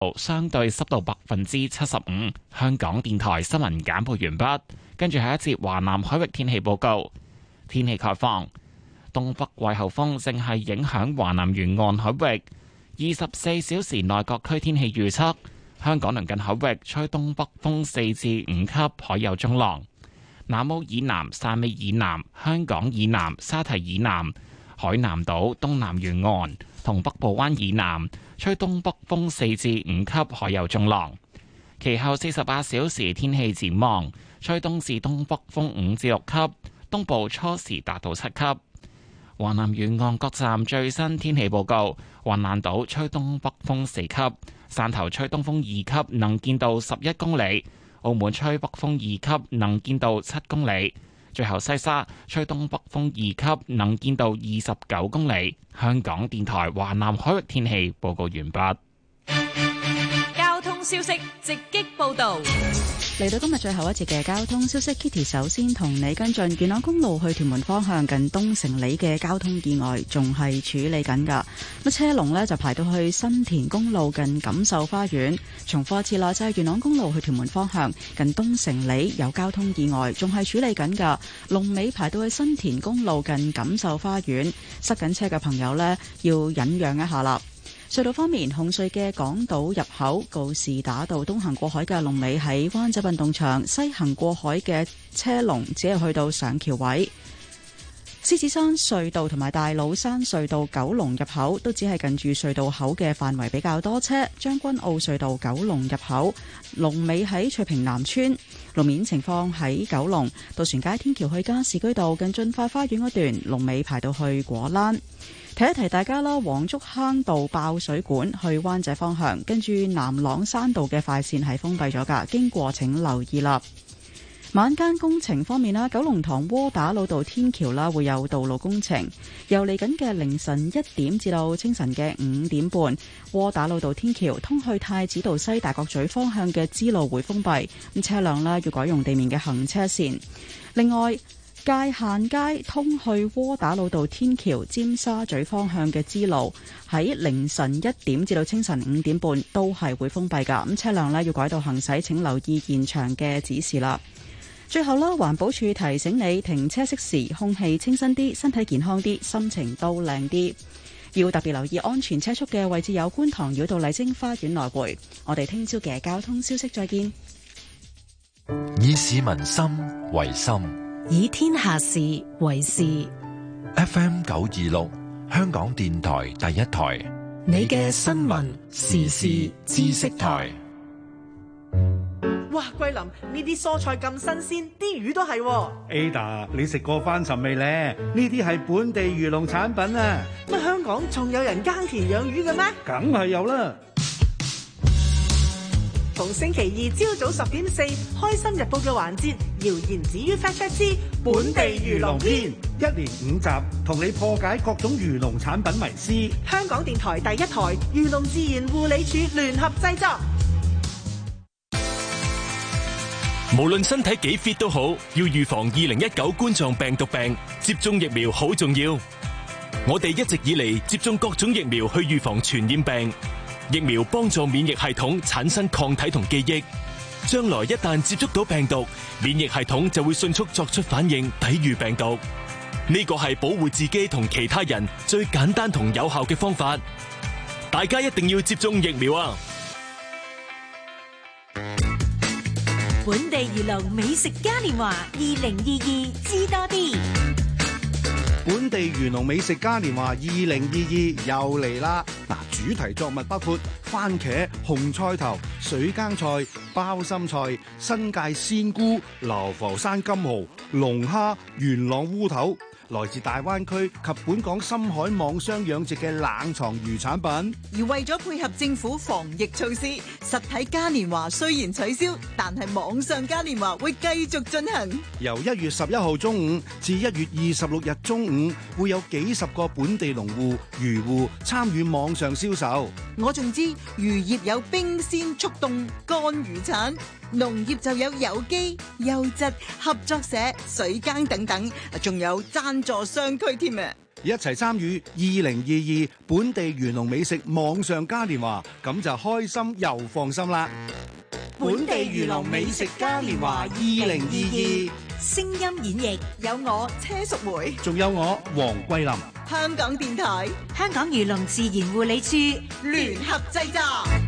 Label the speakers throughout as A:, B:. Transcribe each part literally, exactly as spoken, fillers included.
A: 相對濕度百分之七十五。香港電台新聞簡報完畢，跟住係一節華南海域天氣報告。天氣概況：東北季候風正係影響華南沿岸海域。二十四小時內各區天氣預測：香港鄰近海域吹東北風四至五級，海有中浪；南澳以南、汕尾以南、香港以南、沙堤以南、海南島東南沿岸同北部灣以南吹東北風四至五級，海有中浪。其後四十八小時天氣展望：吹東至東北風五至六級，東部初時達到七級。華南沿岸各站最新天氣報告：橫瀾島吹東北風四級，汕頭吹東風二級，能見度十一公里；澳門吹北風二級，能見度七公里。最後西沙吹東北風二級，能見度二十九公里。香港電台華南海域天氣報告完畢。
B: 交通消息直擊報道。
C: 嚟到今日最後一節嘅交通消息 ，Kitty 首先同你跟進元朗公路去屯門方向近東城里嘅交通意外，仲係處理緊㗎。咁車龍呢就排到去新田公路近錦繡花園。重複一次啦，就係元朗公路去屯門方向近東城里有交通意外，仲係處理緊㗎。龍尾排到去新田公路近錦繡花園，塞緊車嘅朋友呢要忍讓一下啦。隧道方面，紅隧嘅港島入口告士打道東行過海嘅龍尾喺灣仔運動場，西行過海嘅車龍只係去到上橋位。獅子山隧道同埋大老山隧道九龍入口都只係近住隧道口嘅範圍比較多車。將軍澳隧道九龍入口龍尾喺翠屏南村。路面情況喺九龍渡船街天橋去加士居道近駿發花園嗰段龍尾排到去果欄。提一提大家啦，黃竹坑道爆水管去灣仔方向，跟住南朗山道嘅快線係封閉咗㗎，經過請留意啦。晚間工程方面啦，九龍塘窩打老道天橋啦會有道路工程，由嚟緊嘅凌晨一點至到清晨嘅五點半，窩打老道天橋通去太子道西大角咀方向嘅支路會封閉，咁車輛啦要改用地面嘅行車線。另外，界限街通去窩打老道天橋尖沙咀方向嘅支路喺凌晨一點至到清晨五點半都係會封閉㗎，咁車輛呢要改道行駛，請留意現場嘅指示啦。最後啦，環保署提醒你停車熄匙，空氣清新啲，身體健康啲，心情都靚啲。要特別留意安全車速嘅位置有觀塘繞道麗晶花園來回。我哋聽朝嘅交通消息再見。
D: 以市民心為心，
B: 以天下事為事。
D: F M 九二六，香港電台第一台，
B: 你嘅新聞時事知識台。
E: 哇，桂林呢啲蔬菜咁新鮮，啲魚都係。
F: Ada， 你食過番尋味咧？呢啲係本地漁農產品啊！
E: 乜香港仲有人耕田養魚嘅咩？
F: 梗係有啦！
E: 逢星期二朝早十點四，《開心日報》嘅環節，謠言止於 Fact Check 之本地漁農篇，
F: 一連五集，同你破解各種漁農產品迷思。
E: 香港電台第一台漁農自然護理署聯合製作。
G: 無論身體幾 fit 都好，要預防二零一九冠狀病毒病，接種疫苗好重要。我哋一直以嚟接種各種疫苗去預防傳染病，疫苗幫助免疫系統產生抗體同記憶，將來一旦接觸到病毒，免疫系統就會迅速作出反應，抵禦病毒。呢個係保護自己同其他人最簡單同有效嘅方法。大家一定要接種疫苗啊！
B: 本地漁農美食嘉年華二零二二知多啲。
F: 本地漁農美食嘉年華二零二二又嚟啦！嗱，主題作物包括番茄、紅菜頭、水耕菜、包心菜、新界鮮菇、流浮山金蠔、龍蝦、元朗烏頭，來自大灣區及本港深海網箱養殖嘅冷藏魚產品。
H: 而為咗配合政府防疫措施，實體嘉年華雖然取消，但係網上嘉年華會繼續進行。
F: 由一月十一號中午至一月二十六日中午，會有幾十個本地農戶、漁戶參與網上銷售。
H: 我仲知漁業有冰鮮速凍乾魚產，農業就有有機、優質合作社、水耕等等，仲有贊助商區添啊！
F: 一齊參與二零二二本地漁農美食網上嘉年華，咁就開心又放心啦！
B: 本地漁農美食嘉年華二零二二，聲音演繹
H: 有我車淑梅，
F: 仲有我黃桂林，
H: 香港電台
B: 香港漁農自然護理處
H: 聯合製作。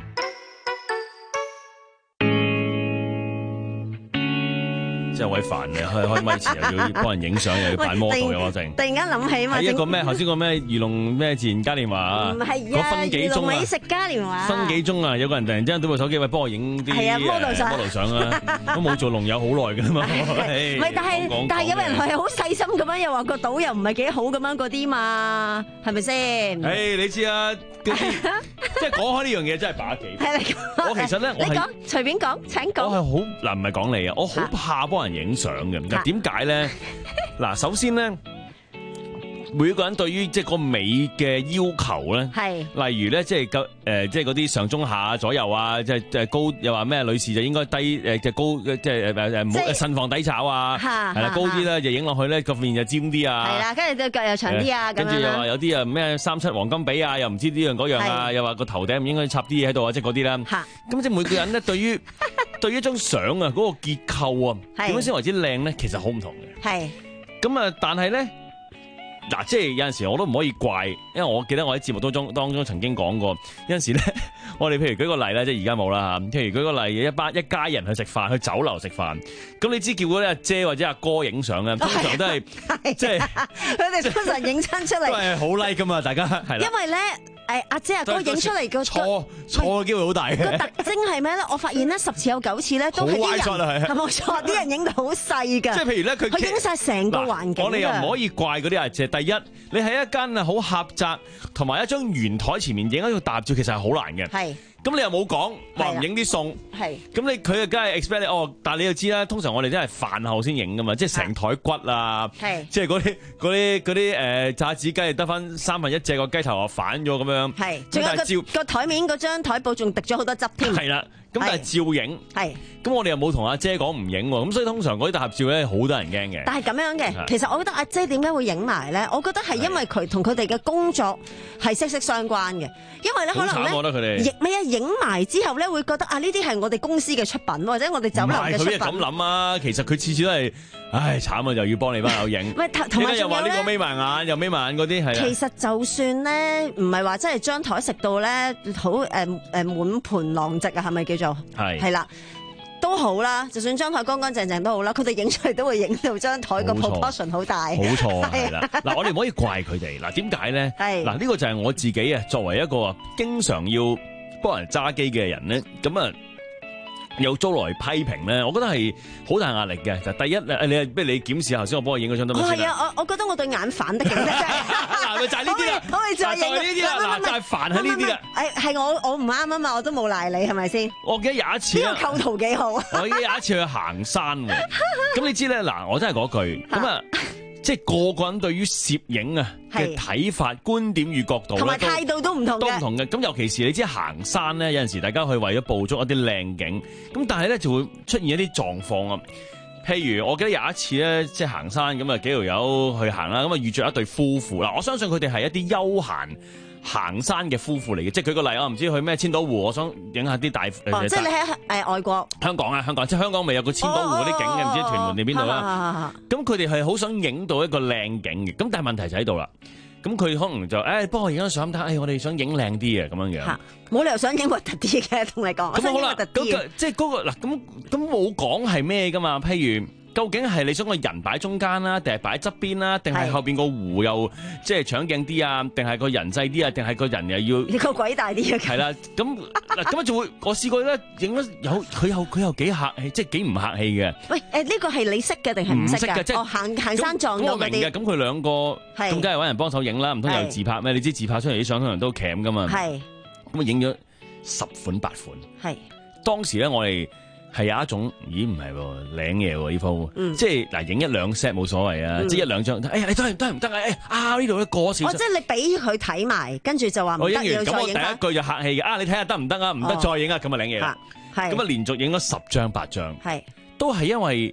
I: 真係好鬼煩嘅，開開咪前又要幫人影相，又要扮 model 又我剩。
J: 突然間諗起嘛，
I: 係一個咩？頭先個咩漁農咩自然嘉年華啊？
J: 唔係
I: 嗰分幾鐘啊？
J: 美食嘉年華
I: 分幾鐘啊？有個人突然之間攞部手機，喂，幫我影啲
J: 係啊 model 相
I: model 相啊！都冇做農友好耐㗎啦嘛。
J: 唔係，但係但係有人係好細心咁樣，又話個島又唔係幾好咁樣嗰啲嘛，係咪先？
I: 誒，你知啊？即係講開呢樣嘢真係把幾。
J: 係你
I: 我其實咧，我係
J: 你講隨便講，請講。
I: 我係好嗱，唔係講你啊，我好怕幫人影相嘅。嗱，點解咧？嗱，首先咧，每個人對於即係個美嘅要求咧，
J: 係
I: 例如咧，即係個誒，即係嗰啲上中下左右啊，即係即係高，又話咩女士就應該低誒，即係高，即係誒誒唔好慎防底炒啊，係啦，高啲咧就影落去咧個面就尖啲啊，
J: 係啦，跟住對腳又長啲啊，
I: 跟住又話有啲啊咩三七黃金比啊，又唔知呢樣嗰樣啊，又話個頭頂唔應該插啲嘢喺度啊，即係嗰啲啦。咁即係每個人咧對於對於一張相啊嗰個結構啊點樣先為之靚咧，其實好唔同嘅。
J: 係
I: 咁啊，但係咧。嗱，即係有陣時我都唔可以怪，因為我記得我喺節目當中當中曾經講過，有陣時咧，我哋譬如舉個例啦，即係而家冇啦嚇。譬如舉個例，一班一家人去食飯，去酒樓食飯，咁你知叫嗰啲阿姐或者阿哥影相咧，通常都係即係
J: 佢哋通常影親出嚟，
I: 都係好 like 噶嘛，大家係啦。
J: 因為咧，誒阿姐阿哥影出嚟個
I: 錯錯嘅機會好大嘅。
J: 個特徵係咩咧？我發現咧十次有九次咧都係啲人係冇錯，啲人影到好細㗎。
I: 即係譬如咧，佢
J: 佢影晒成個環境。
I: 我哋又唔可以怪嗰啲阿姐。第一，你喺一間啊好狹窄同埋一張圓台前面影一個大合照，其實係好難嘅。係。咁你又冇講話唔影啲餸，係咁你佢啊，梗係 expect 你哦。但係你又知啦，通常我哋真係飯後先影噶嘛，即係成台骨啊，係即係嗰啲嗰啲嗰啲誒炸子雞，得翻三分一隻個雞頭啊反咗咁樣，係仲有個個台面嗰張台布仲滴咗好多汁添，係啦。咁但係照影，係咁我哋又冇同阿姐講唔影喎，咁所以通常嗰啲大合照咧好多人驚嘅。但係咁樣嘅，其實我覺得阿姐點解會影埋咧？我覺得係因為佢同佢哋嘅工作係息息相關嘅，因為咧可能咧，我覺得佢哋影咩啊影埋之後咧會覺得啊呢啲係我哋公司嘅出品或者我哋酒樓嘅出品。唔係佢係咁諗啊，其實佢次次都係，唉慘啊，又要幫你班友影。喂，同埋又話呢個眯埋眼又眯埋眼嗰啲係。其實就算咧唔係話真係張台食到咧好誒誒滿盤狼藉啊，係咪叫做？係係啦，都好啦，就算張台乾乾淨淨都好啦，佢哋影出嚟都會影到張台個 proportion 好大。冇錯，係啦。嗱，我哋唔可以怪佢哋。嗱，點解咧？係嗱，呢個就係我自己啊，作為一個經常要幫人揸機嘅人咧，咁啊。有遭來批評咧，我覺得係好大壓力嘅。就第一，誒你不如你檢視下頭先我幫我影嗰張得唔得先？係啊，我我覺得我對眼反得勁得滯。嗱，咪就係呢啲啦，可唔可以再影？就係呢啲啦，嗱就係煩喺呢啲啦。誒係我我唔啱啊嘛，我都冇賴你係咪先？我記得有一次呢個構圖幾好。我記得有一次去行山喎，咁你知咧嗱，我真係嗰句咁啊。即係個個人對於攝影啊嘅睇法、觀點與角度同埋態度都唔同嘅，都唔同嘅。咁尤其是你知行山咧，有陣時大家去為咗捕捉一啲靚景，咁但係咧就會出現一啲狀況啊。譬如我記得有一次咧，即係行山咁啊，幾條友去行啦，咁啊遇着一對夫婦啦。我相信佢哋係一啲休閒行山嘅夫婦嚟嘅，即係舉個例，我唔知去咩千島湖，我想影下啲大。哦，即係你喺誒外國。香港啊，香港，即係香港咪有個千島湖嗰啲景嘅，唔知屯門定邊度啦。咁佢哋係好想影到一個靚景嘅，咁但係問題就喺度啦。咁佢可能就誒幫我影張相睇，誒我哋想影靚啲嘅咁樣樣。冇理由想影核突啲嘅，同你講。咁好啦，咁即係嗰個嗱，咁咁冇講係咩噶嘛？譬如。究竟係你想個人擺中間啦，定係擺側邊啦，定係後邊個湖又即係搶鏡啲啊？定係個人細啲啊？定係個人又要你個鬼大啲啊？係啦，咁嗱咁啊就會我試過咧影咗有佢有佢有幾客氣，即係幾唔客氣嘅。喂誒，呢個係你識嘅定係唔識嘅？即係行行山撞到嗰啲。我明嘅，咁佢兩個咁梗係揾人幫手影啦，唔通又自拍咩？你知自拍出嚟啲相通常都鉗噶嘛。係咁啊，影咗十款八款。係當時咧，我哋。係有一種，咦唔係喎，靚嘢喎呢幅，嗯、即係嗱影一兩 set 冇所謂啊，嗯、即係一兩張，哎呀你得唔得唔得啊？哎啊呢度咧過少少，哦即係你俾佢睇埋，跟住就話唔得要再影。咁我第一句就客氣嘅，啊你睇下得唔得啊？唔得再影啊，咁啊靚嘢啦。係咁啊連續影咗十張八張，係都係因為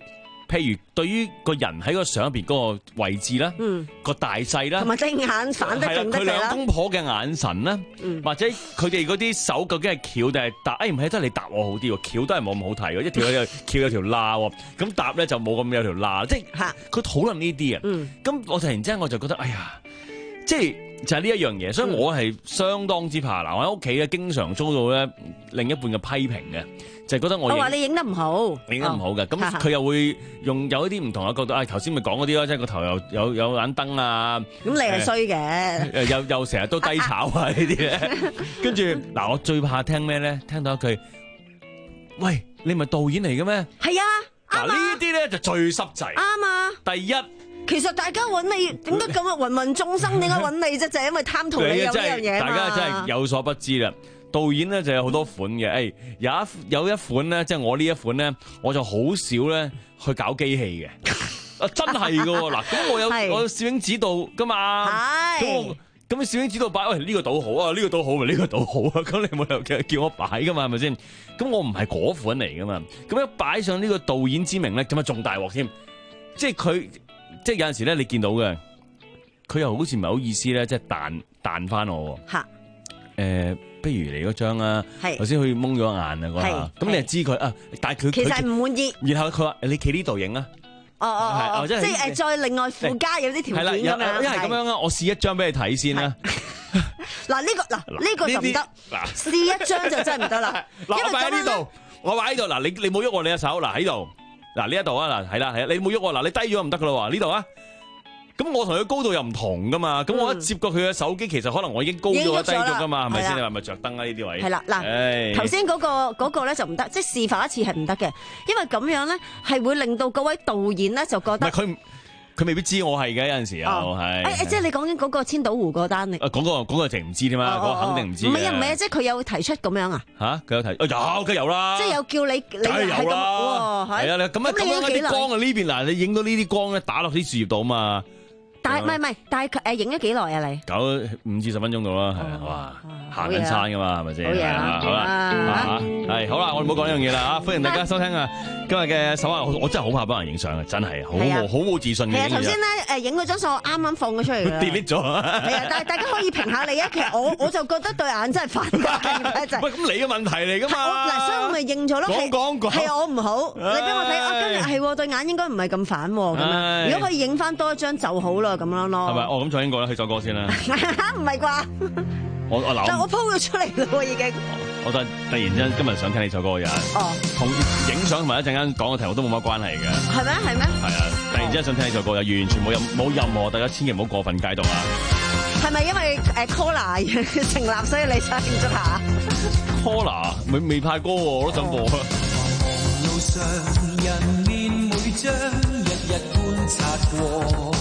I: 譬如對於個人喺個相入邊嗰個位置啦，嗯，個大細啦，
J: 同埋隻眼反得勁得
I: 佢兩公婆嘅眼神啦，嗯、或者佢哋嗰啲手究竟係翹定係搭？哎唔係，真係你搭我好啲喎，翹都係冇咁好睇喎，一條有翹有條罅喎，咁搭咧就冇咁有條罅，即係佢討論呢啲啊。咁、嗯、我突然之間我就覺得，哎呀，即係就係呢一樣嘢，所以我係相當之怕嗱，我喺屋企咧經常遭到咧另一半嘅批評嘅。就係覺得我
J: 話你影得唔好，
I: 影得唔好嘅，咁、哦、佢又會用有一啲唔同嘅角度，啊頭先咪講嗰啲咯，即係個頭又有有眼燈啊，
J: 咁你係衰嘅，
I: 誒又又成日都低炒啊呢啲咧，跟住嗱我最怕聽咩咧？聽到一句，喂你唔係導演嚟嘅咩？
J: 係啊，
I: 嗱呢啲咧就最濕滯，
J: 啱啊，
I: 第一。
J: 其實大家揾你點解咁啊？芸芸眾生點解揾你啫？就係因為貪圖你有呢樣嘢嘛。
I: 大家真係有所不知啦。導演咧就有好多款嘅，誒有一有一款咧，即係我呢一款咧，我就好少咧去搞機器嘅。啊真係㗎喎，嗱咁我有我有攝影指導㗎嘛。係。咁我咁你攝影指導擺，喂呢個倒好啊，呢個倒好咪呢個倒好啊，咁你冇理由叫我擺㗎嘛，係咪先？咁我唔係嗰款嚟㗎嘛。咁一擺上呢個導演之名咧，咁啊仲大鑊添。即係佢。即係有陣時咧，你見到嘅，佢又好似唔係好意思咧，即係彈彈翻我。嚇！誒，不如嚟嗰張啊，頭先佢蒙咗眼啊嗰下，咁你就知佢啊，但係佢
J: 其實唔滿意。
I: 然後佢話：你企呢度影啊！
J: 哦哦哦，即係誒，再另外附加有啲條件咁樣。
I: 一係咁樣啊，我試一張俾你睇先啦。
J: 嗱呢個嗱呢個就唔得，試一張就真係唔得啦。
I: 嗱，我擺喺呢度，我擺喺度。嗱，你你冇喐我你隻手，嗱喺度。嗱呢一度啊，嗱係啦係啊，你冇喐我，嗱你低咗唔得噶啦喎，呢度啊，咁我同佢高度又唔同噶嘛，咁、嗯、我一接過佢嘅手機，其實可能我已經高咗低咗噶嘛，係咪先？你話咪着燈啊呢啲位？係啦，嗱，
J: 頭先嗰個嗰個咧就唔得，即係示範一次係唔得嘅，因為咁樣咧係會令到嗰位導演咧就覺得。
I: 佢佢未必知我係嘅，有陣時又係。
J: 誒誒，即係你講緊嗰個千島湖嗰單嚟。
I: 誒，嗰個嗰個淨唔知添嘛，嗰個肯定唔知。
J: 唔係啊，唔係啊，即係佢有提出咁樣啊。
I: 嚇，佢有提，有梗有啦。
J: 即係有叫你，你係咁。
I: 係啊，你咁樣咁樣啲光啊呢邊嗱，你影到呢啲光咧打落啲樹葉度啊嘛。
J: 但係唔係唔係，但係誒影咗幾耐啊你？
I: 九五至十分鐘到啦，係啊，哇，行緊山噶嘛，係咪先？好嘢啦，好啦，係好啦，我哋唔好講呢樣嘢啦啊！歡迎大家收聽啊，今日嘅手啊，我真係好怕幫人影相啊，真係好冇好冇自信嘅。
J: 係啊，頭先咧誒影嗰張相我啱啱放咗出嚟嘅
I: delete 咗。係
J: 啊，但係大家可以評下你啊。其實我我就覺得對眼真係反㗎，就係。
I: 喂，咁你嘅問題嚟㗎嘛？
J: 嗱，所以我咪認咗咯。
I: 講講講。
J: 係我唔好，你俾我睇啊，跟住係對眼應該唔係咁反喎，咁樣。如果可以影翻多一張就好啦，咁樣咯。係咪？
I: 哦，咁再影過啦，去首歌先啦。
J: 唔係啩？
I: 我我嗱，
J: 但我 po 咗出嚟咯，已經。
I: 我突突然之間今日想聽呢首歌嘅人，哦，同影相同埋一陣間講嘅題目都冇乜關係嘅。
J: 係咩？係咩？係
I: 啊！突然之間想聽呢首歌，又完全冇任冇任何，大家千祈唔好過分解讀啊！
J: 係咪因為誒 Collar 成立，所以你想慶祝下
I: ？Collar 未未派歌喎，我都想播。
K: 路上人面每張，日日觀察過。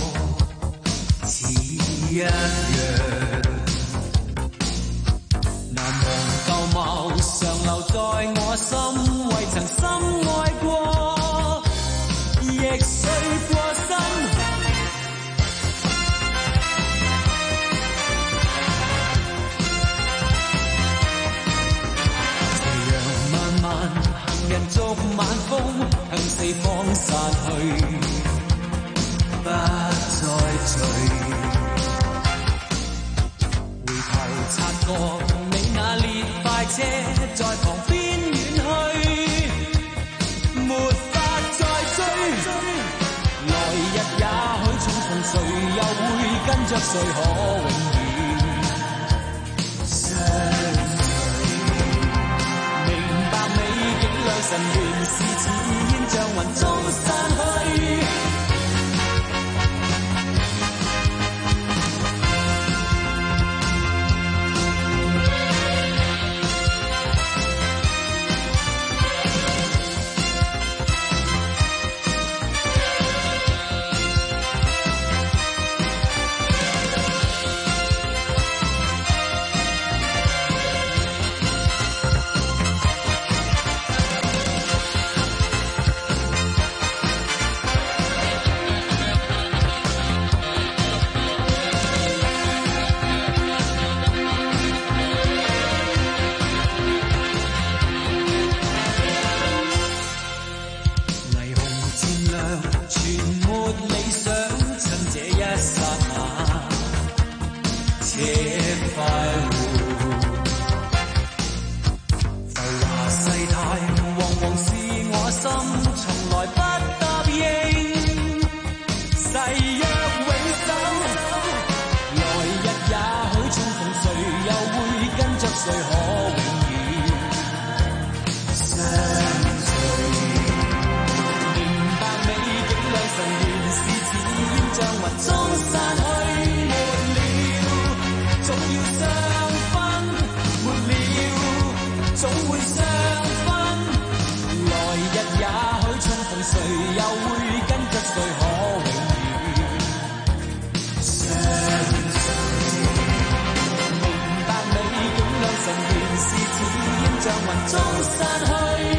K: 一樣難忘舊貌常留在我心，未曾深愛過，亦碎過心。斜陽漫漫，行人逐晚風，向四方散去，不再聚。察覺你那列快車在旁邊遠去，沒法再追。來日也許重逢，誰又會跟着誰可永遠相隨？明白美景兩神原是似煙，像雲中散去。 分。來日也許重逢，誰又會跟着誰可永遠相隨？明白你竟兩神原是似煙像雲中散去。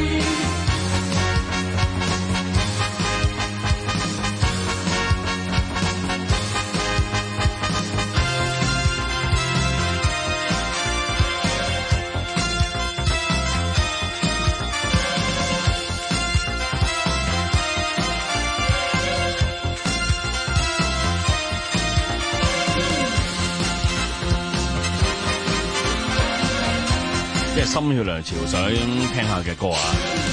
I: 即係心血來潮想聽下嘅歌啊！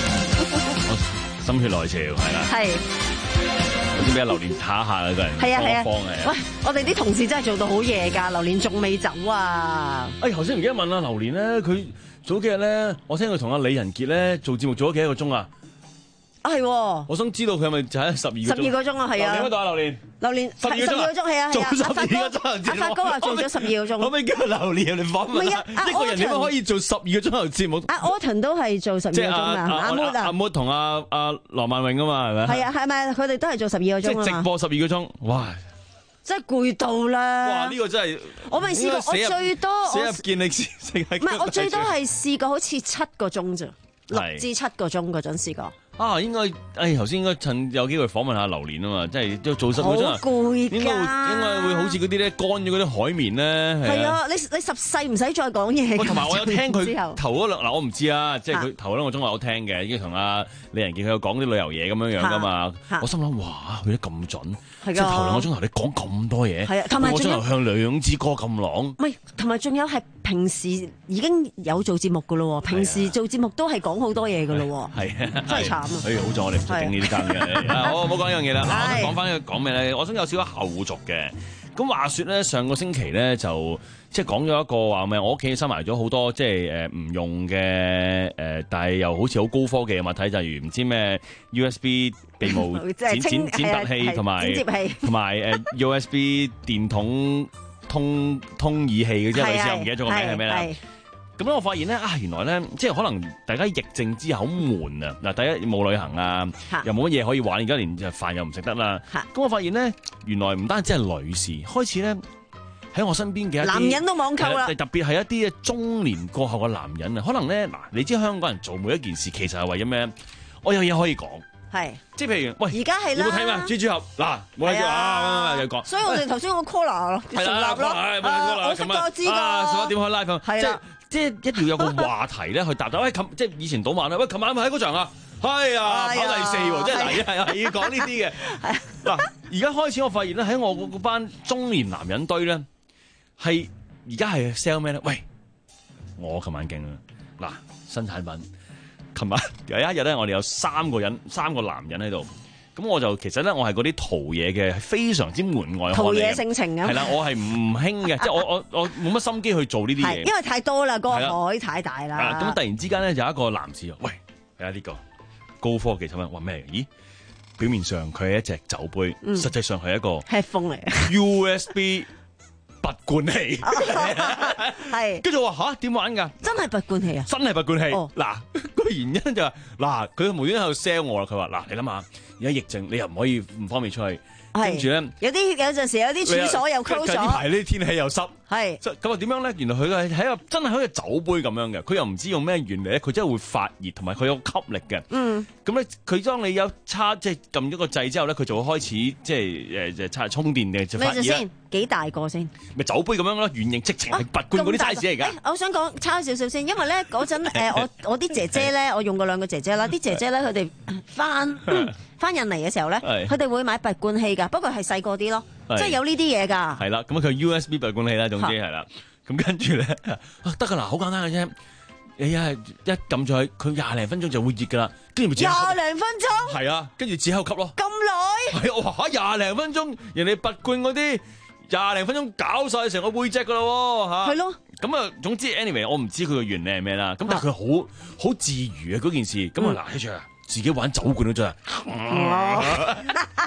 I: 心血來潮係啦，
J: 係
I: 有啲咩榴蓮打下啊個人，
J: 係啊係啊，
I: 喂，
J: 我哋啲同事真係做到好夜㗎，榴蓮仲未走啊！
I: 哎，頭先唔記得問啊，榴蓮咧，佢早幾日咧，我聽佢同阿李仁傑咧做節目做咗幾多個鐘啊？
J: 啊係，
I: 我想知道佢係咪就喺十二個鐘？
J: 十二個鐘啊，係啊！
I: 榴蓮嗰度啊，榴蓮，
J: 榴蓮十二個鐘係啊係啊，阿發哥阿發哥話做咗十二個鐘，
I: 可唔可以叫榴蓮人哋訪問？一個人點樣可以做十二個鐘頭節目？
J: 阿 Autumn 都係做十二個鐘啊，阿 Mood 啊，
I: 阿 Mood 同阿阿羅曼穎啊嘛，係咪？
J: 係啊係咪？佢哋都係做十二個鐘啊嘛。即
I: 係直播十二個鐘，哇！
J: 真係攰到啦！
I: 哇！呢個真係
J: 我未試過，我最多
I: 寫入健力士世界。
J: 唔係，我最多係試過好似七個鐘咋，六至七個鐘嗰陣試過。
I: 啊，應該誒頭先應該趁有機會訪問下榴蓮啊嘛，即係都做十個鐘。好
J: 攰㗎，應
I: 該會應該會好似嗰啲咧乾咗嗰啲海綿咧。
J: 係啊，你你十世唔使再講嘢。
I: 同埋我有聽佢頭嗰兩嗱，我唔知啊，即係佢頭嗰兩個鐘我有聽嘅，已經同阿李仁傑佢有講啲旅遊嘢咁樣樣㗎嘛。我心諗哇，去得咁準，即係頭兩個鐘頭你講咁多嘢，係啊，同埋仲有向兩支歌咁朗。
J: 唔係，同埋仲有係平時已經有做節目㗎咯喎，平時做節目都係講好多嘢㗎咯喎，係啊，真係慘。
I: 所以好在我哋唔做整呢啲間嘅。好，唔好講呢樣嘢啦。嗱，我講翻講咩咧？我想有少少後續嘅。咁話說咧，上個星期咧就即係講咗一個話咩？我屋企收埋咗好多即係誒唔用嘅誒，但係又好似好高科技嘅物體，就如唔知咩 U S B 鼻毛剪剪剪突器同埋同埋誒 U S B 電筒通通耳器嘅啫，類似我唔記得咗個名係咩啦。咁咧，我發現咧啊，原來咧，即係可能大家疫症之後好悶啊！嗱，第一冇旅行啊，又冇乜嘢可以玩，而家連飯又唔食得啦。咁我發現咧，原來唔單止係女士，開始咧喺我身邊嘅一啲
J: 男人都網購啦，
I: 特別係一啲中年過後嘅男人啊，可能咧嗱，你知香港人做每一件事其實係為咗咩？我有嘢可以講，係即係譬如喂，
J: 而家係啦，
I: 有冇睇嘛？蜘蛛俠嗱，冇睇住啊，又講。
J: 所以我哋頭先個 caller 咯，成立咯，我識個知㗎，
I: 十一點開 live，係啦。即係一定要有個話題咧去答答。喂，琴即係以前賭晚啦。喂，琴晚咪喺嗰場啊？係啊，跑第四喎，即係嗱，係係要講呢啲嘅。嗱，而家開始我發現咧，喺我嗰班中年男人堆咧，係而家係 sell 咩咧？喂，我琴晚勁啊！嗱，新產品，琴晚有一日咧，我哋有三個人，三個男人喺度。咁我就其實咧，我係嗰啲淘嘢嘅，非常之門外漢嚟嘅。
J: 淘嘢性情啊！
I: 係啦，我係唔興嘅，即係我我我冇乜心機去做呢啲嘢。
J: 因為太多啦，個海太大啦。
I: 咁突然之間咧，有一個男士，喂，睇下呢個高科技產品，話咩？咦，表面上佢係一隻酒杯，
J: 嗯、
I: 實際上係一個
J: headphone 嚟
I: U S B 拔罐器。
J: 係。
I: 跟住我話吓，點玩㗎？
J: 真係拔罐器啊！
I: 真係拔罐器。嗱、哦，個原因就係、是、嗱，佢無端端喺度 sell 我啦。佢話嗱，你諗下。而家疫症，你又唔可以唔方便出去，跟住咧
J: 有啲有陣時有啲處所又 close 咗，
I: 呢排呢啲天氣又濕，
J: 係
I: 咁啊點樣咧？原來佢係喺個真係好似酒杯咁樣嘅，佢又唔知用咩原理咧，佢真係會發熱，同埋佢有吸力嘅。嗯，咁咧佢當你有插即係撳咗個掣之後咧，佢就會開始即係誒誒插充電嘅就發熱。
J: 先幾大個先？
I: 咪酒杯咁樣咯，圓形直情係拔罐嗰啲 size 嚟㗎。
J: 我想講差少少先，因為咧嗰陣誒我我啲姐姐咧，我用過兩個姐姐啦，啲姐姐咧佢哋翻。翻印尼嘅時候咧，佢哋會買拔罐器㗎，不過係細個啲咯，即係有呢啲嘢㗎。
I: 係啦，咁佢 U S B 拔罐器啦，總之係啦。咁跟住咧，得㗎啦，好簡單嘅啫。你係一撳咗佢，佢廿零分鐘就會熱㗎啦。跟住咪
J: 廿零分鐘。係
I: 啊，跟住只口吸咯。
J: 咁耐？
I: 係我話嚇廿零分鐘，人哋拔罐嗰啲廿零分鐘搞晒成個背脊㗎啦喎嚇。係咯。咁啊，總之 anyway，我唔知佢嘅原理係咩啦。咁但係佢好好自如啊嗰件事。咁啊嗱，呢場。自己玩酒罐都真係，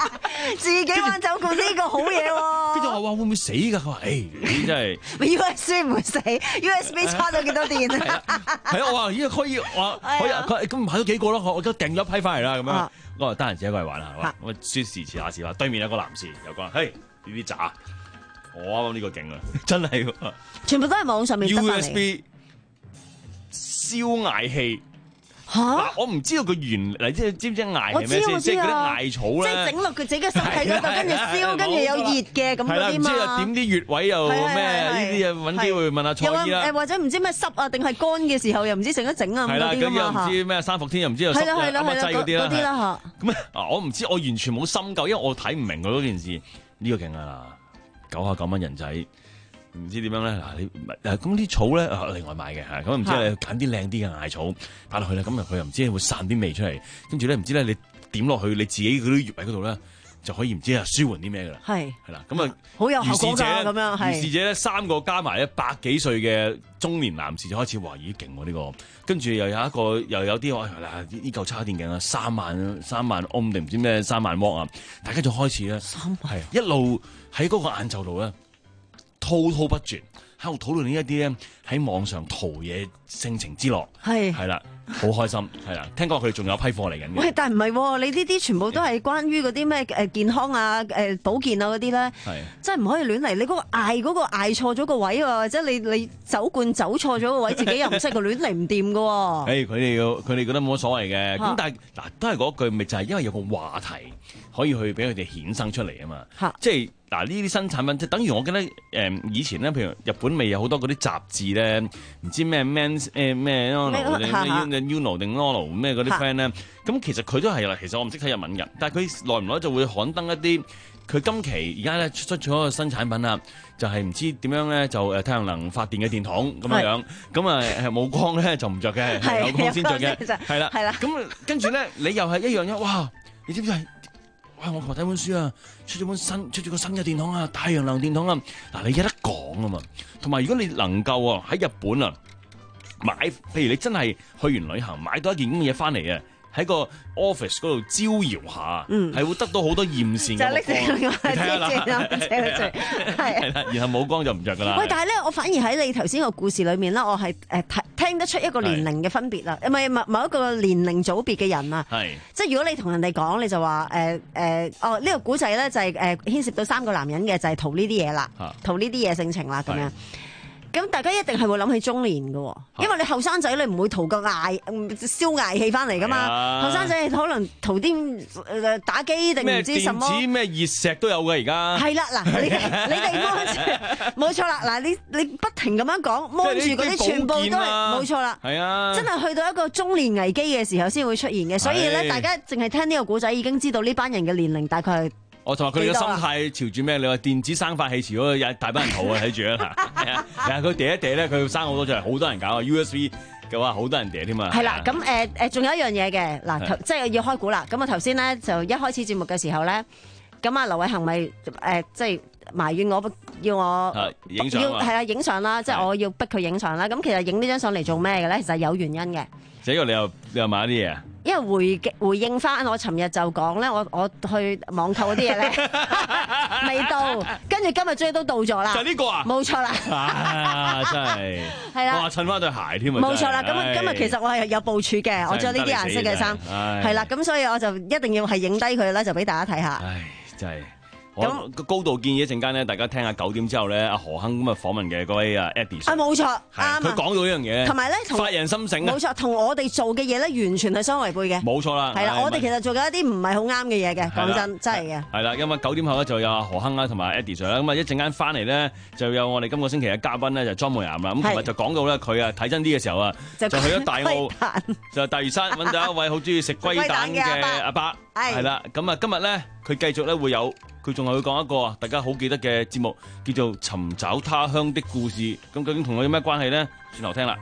J: 自己玩酒罐呢個好嘢喎。
I: 跟住我話哇會唔會死㗎？佢話誒你真係
J: U S B 唔會死 ，U S B 叉咗幾多電啊？
I: 係啊，我話咦可以話可以佢咁買咗幾個咯，我我而家訂咗一批翻嚟啦咁樣。我話得閒自己過嚟玩啦，我説時遲那時話，對面有個男士又講嘿呢啲渣，我啱啱呢個勁啊，真係喎，
J: 全部都係網上面得翻嚟。
I: U S B 燒艾氣。
J: 嚇！
I: 我唔知道佢原嚟，即係知唔知艾係咩先？即係嗰啲艾草咧，
J: 即係整落佢自己嘅身體嗰度，跟住燒，跟住有熱嘅咁嗰啲嘛。係啦，唔知
I: 啊點啲穴位又咩？呢啲啊揾機會問下蔡醫啦。
J: 誒或者唔知咩濕啊定係乾嘅時候，又唔知整一整啊咁嗰啲嘛。係啦，
I: 咁又唔知咩三伏天又唔知又濕啊乜劑嗰啲啦。嗰啲啦嚇。咁啊，我唔知，我完全冇深究，因為我睇唔明佢嗰件事。呢個勁啊！九啊九蚊人仔。唔知點樣咧？嗱，你誒咁啲草咧，另外買嘅嚇，咁唔知你揀啲靚啲嘅艾草擺落去咧，咁啊佢又唔知會散啲味出嚟，跟住咧唔知咧你點落去你自己嗰啲穴位嗰度咧，就可以唔知啊舒緩啲咩噶啦。係係啦，咁啊
J: 好有效果㗎咁樣係。
I: 於是者咧三個加埋一百幾歲嘅中年男士就開始話咦勁喎呢個，跟住又有一個又有啲話嗱呢嚿叉電鏡啊三萬三萬歐定唔知咩三萬瓦啊，大家就開始咧係一路喺嗰個晏晝度咧。滔滔不絕喺度討論呢一啲咧喺網上陶冶性情之樂，係係啦，好開心係啦。聽講佢哋仲有批貨嚟緊嘅。喂，
J: 但係唔係你呢啲全部都係關於嗰啲咩誒健康啊誒保健啊嗰啲咧，係真係唔可以亂嚟。你嗰個艾嗰個艾錯咗個位喎，或者你你酒罐走錯咗個位，自己又唔識個亂嚟唔掂㗎喎。誒，佢哋要佢哋覺得冇乜所謂嘅，咁但係嗱都係嗰句，咪就係因為有個話題可以去俾佢哋衍生出嚟啊嘛，即係。嗱呢啲新產品即係等於我記得誒、呃、以前咧，譬如日本咪有好多嗰啲雜誌咧，唔知咩 Man 誒咩 Uno 定 Uno 定 Nolo 咩嗰啲 friend 咧，咁其實佢都係啦。其實我唔識睇日文嘅，但係佢耐唔耐就會刊登一啲佢今期而家咧出咗個新產品啦，就係、是、唔知點樣咧就誒太陽能發電嘅電筒咁樣樣，咁啊係冇光咧就唔着嘅，係有光先着嘅，係啦，係啦。咁跟住咧你又係一樣嘅，哇！你知唔知係？哇！我琴日睇本書啊，出咗本新出咗個新嘅電筒啊，太陽能電筒啊！嗱，你有得講啊嘛。同埋如果你能夠啊喺日本啊買，譬如你真係去完旅行買到一件咁嘅嘢翻嚟啊，喺個 office 嗰度招搖下，嗯，係會得到好多艷羨嘅目光。你睇下啦，係啦，然後冇光就唔着噶啦。喂，但係咧，我反而喺你頭先個故事裏面咧，我係誒睇聽得出一個年齡嘅分別啦，唔係某某一個年齡組別嘅人啊，係即係如果你同人哋講，你就話誒誒哦呢個古仔咧就係誒牽涉到三個男人嘅，就係圖呢啲嘢啦，圖呢啲嘢性情啦咁樣。咁大家一定係會諗起中年嘅，因為你後生仔你唔會圖個艾燒艾氣翻嚟噶嘛，後生仔可能圖啲打機定唔知什麼，咩咩熱石都有嘅而家。係啦，嗱你你哋摸住，冇錯啦，嗱你你不停咁樣講摸住嗰啲全部都係冇錯啦，係啊，真係去到一個中年危機嘅時候先會出現嘅，所以咧大家淨係聽呢個古仔已經知道呢班人嘅年齡大概係。我同埋佢哋嘅心態朝住咩？你話電子生化器朝嗰個大班人嘈啊，睇住啊，係啊，係啊，佢嗲一嗲咧，佢要生好多出嚟，好多人搞啊 U S B 嘅話，好多人嗲添啊。係啦，咁誒誒，仲有一樣嘢嘅嗱，即係要開估啦。咁啊頭先咧就一開始節目嘅時候咧，咁啊劉偉恒咪誒即係埋怨我要我影相，要係啊影相啦，即係我要逼佢影相啦。咁其實影呢張相嚟做咩嘅咧？其實係有原因嘅。這個你又你又買啲嘢啊？因為回回應翻我尋日就講咧，我我去網購嗰啲嘢咧未到，跟住今日終於都到咗啦。就呢個啊？冇錯啦。啊，真係係啦。哇，襯翻對鞋添啊！冇錯啦。咁今日其實我係有部署嘅，我着呢啲顏色嘅衫，係啦。咁所以我就一定要係影低佢咧，就俾大家睇下。唉，真係。咁個高度建議一陣間咧，大家聽下九點之後咧，阿何鏗咁啊訪問嘅嗰位啊 Eddie 啊，冇錯，啱。佢講到呢樣嘢，同埋咧，發人心醒啊！冇錯，同我哋做嘅嘢咧，完全係相違背嘅。冇錯啦，係啦，我哋其實做緊一啲唔係好啱嘅嘢嘅，講真，真係嘅。係啦，因為九點後咧就有阿何鏗啦，同埋 Eddie Sir 啦，咁啊一陣間翻嚟咧就有我哋今個星期嘅嘉賓咧就莊梅岩啦。咁琴日就講到咧佢啊睇真啲嘅時候啊，就去咗大澳，就大嶼山揾到一位好中意食龜蛋嘅阿伯，係啦。咁啊今日咧佢繼續咧會有。佢仲係會講一個大家好記得嘅節目，叫做《尋找他鄉的故事》。咁究竟同佢有咩關係呢？轉頭聽啦。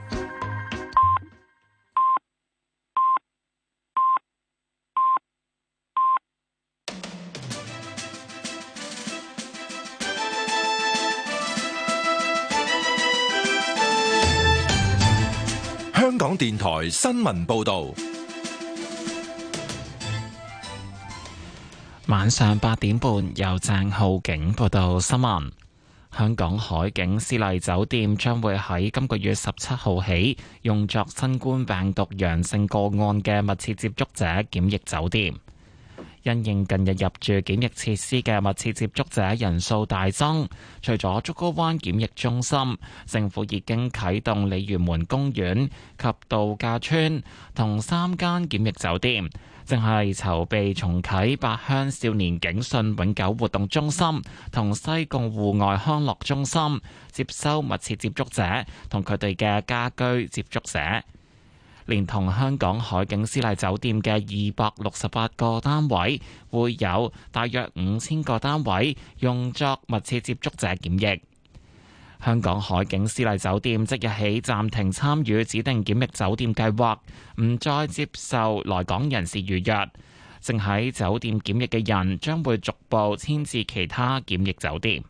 D: 香港電台新聞報導。
A: 晚上八點半，由鄭浩景報道新聞。香港海景絲麗酒店將會喺今個月十七號起，用作新冠病毒陽性個案嘅密切接觸者檢疫酒店。因應近日入住檢疫設施嘅密切接觸者人數大增，除咗竹篙灣檢疫中心，政府已經啟動鯉魚門公園及度假村同三間檢疫酒店，正係籌備重啟八鄉少年警訊永久活動中心同西貢戶外康樂中心，接收密切接觸者同佢哋嘅家居接觸者。連同香港海景絲麗酒店嘅二百六十八個單位，會有大約五千個單位用作密切接觸者檢疫。香港海景絲麗酒店即日起暫停參與指定檢疫酒店計劃，唔再接受來港人士預約。正喺酒店檢疫嘅人將會逐步遷至其他檢疫酒店。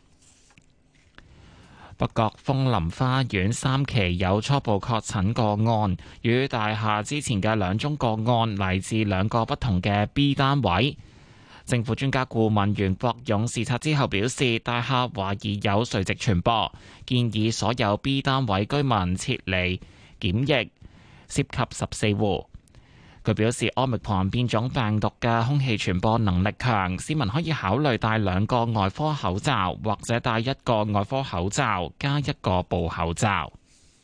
A: 北角楓林花園三期有初步確診個案，與大廈之前嘅兩宗個案嚟自兩個不同嘅 B 單位。政府專家顧問袁國勇視察之後表示，大廈懷疑有垂直傳播，建議所有 B 單位居民撤離檢疫，涉及十四戶。佢表示，Omicron變種病毒嘅空氣傳播能力強，市民可以考慮戴兩個外科口罩，或者戴一個外科口罩加一個布口罩。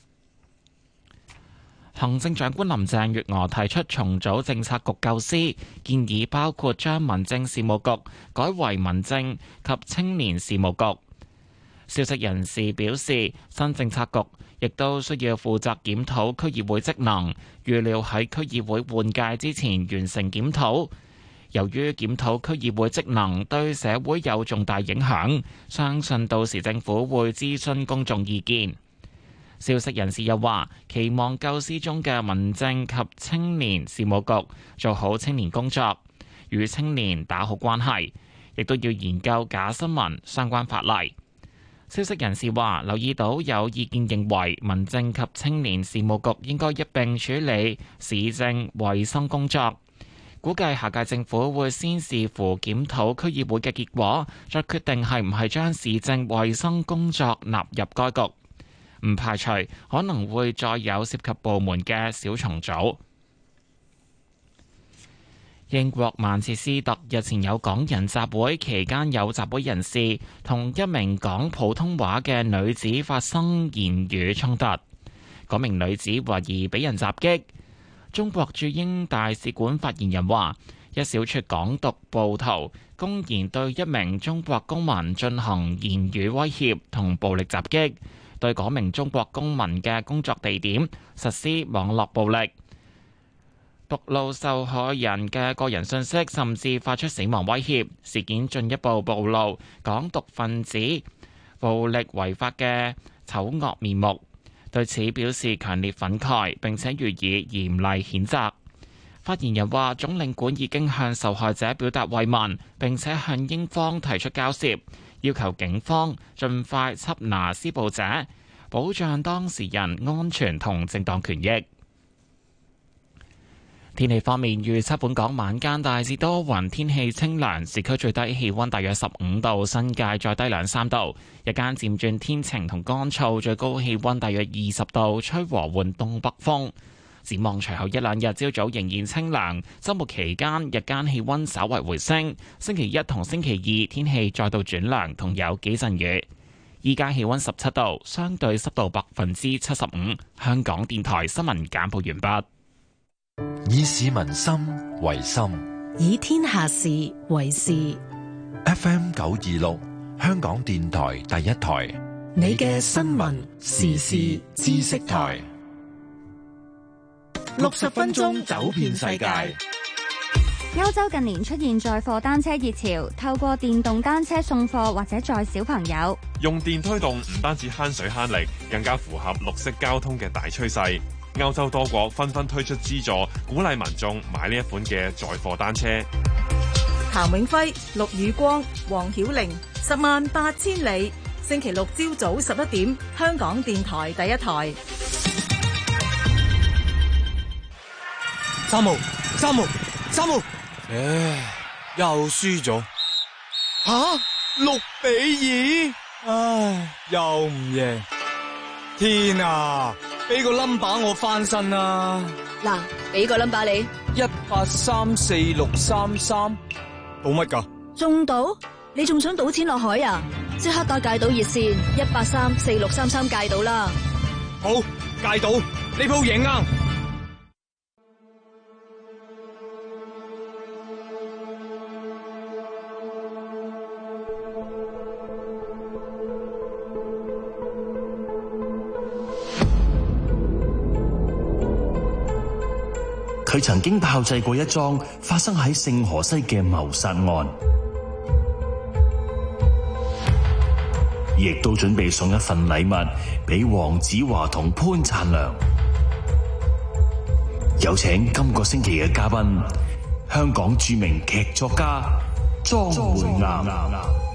A: 行政長官林鄭月娥提出重組政策局構思，建議包括將民政事務局改為民政及青年事務局。消息人士表示，新政策局亦都需要負責檢討區議會職能，預料喺區議會換屆之前完成檢討。由於檢討區議會職能對社會有重大影響，相信到時政府會諮詢公眾意見。消息人士又話，期望構思中嘅民政及青年事務局做好青年工作，與青年打好關係，亦都要研究假新聞相關法例。消息人士話，留意到有意見認為民政及青年事務局應該一並處理市政衛生工作，估計下屆政府會先視乎檢討區議會嘅結果，再決定係唔係將市政衛生工作納入該局。唔排除可能會再有涉及部門嘅小重組。英國曼徹斯特日前有港人集會，期間有集會人士同一名講普通話嘅女子發生言語衝突，嗰名女子懷疑俾人襲擊。中國駐英大使館發言人話，一小撮港獨暴徒公然對一名中國公民進行言語威脅同暴力襲擊，對嗰名中國公民嘅工作地點實施網絡暴力，暴露受害人嘅個人信息，甚至發出死亡威脅。事件進一步暴露港獨分子暴力違法嘅醜惡面目，對此表示強烈憤慨，並且予以嚴厲譴責。發言人話，總領館已經向受害者表達慰問，並且向英方提出交涉，要求警方盡快緝拿施暴者，保障當事人安全同正當權益。天氣方面，預測本港晚間大致多雲，天氣清涼，市區最低氣溫大約十五度，新界再低兩三度。日間漸轉天晴同乾燥，最高氣溫大約二十度，吹和緩東北風。展望隨後一兩日，朝早仍然清涼，周末期間日間氣溫稍為回升。星期一同星期二天氣再度轉涼，同有幾陣雨。依家氣溫十七度，相對濕度百分之七十五。香港電台新聞簡報完畢。
D: 以市民心為心，
B: 以天下事為事。
D: F M 九二六，香港電台第一台，
B: 你嘅新聞時事知識台。
F: 六十分鐘走遍世界。
L: 歐洲近年出現載貨單車熱潮，透過電動單車送貨或者載小朋友。
M: 用電推動唔單止慳水慳力，更加符合綠色交通嘅大趨勢。歐洲多國紛紛推出資助，鼓勵民眾買呢一款嘅載貨單車。
E: 譚永輝、陸宇光、黃曉玲，十萬八千里。星期六朝早十一點，香港電台第一台。
N: 三毛，三毛，三毛。唉， 又輸咗。吓，六比二，唉，又唔贏。天啊，俾個 number 我翻身啊！
O: 嗱，俾個 number 你，
N: 一八三四六三三，賭乜噶？
O: 中賭？你仲想賭錢落海啊？即刻打戒賭熱線一八三四六三三戒賭啦！
N: 好，戒賭，呢鋪贏硬。
P: 佢曾經炮製過一樁發生喺聖荷西嘅謀殺案，亦都準備送一份禮物俾黃子華同潘燦良。有請今個星期嘅嘉賓，香港著名劇作家莊梅岩。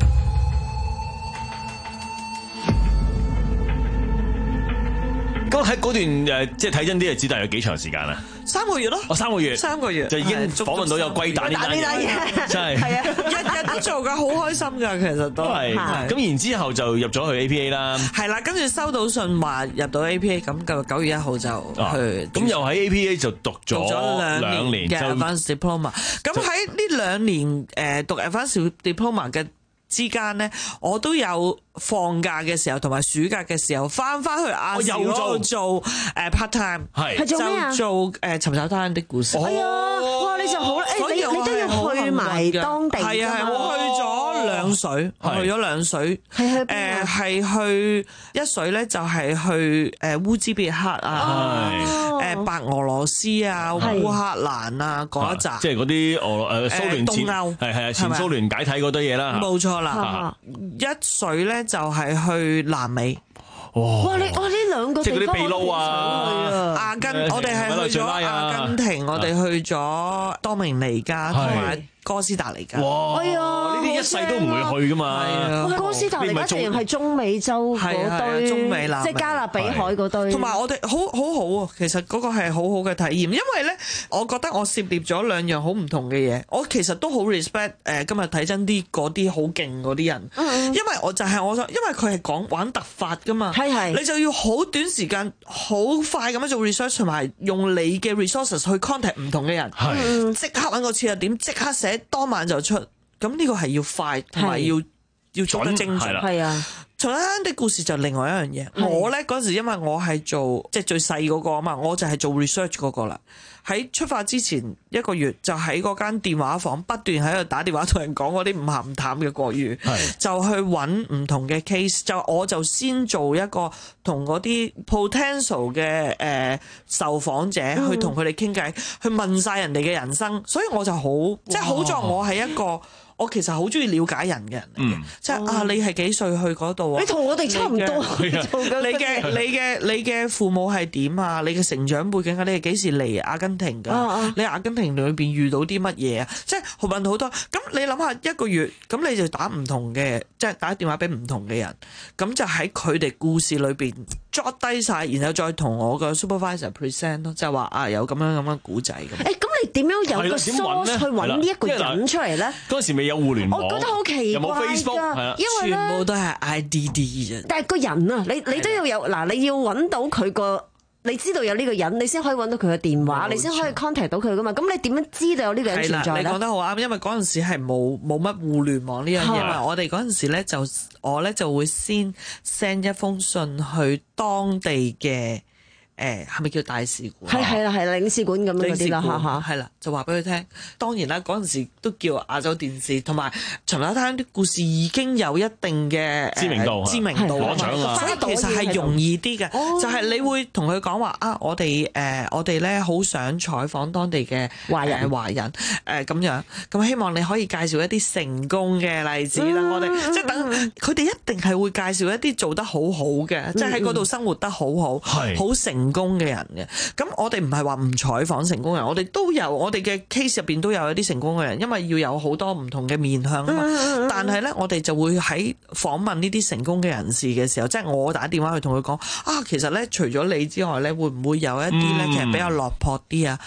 I: 咁喺嗰段誒，即係睇真啲嘅子彈有幾長時間啊？
Q: 三個月咯，
I: 哦，三個月，
Q: 三個月
I: 就已經訪問到有龜蛋呢單嘢，真係
Q: 係啊，日日都做噶，好開心噶，其實都係。
I: 咁然之後就入咗去 A P A 啦，
Q: 係啦，跟住收到信話入到 A P A，咁就九月一號就去。
I: 咁又喺 A P A 就讀咗兩年嘅
Q: Advanced Diploma。咁喺呢兩年誒讀 Advanced Diploma 嘅之間咧，我都有放假嘅時候同埋暑假嘅時候翻翻去亞視嗰度做誒 part time，
J: 係做咩啊？
Q: 就做誒尋找他人的故事。
J: 哎呀，哇！你就好誒，你你都要去埋當地㗎嘛？
Q: 係啊係，我去咗兩水，我去咗兩水，
J: 係去
Q: 誒係去一水咧，就係去誒烏茲別克啊，誒白俄羅斯啊、烏克蘭啊嗰一集，
I: 即係嗰啲俄誒蘇聯前
Q: 東歐
I: 係係啊前蘇聯解體嗰堆嘢啦，
Q: 冇錯啦。一水咧就係去南美。
J: 哇！你哇呢兩個
I: 即係嗰啲秘
J: 地
I: 魯啊，
Q: 阿根，我哋係去咗阿根廷，我哋去咗多明尼加同埋哥斯達黎加。
I: 哇！
J: 哎呀，
I: 呢啲一世都唔會去噶嘛。
Q: 係啊，
J: 哥斯達黎加竟然係中美洲嗰堆，
Q: 中美南，
J: 即係加勒比海嗰堆。
Q: 同埋我哋好好好啊，其實嗰個係好好嘅體驗，因為咧，我覺得我涉獵咗兩樣好唔同嘅嘢。我其實都好 respect 誒，今日睇真啲嗰啲好勁嗰啲人，因為我就係我想，因為佢係講玩突發噶嘛。係係，你就要好短時間、好快咁樣做 research， 同埋用你嘅 resources 去 contact 唔同嘅人，即刻揾個切入點，即刻寫，當晚就出。咁呢個係要快，同埋要要做得精準。
J: 係啊，
Q: 尋找他人的故事就另外一樣嘢。我咧嗰陣時，因為我係做即係最細嗰個啊嘛，我就係做 research 嗰個啦。喺出發之前一個月，就喺嗰間電話房不斷喺度打電話同人講嗰啲唔鹹唔淡嘅國語，就去揾唔同嘅 case。就我就先做一個同嗰啲 potential 嘅誒、呃、受訪者去同佢哋傾偈，去問晒人哋嘅人生。所以我就好即係好在我係一個。我其實好中意了解人嘅人嚟嘅，即係啊，你係幾歲去嗰度啊？
J: 你同我哋差唔多。
Q: 你嘅你嘅你嘅父母係點啊？你嘅成長背景啊？你係幾時嚟阿根廷㗎？你阿根廷裏邊遇到啲乜嘢啊？即係問好多。咁你諗下一個月，咁你就打唔同嘅，即係打電話俾唔同嘅人，咁就喺佢哋故事裏邊jot低晒，然後再同我個 supervisor present 咯，就係話啊有咁樣咁樣古仔咁。
J: 誒，咁你點樣有個 source 去揾呢一個人出嚟咧？
I: 嗰陣時未有互聯網，
J: 我覺得好奇怪㗎，因為
Q: 全部都係 I D D 嘅。
J: 但係個人啊，你你都要有嗱，你要揾到佢個，你知道有呢個人，你先可以揾到佢嘅電話，你先可以 contact 到佢噶嘛。咁你點樣知道有呢個人存在咧？
Q: 你講得好啱，因為嗰陣時係冇冇乜互聯網呢樣嘢嘛。我哋嗰陣時咧就我咧就會先 send 一封信去當地嘅。誒係咪叫大使館？
J: 係係啦係啦，領事館咁樣嗰啲啦嚇嚇，
Q: 係啦，就話俾佢聽。當然啦，嗰陣時都叫亞洲電視，同埋尋找他人的故事已經有一定嘅
I: 知名度，
Q: 知名度
I: 攞獎啊！
Q: 所以其實係容易啲嘅，就係你會同佢講話啊，我哋誒我哋咧好想採訪當地嘅華人華人誒咁樣，咁希望你可以介紹一啲成功嘅例子啦。我哋即係等佢哋一定係會介紹一啲做得好好嘅，即係喺嗰度生活得好好，好成功嘅人嘅。咁我哋唔係話唔採訪成功人，我哋都有，我哋嘅 case 入邊都有一啲成功嘅人，因為要有好多唔同嘅面向啊嘛。但係咧，我哋就會喺訪問呢啲成功嘅人士嘅時候，即係我打電話去同佢講啊，其實咧除咗你之外咧，會唔會有一啲咧其實比較落魄啲啊？因為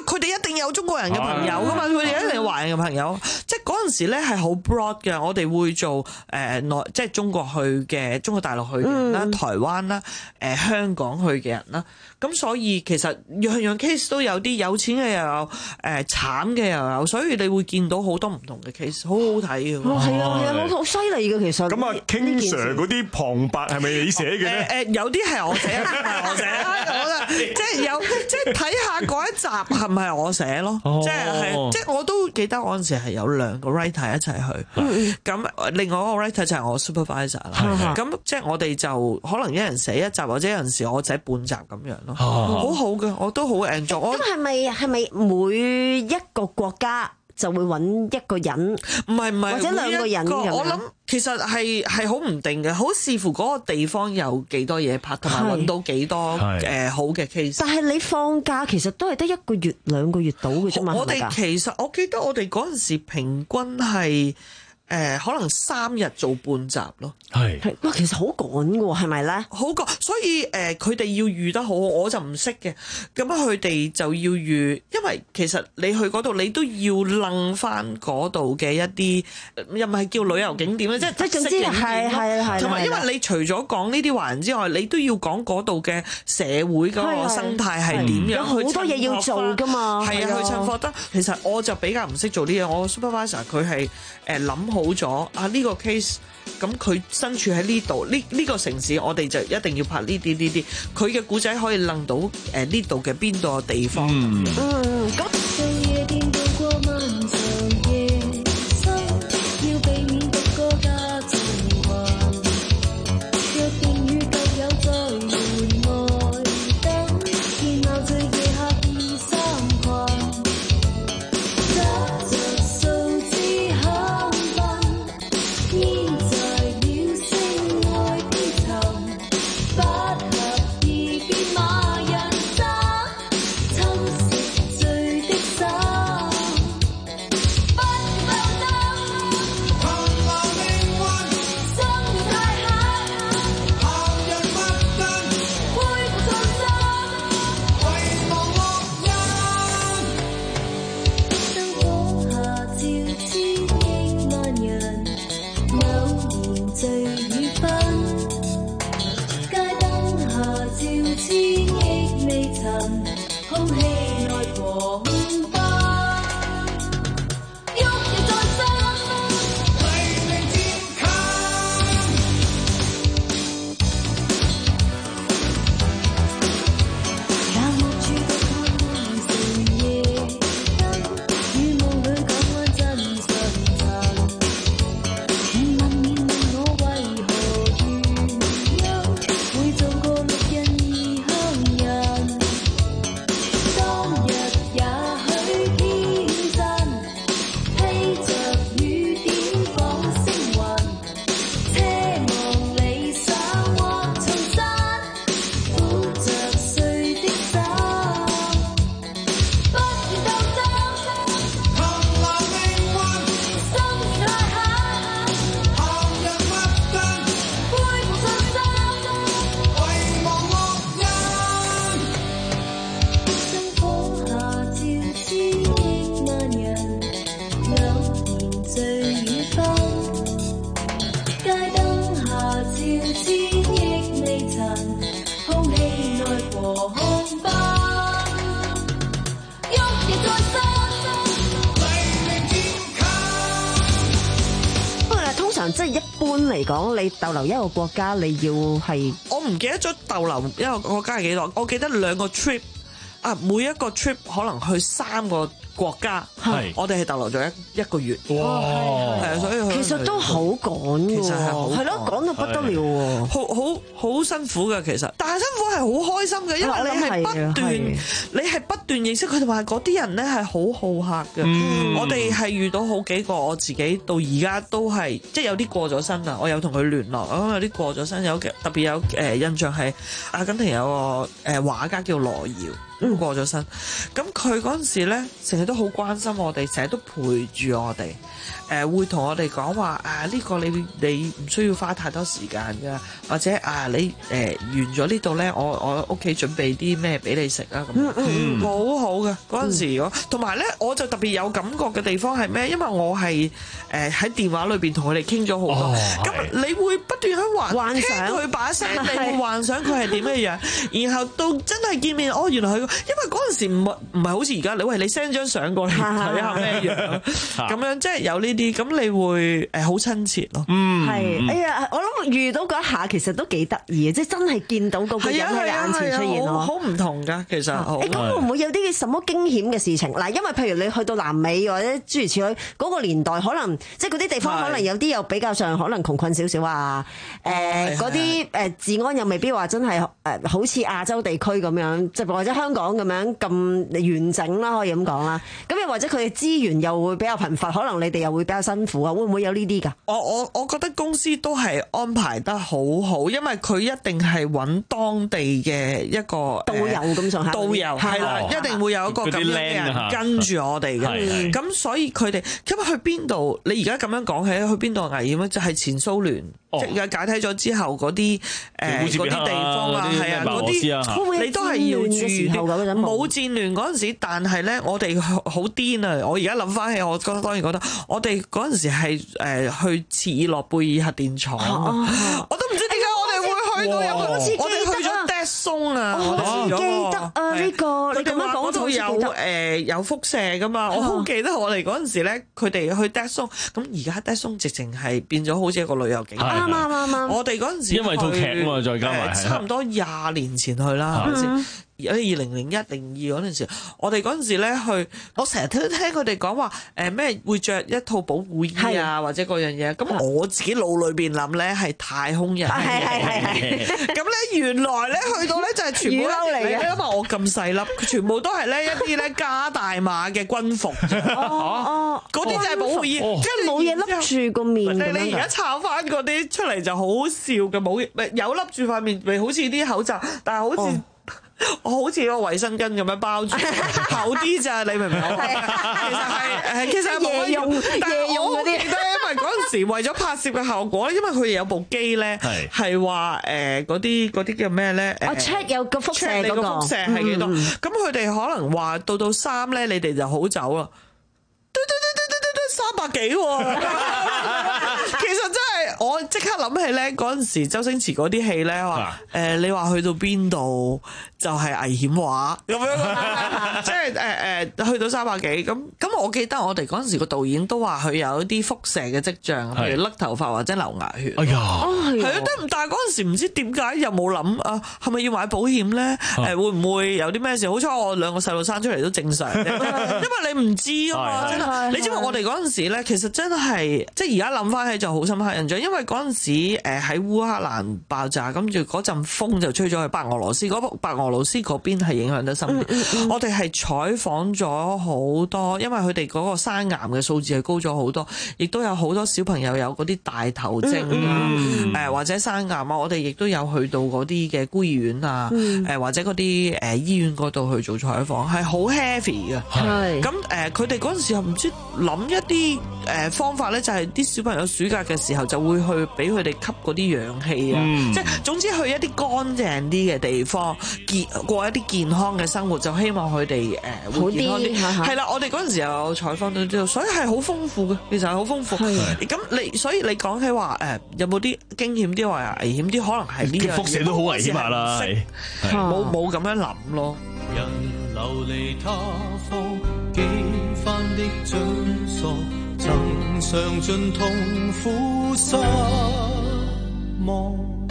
Q: 佢哋一定有中國人嘅朋友噶嘛，佢哋一定有華人嘅朋友。即係嗰陣時咧係好 broad 嘅，我哋會做誒內、呃、即係中國去嘅中國大陸去嘅人啦、嗯、台灣啦、誒、呃、香港去嘅人啦。咁所以其實樣樣 case 都有啲有錢嘅又有，誒、呃、慘嘅又有，所以你會見到好多唔同嘅 case， 好好睇嘅。
J: 係啊係啊，好犀利嘅其實。
I: 咁啊，King Sir 嗰啲旁白係咪你寫嘅咧？
Q: 誒、呃、有啲係我寫，唔係我寫。我即係有，即係睇下嗰一集係咪我寫咯？哦、即係係，即係我都記得嗰陣時係有兩個 writer 一齊去。咁、嗯、另外一個 writer 就係我 supervisor 啦。咁即係我哋就可能一人寫一集，或者有陣時我寫半集咁樣咯。好好嘅，我都好 enjoy。
J: 咁係咪係咪每一個國家就會揾一個人？
Q: 唔係唔係，
J: 或者兩個人咁樣？
Q: 我諗其實係係好唔定嘅，好視乎嗰個地方有幾多嘢拍，同埋揾到幾多誒好嘅 case。
J: 但係你放假其實都係得一個月兩個月到嘅啫嘛。
Q: 我哋其實我記得我哋嗰陣時平均係。誒、呃、可能三日做半集咯，
J: 係係哇，其實好趕嘅喎，係咪咧？
Q: 好趕，所以誒佢哋要預得好，我就唔識嘅。咁佢哋就要預，因為其實你去嗰度，你都要楞翻嗰度嘅一啲，又唔係叫旅遊景點咧，即係特色景點咯。係係係。同埋因為你除咗講呢啲華人之外，你都要講嗰度嘅社會嗰個生態係點樣，有好多嘢要做㗎嘛。係啊，去襯貨得。其實我就比較唔識做呢樣，我 supervisor 佢係誒諗好咗啊呢個 case，咁佢身處喺呢度呢呢個城市，我哋就一定要拍呢啲呢啲，佢嘅故仔可以楞到誒呢度嘅邊度地方。嗯，咁。
J: 即係一般嚟講，你逗留一個國家，你要係
Q: 我唔記得咗逗留一個國家係幾耐，我記得兩個 trip 啊，每一個 trip 可能去三個國家，係我哋係逗留咗一一個月。哇！係啊，所以
J: 其實都好趕㗎喎，其實係好係咯，趕到不得了喎，
Q: 好好好辛苦㗎其實，但係辛苦係好開心嘅，因為你係不斷你係不斷認識佢哋，話嗰啲人咧係好好客嘅。嗯、我哋係遇到好幾個，我自己到而家都係即係有啲過咗身啦，我有同佢聯絡，咁有啲過咗身，有特別有誒印象係阿根廷有個誒畫家叫羅瑤。 過咗身。咁佢嗰陣時咧，成日都好關心我哋，成日都陪住我哋。誒、呃、會同我哋講話啊，呢、這個你你唔需要花太多時間㗎，或者啊你誒、呃、完咗呢度咧，我我屋企準備啲咩俾你食啊咁，嗯嗯、好好嘅嗰陣時。如果同埋咧，我就特別有感覺嘅地方係咩？因為我係誒喺電話裏邊同佢哋傾咗好多，咁、哦、你會不斷喺幻幻想佢把聲，你會幻想佢係點嘅樣，然後到真係見面，哦原來佢，因為嗰陣時唔唔係好似而家，你喂你 send 張相過嚟睇下咩樣，咁樣即係有呢啲，咁你會誒好親切咯。嗯，
J: 係，哎呀，我諗遇到嗰一下其實都幾得意嘅，即係真係見到嗰個人喺眼前出現咯，
Q: 好唔同㗎，其實。
J: 誒咁會唔會有啲什麼驚險嘅事情？嗱，因為譬如你去到南美或者諸如此類嗰個年代，可能即係嗰啲地方可能有啲又比較上可能窮困少少啊，誒嗰啲誒治安又未必話真係誒好似亞洲地區咁樣，即係或者香港咁樣咁完整啦，可以咁講啦。咁又或者佢哋資源又會比較貧乏，可能你哋又會比較辛苦啊，會唔會有呢啲㗎？
Q: 我我我覺得公司都係安排得好好，因為佢一定係揾當地嘅一個
J: 導遊咁上下，
Q: 導遊係啦，一定會有一個咁樣嘅人跟住我哋嘅。咁所以佢哋今日去邊度？你而家咁樣講起去邊度危險咧？就係前蘇聯即係解體咗之後嗰啲誒嗰啲地方啊，係啊嗰啲，你都係要注意啲。冇戰亂嗰陣時，但係咧我哋好癲啊！我而家諗翻起，我覺得當然覺得我哋嗰陣時係誒去切爾諾貝爾核電廠，我都唔知點解我哋會去到有，我哋去咗德松啊！我
J: 唔記得啊呢個，
Q: 佢哋話嗰度有誒有輻射噶嘛，我好記得我哋嗰陣時咧，佢哋去德松，咁而家德松直情係變咗好似一個旅遊景點。
J: 啱啱啱啱，
Q: 我哋嗰陣時
I: 因為套劇啊嘛，再加埋
Q: 差唔多廿年前去啦，係咪先？二零零一零二嗰陣時，我哋嗰陣時咧去，我成日都聽佢哋講話誒咩會着一套保護衣啊，或者嗰樣嘢。咁我自己腦裏邊諗咧係太空人，係係係係。咁咧原來咧去到咧就係全部褸嚟嘅，因為我咁細粒，佢全部都係咧一啲咧加大碼嘅軍服。
J: 哦哦，
Q: 嗰啲就係保護衣，
J: 即係冇嘢笠住個面咁樣。
Q: 你而家抄翻嗰啲出嚟就好笑嘅，冇嘢有笠住塊面，咪好似啲口罩，但係好似。我好似個衛生巾咁樣包住，厚啲咋，你明唔明？其實係誒，其實係夜用夜用嗰啲。因為嗰陣時為咗拍攝嘅效果，因為佢哋有部機咧，係話誒嗰啲嗰啲叫咩咧？
J: 我 check 有個輻射嗰個
Q: 輻射係幾多？咁佢哋可能話到到三咧，你哋就好走啦。嘟嘟嘟嘟嘟嘟嘟三百幾喎，其實真係我即刻諗起咧嗰陣時周星馳嗰啲戲咧話誒，你話去到邊度就係危險話咁樣，即係誒誒去到三百幾咁咁。我記得我哋嗰陣時個導演都話佢有一啲輻射嘅跡象，譬如甩頭髮或者流牙血。哎呀，係啊，但係嗰陣時唔知點解又冇諗啊，係咪要買保險咧？誒會唔會有啲咩事？好彩我兩個細路生出嚟都正常，因為你唔知啊嘛，真係。你知唔知我哋嗰陣時咧，其實真係即係而家諗翻起就好深刻印象，因為嗰陣時誒喺烏克蘭爆炸，跟住嗰陣風就吹咗去白俄羅斯，嗰白俄羅斯嗰邊係影響得深啲。嗯嗯、我哋係採訪咗好多，因為佢哋嗰個生癌嘅數字係高咗好多，亦都有好多小朋友有嗰啲大頭症啊，誒、嗯嗯、或者生癌啊，我哋亦都有去到嗰啲嘅孤兒院啊，誒、嗯、或者嗰啲誒醫院嗰度去做採訪，係好 heavy 嘅。係咁誒，佢哋嗰陣時候唔知諗一啲誒方法咧，就係啲小朋友暑假嘅時候就會去俾佢哋吸嗰啲氧氣啊，嗯、即係總之去一啲乾淨啲嘅地方，健過一啲健康嘅生活，就希望佢哋誒會健康啲。係啦，我哋嗰陣時候有採訪到知道，所以係好豐富嘅，其實係好豐富。咁你所以你講起話誒，有冇啲驚險啲或者危險啲？可能係呢樣嘢，輻射都好危險下啦，冇冇咁樣諗咯。人流離他方，幾番的追索，曾嘗盡痛苦失望，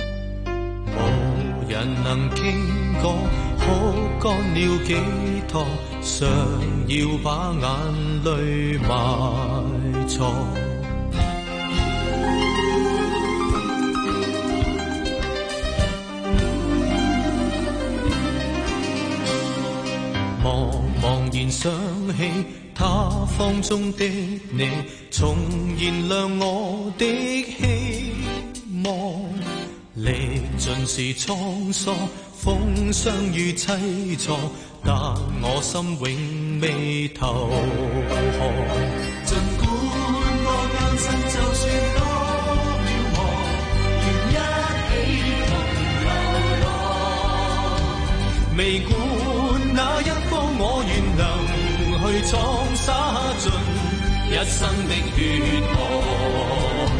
Q: 無人能傾講，哭乾了幾多，常要把眼淚埋藏。茫茫然想起他方中的你，重燃亮我的希望，歷盡是滄桑，
K: 風霜雨凄楚，但我心永未投降。儘管我眼神就算多渺茫，願一起同流浪。未管那一方，我願能去闖，灑盡一生的血汗。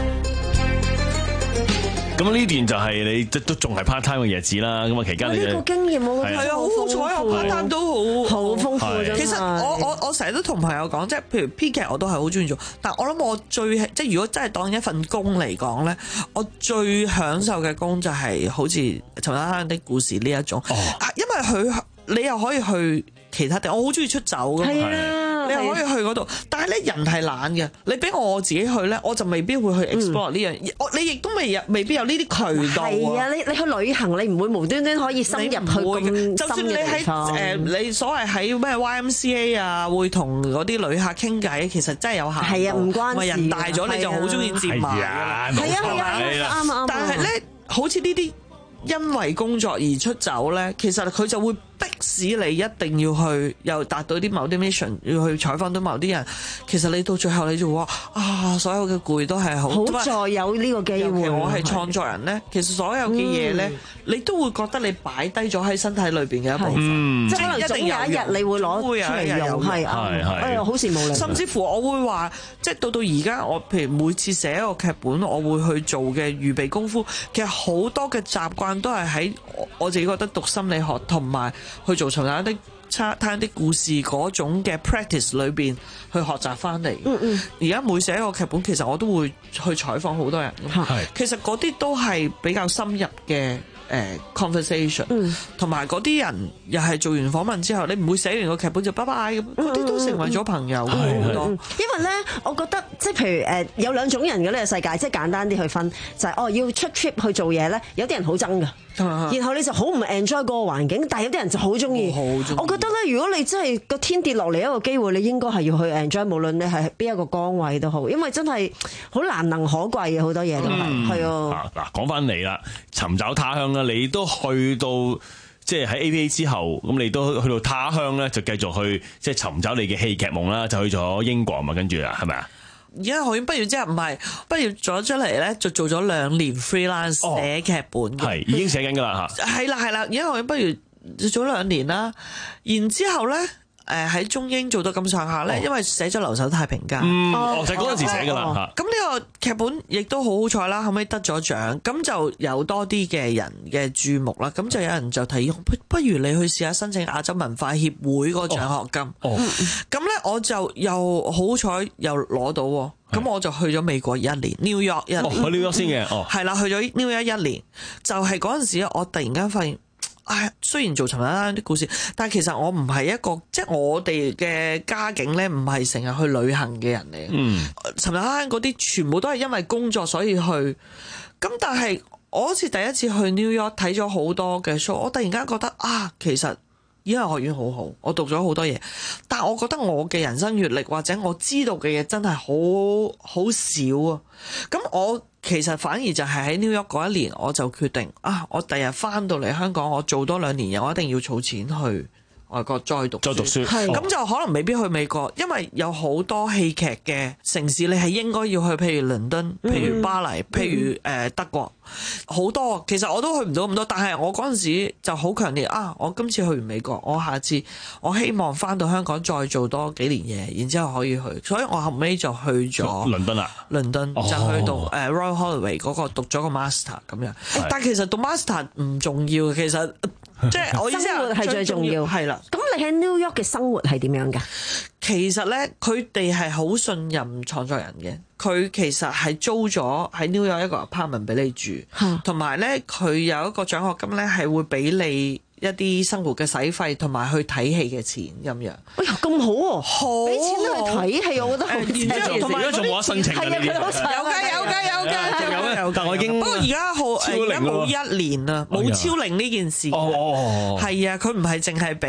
I: 咁呢段就係你都都仲係 part time 嘅日子啦。咁啊期間你
J: 呢個經驗我覺得
Q: 係啊，好彩啊 part time 都好
J: 好豐富。
Q: 其實我我我成日都同朋友講，即係譬如編劇我都係好中意做，但我諗我最即係如果真係當一份工嚟講咧，我最享受嘅工就係好似《陳生生的故事》呢一種，因為佢你又可以去其他地方，我好中意出走㗎嘛。係啊，你又可以去嗰度，但係咧人係懶嘅，你俾我我自己去咧，我就未必會去 explore 呢樣嘢。我你亦都未有，未必有呢啲渠道。
J: 係啊，你你去旅行，你唔會無端端可以深入去咁
Q: 就算你喺誒你所謂喺咩 Y M C A 啊，會同嗰啲旅客傾偈，其實真係有限。係啊，唔關事。人大咗你就好中意接埋㗎啦。係啊係啊，啱啊啱。但係咧，好似呢啲因為工作而出走咧，其實佢就會逼使你一定要去，又達到啲某啲 mission， 要去採訪到某啲人。其實你到最後你就話啊，所有嘅攰都係好。
J: 好在有呢個機會。尤其
Q: 我係創作人咧，其實所有嘅嘢咧，你都會覺得你擺低咗喺身體裏邊嘅一部分。
J: 即係可能總有一日你會攞出嚟用，係啊，哎呀，好羨慕你。
Q: 甚至乎我會話，即係到到而家，我譬如每次寫一個劇本，我會去做嘅預備功夫，其實好多嘅習慣都係喺我自己覺得讀心理學同埋去做尋找的差攤的故事嗰種嘅 practice 裏邊去學習翻嚟。嗯嗯。而家每寫一個劇本，其實我都會去採訪好多人。係。其實嗰啲都係比較深入嘅誒 conversation。嗯。同埋嗰啲人又係做完訪問之後，你唔會寫完個劇本就拜拜咁，嗰啲都成為咗朋友好多。
J: 因為咧，我覺得即係譬如誒有兩種人嘅呢個世界，即係簡單啲去分，就係哦要出 trip 去做嘢咧，有啲人好憎㗎。然後你就好唔 enjoy 嗰個環境，但係有啲人就好中意。我覺得咧，如果你真係個天跌落嚟一個機會，你應該係要去 enjoy，無論你係邊一個崗位都好，因為真係好難能可貴嘅好多嘢都係。係啊，
I: 嗱講翻嚟啦，尋找他鄉啦，你都去到即係喺 A P A 之後，咁你都去到他鄉咧，就繼續去即係尋找你嘅戲劇夢啦，就去咗英國嘛，跟住啊，係咪啊？
Q: 而家學院畢業之後唔係畢業咗出嚟咧，就做咗兩年 freelance 寫劇本嘅，
I: 係、哦、已經寫緊㗎啦嚇。係
Q: 啦係啦，而家學院畢業就做咗兩年啦，然之後咧。誒喺中英做到咁上下咧，因為寫咗《留守太平間》，
I: 嗯，哦就係嗰陣時寫㗎啦。
Q: 咁呢個劇本亦都好好彩啦，後尾得咗獎，咁就有多啲嘅人嘅注目啦。咁就有人就提議，不不如你去試下申請亞洲文化協會個獎學金。哦，咁咧我就又好彩又攞到，咁我就去咗美國一年 New York 一年。
I: 哦，去 New York 先嘅。哦，
Q: 係啦，去咗 New York 一年，就係嗰陣時我突然間發現。唉，雖然做尋找啲故事，但係其實我唔係一個，即係我哋嘅家境咧，唔係成日去旅行嘅人嚟。嗯，尋找嗰啲全部都係因為工作所以去。咁但係我好似第一次去 New York 睇咗好多嘅 show，我突然間覺得啊，其實演藝學院好好，我讀咗好多嘢，但係我覺得我嘅人生閱歷或者我知道嘅嘢真係好好少啊。咁我其實反而就係喺 New York 嗰一年，我就決定啊，我第日翻到嚟香港，我做多兩年嘢，我一定要儲錢去外國再讀書。
I: 再讀書，
Q: 咁就可能未必去美國，因為有好多戲劇嘅城市，你係應該要去，譬如倫敦，譬如巴黎，譬如誒德國，好多。其實我都去唔到咁多，但係我嗰陣時就好強烈啊！我今次去完美國，我下次我希望翻到香港再做多幾年嘢，然之後可以去。所以我後尾就去咗
I: 倫敦啊，
Q: 倫敦就去到誒 Royal Holloway 嗰個讀咗個 master 咁樣。但係其實讀 master 唔重要，其實。即係我意思
J: 生活係最重要，
Q: 係啦。
J: 咁你喺 New York 嘅生活係點樣㗎？
Q: 其實咧，佢哋係好信任創作人嘅。佢其實係租咗喺 New York 一個 apartment 俾你住，同埋咧佢有一個獎學金咧係會俾你一啲生活嘅使費同埋去睇戲嘅錢咁樣。
J: 哎呀，咁好喎！
Q: 好
J: 俾錢都去睇戲，我覺得好正。
I: 同埋而家仲冇得申請㗎呢啲。
Q: 有㗎有㗎有㗎有㗎有。但我已經不過而家好而家冇一年啦，冇超齡呢件事。哦哦哦。係啊，佢唔係淨係俾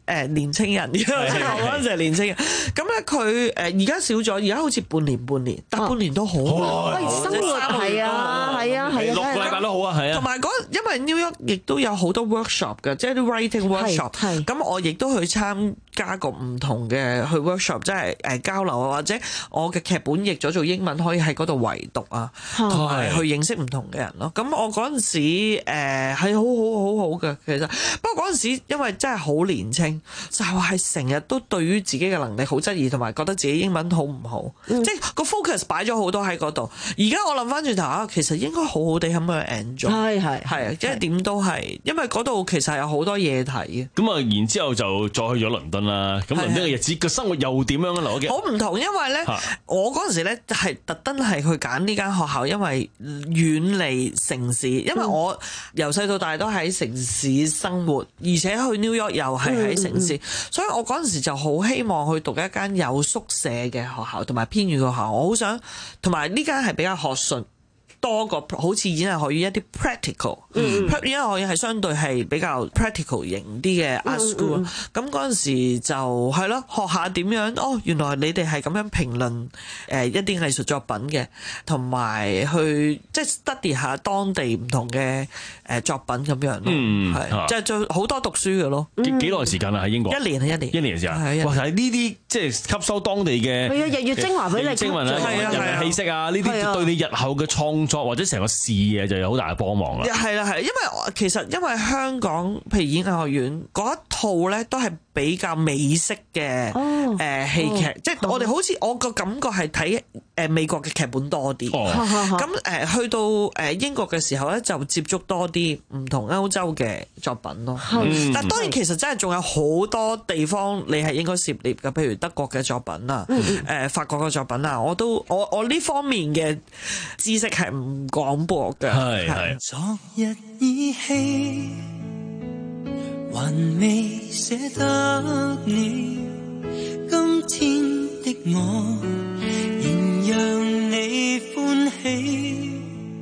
Q: 誒年青人，即係我嗰陣時係年青人。咁咧佢誒而家少咗，而家好似半年半年，但半年都好。
J: 喂，生活係啊係啊係啊，
I: 六個禮拜都好啊，係啊。
Q: 同埋嗰因為 New York 亦都有好多 workshop 嘅，即係啲 writing workshop。咁我亦都去參加過唔同嘅去 workshop，即係誒交流啊，或者我嘅劇本譯咗做英文，可以喺嗰度圍讀啊，同埋去認識唔同嘅人咯。咁我嗰陣時誒係好好好好嘅，其實不過嗰陣時因為真係好年青，就係成日都對於自己嘅能力好質疑，同埋覺得自己英文好唔好，嗯、即係個 focus 擺咗好多喺嗰度。而家我諗翻轉頭啊，其實應該好好地咁去 enjoy，係係係啊，即係點都係，因為嗰度其實有好多嘢睇嘅。
I: 咁啊，然之後就再去咗倫敦啦。咁倫敦嘅日子個生活又點樣啊？劉
Q: 好唔同，因為咧，我嗰陣時咧係特登係去揀呢間學校，因為遠離城市，因為我由細到大都喺城市生活，而且去 New York 又係喺城市，嗯嗯、所以我嗰陣時就好希望去讀一間有宿舍嘅學校，同埋偏遠嘅學校。我好想，同埋呢間係比較學術。多個好似演藝學院一啲 practical，演藝、嗯、學院係相對係比較 practical 型啲嘅 art school。咁嗰陣時就係咯，學下點樣哦，原來你哋係咁樣評論誒一啲藝術作品嘅，同埋去即係 study 下當地唔同嘅誒作品咁樣咯。嗯，係即係做好多讀書嘅咯。幾幾耐時間啊？喺英國一年係一年，一年嘅時間。哇！係呢啲即係吸收當地嘅
J: 係啊，日月精華俾你，
I: 精華啊，人嘅氣息啊，呢啲對你日後嘅創作或者成個視野就有好大嘅幫忙啦。係啦，係，因為其實因為香港譬如演藝學院嗰一套咧，都係比較美式嘅誒戲劇，哦、即係我哋好似我個感覺係睇誒美國嘅劇本多啲。咁誒、哦呃、去到誒英國嘅時候咧，就接觸多啲唔同歐洲嘅作品咯。嗯、但係當然其實真係仲有好多地方你係應該涉獵嘅，譬如德國嘅作品啊，誒、嗯呃、法國嘅作品啊，我都我我呢方面嘅知識係唔廣博嘅。係係。
K: 昨日依稀還未捨得你，今天的我仍讓你歡喜，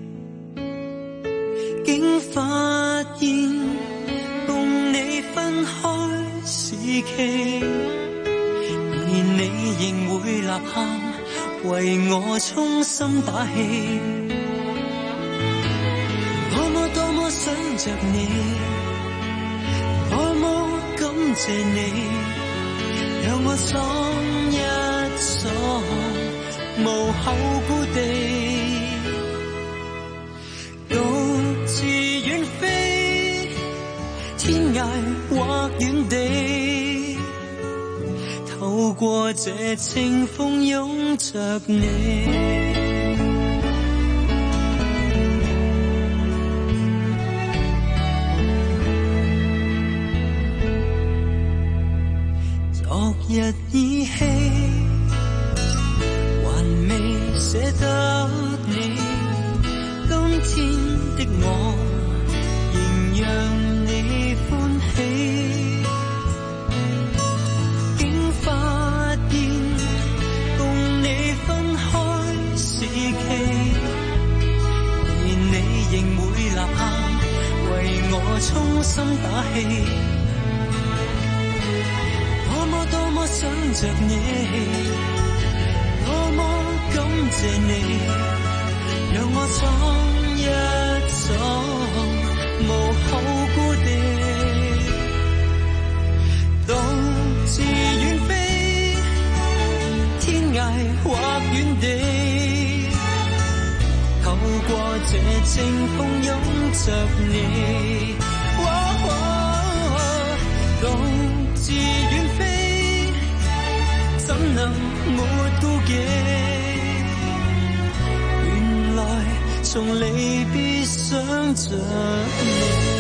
K: 竟發現共你分開時期，而你仍會吶喊為我衷心打氣，多麼多麼想着你，多麼感謝你，讓我闖一闖無後顧地，獨自遠飛，天涯或遠地，透過這清風擁着你。昨日依稀還未捨得你，今天的我仍讓你歡喜，竟發現共你分開時期，而你仍會吶喊為我衷心打氣，多麼想着你，多麼感謝你，讓我闖一闖無後顧地，獨自遠飛，天涯或遠地，透過這清風擁着你，哦哦、獨自遠飛，怎能沒顧忌？原來從離別想着你。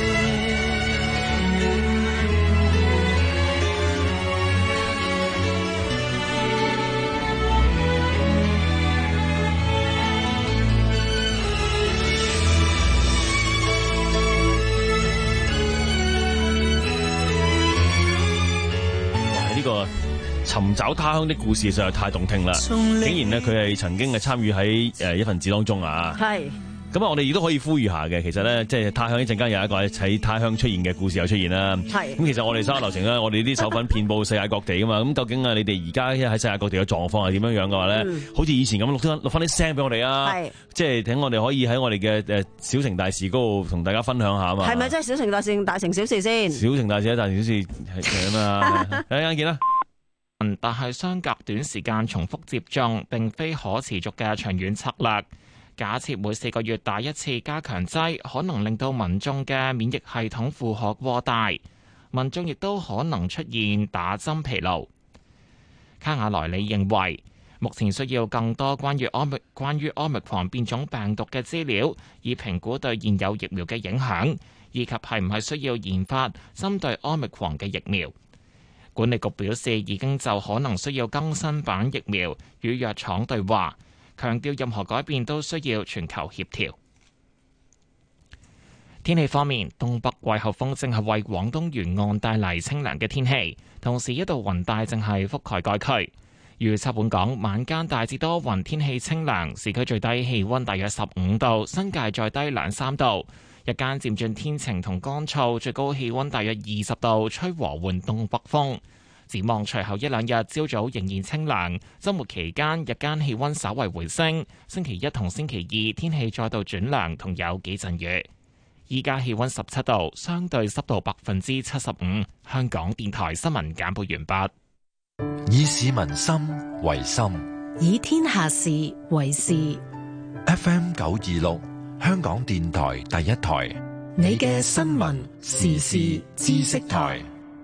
I: 哇！呢個尋找他鄉的故事實在太動聽啦！竟然咧，佢係曾經係參與喺誒一份子當中啊！
J: 係
I: 咁啊，我哋亦都可以呼籲下嘅。其實咧，即係太香一陣間有一個喺太香出現嘅故事又出現啦。
J: 係。
I: 咁其實我哋沙律流程咧，我哋啲手粉遍佈世界各地噶嘛。咁究竟啊，你哋而家喺世界各地嘅狀況係點樣樣嘅話咧？嗯、好似以前咁錄翻錄翻啲聲俾我哋啊！係。即係等我哋可以喺我哋嘅誒小城大事嗰度同大家分享下啊嘛。係
J: 咪真係小城大事，大城小事先？
I: 小城大事，大城小事係咁啊！睇眼見啦。
A: 但係相隔短時間重複接種並非可持續嘅長遠策略。假設每四個月打一次加強劑，可能令到民眾嘅免疫系統負荷過大，民眾亦都可能出現打針疲勞。卡瓦萊里認為，目前需要更多關於奧密關於奧密克戎變種病毒嘅資料，以評估對現有疫苗嘅影響，以及係唔係需要研發針對奧密克戎嘅疫苗。管理局表示，已經就可能需要更新版疫苗與藥廠對話。強調任何改變都需要全球協調。天氣方面，東北季候風正係為廣東沿岸帶嚟清涼嘅天氣，同時一道雲帶正係覆蓋該區。預測本港晚間大致多雲，天氣清涼，市區最低氣溫大約十五度，新界再低兩三度。日間漸轉天晴同乾燥，最高氣溫大約二十度，吹和緩東北風。展望隨後一兩日，朝早仍然清涼，週末期間日間氣溫稍為回升。星期一同星期二天氣再度轉涼，同有幾陣雨。依家氣溫十七度，相對濕度百分之七十五。香港電台新聞簡報完畢。
D: 以市民心為心，
B: 以天下事為事。
D: F M 九二六，香港電台第一台，
B: 你嘅新聞時事知識台。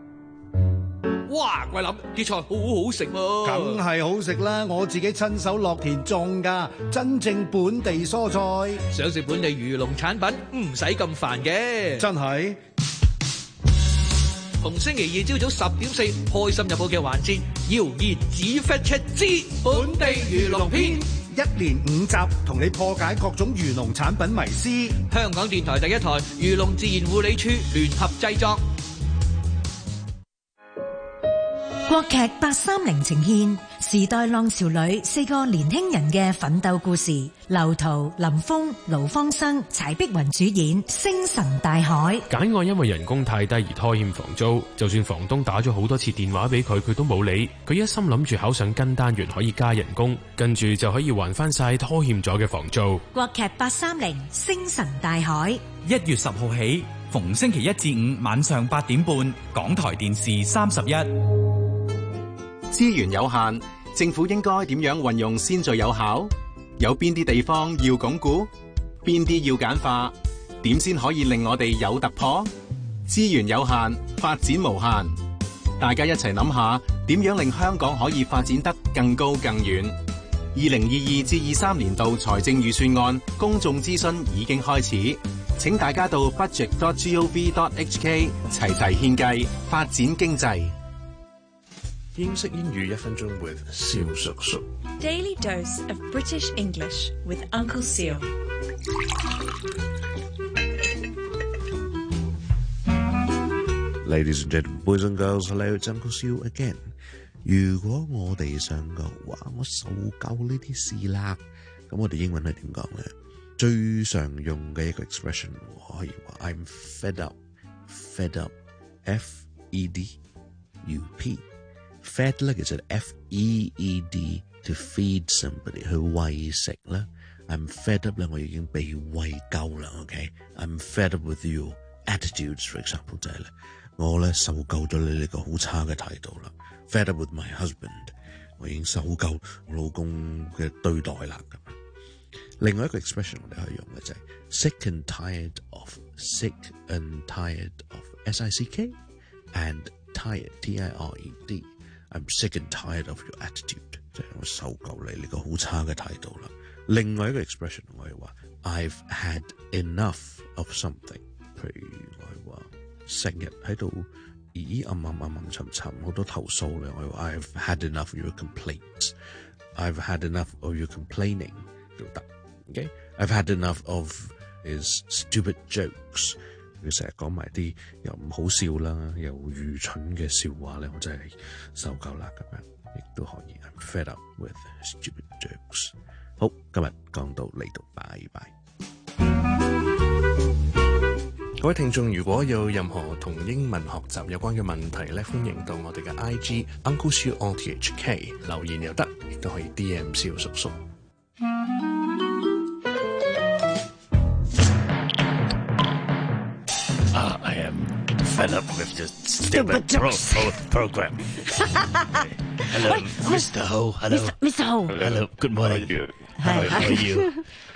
R: 哇！桂林啲菜好好食喎，
F: 梗係好食啦！我自己親手落田種㗎，真正本地蔬菜。
R: 想食本地漁農產品，唔使咁煩嘅。
F: 真係。
R: 逢星期二朝早十點四，開心日報嘅環節，謠言止 fact check 之本地漁農篇，
F: 一連五集，同你破解各種漁農產品迷思。
R: 香港電台第一台漁農自然護理處聯合製作。
B: 國劇八三零呈現時代浪潮裏四個年輕人嘅奮鬥故事。劉濤、林峰、盧芳生、柴碧雲主演《星辰大海》。
S: 簡愛因為人工太低而拖欠房租，就算房東打咗好多次電話俾佢，佢都冇理。佢一心諗住考上跟單員可以加人工，跟住就可以還翻晒拖欠咗嘅房租。
B: 國劇八三零《星辰大海》，
T: 一月十號起，逢星期一至五晚上八點半，港台電視三十一。
U: 資源有限，政府應該點樣運用先最有效？有邊啲地方要鞏固？邊啲要簡化？點先可以令我哋有突破？資源有限，發展無限。大家一齊諗下，點樣令香港可以發展得更高更遠？二零二二至二三年度財政預算案公眾諮詢已經開始，請大家到 budget dot gov dot hk 齊齊獻計，發展經濟。
V: 英式英語一分鐘 with 蕭叔叔。
W: Daily dose of British English with Uncle Seal。
V: Ladies and gentlemen, boys and girls, hello, it's Uncle Seal again。如果我哋想講話，我受夠呢啲事啦，咁我哋英文係點講咧？最常用嘅一個 expression 可以話 I'm fed up，fed up，F E D U P。Fed 咧，其實 F E E D to feed somebody 去餵食啦。I'm fed up 咧，我已經被餵夠啦。OK，I'm fed up with your attitudes，for example 就係咧，我咧受夠咗你呢個好差嘅態度啦。Fed up with my husband， 我已經受夠我老公嘅對待啦。咁另外一個 expression 我哋可以用嘅就係 sick and tired of，sick and tired of，S I C K and tired T I R E D。I'm sick and tired of your attitude， 即係我受夠你呢個好差嘅態度啦。另外一個 expression 我係話 I've had enough of something， 譬如我係話成日喺度咦暗暗暗暗沉沉好多投訴咧，我係話 I've had enough of your complaints，I've had enough of your complaining 都得。OK，I've had enough of his stupid jokes。佢成日講埋啲又唔好笑啦，又愚蠢嘅笑話咧，我真係受夠啦咁樣，亦都可以。I'm fed up with stupid jokes。好，今日講到呢度，拜拜。
C: 各位聽眾，如果有任何同英文學習有關嘅問題咧，歡迎到我哋嘅 I G Uncle Siu O T H K 留言又得，亦都可以 D M 蕭叔叔。
P: Ah, I am fed up with this stupid pro pro program. Hello, Mister Ho. Hello,
J: Mister Ho.
P: Hello, good morning. How are you?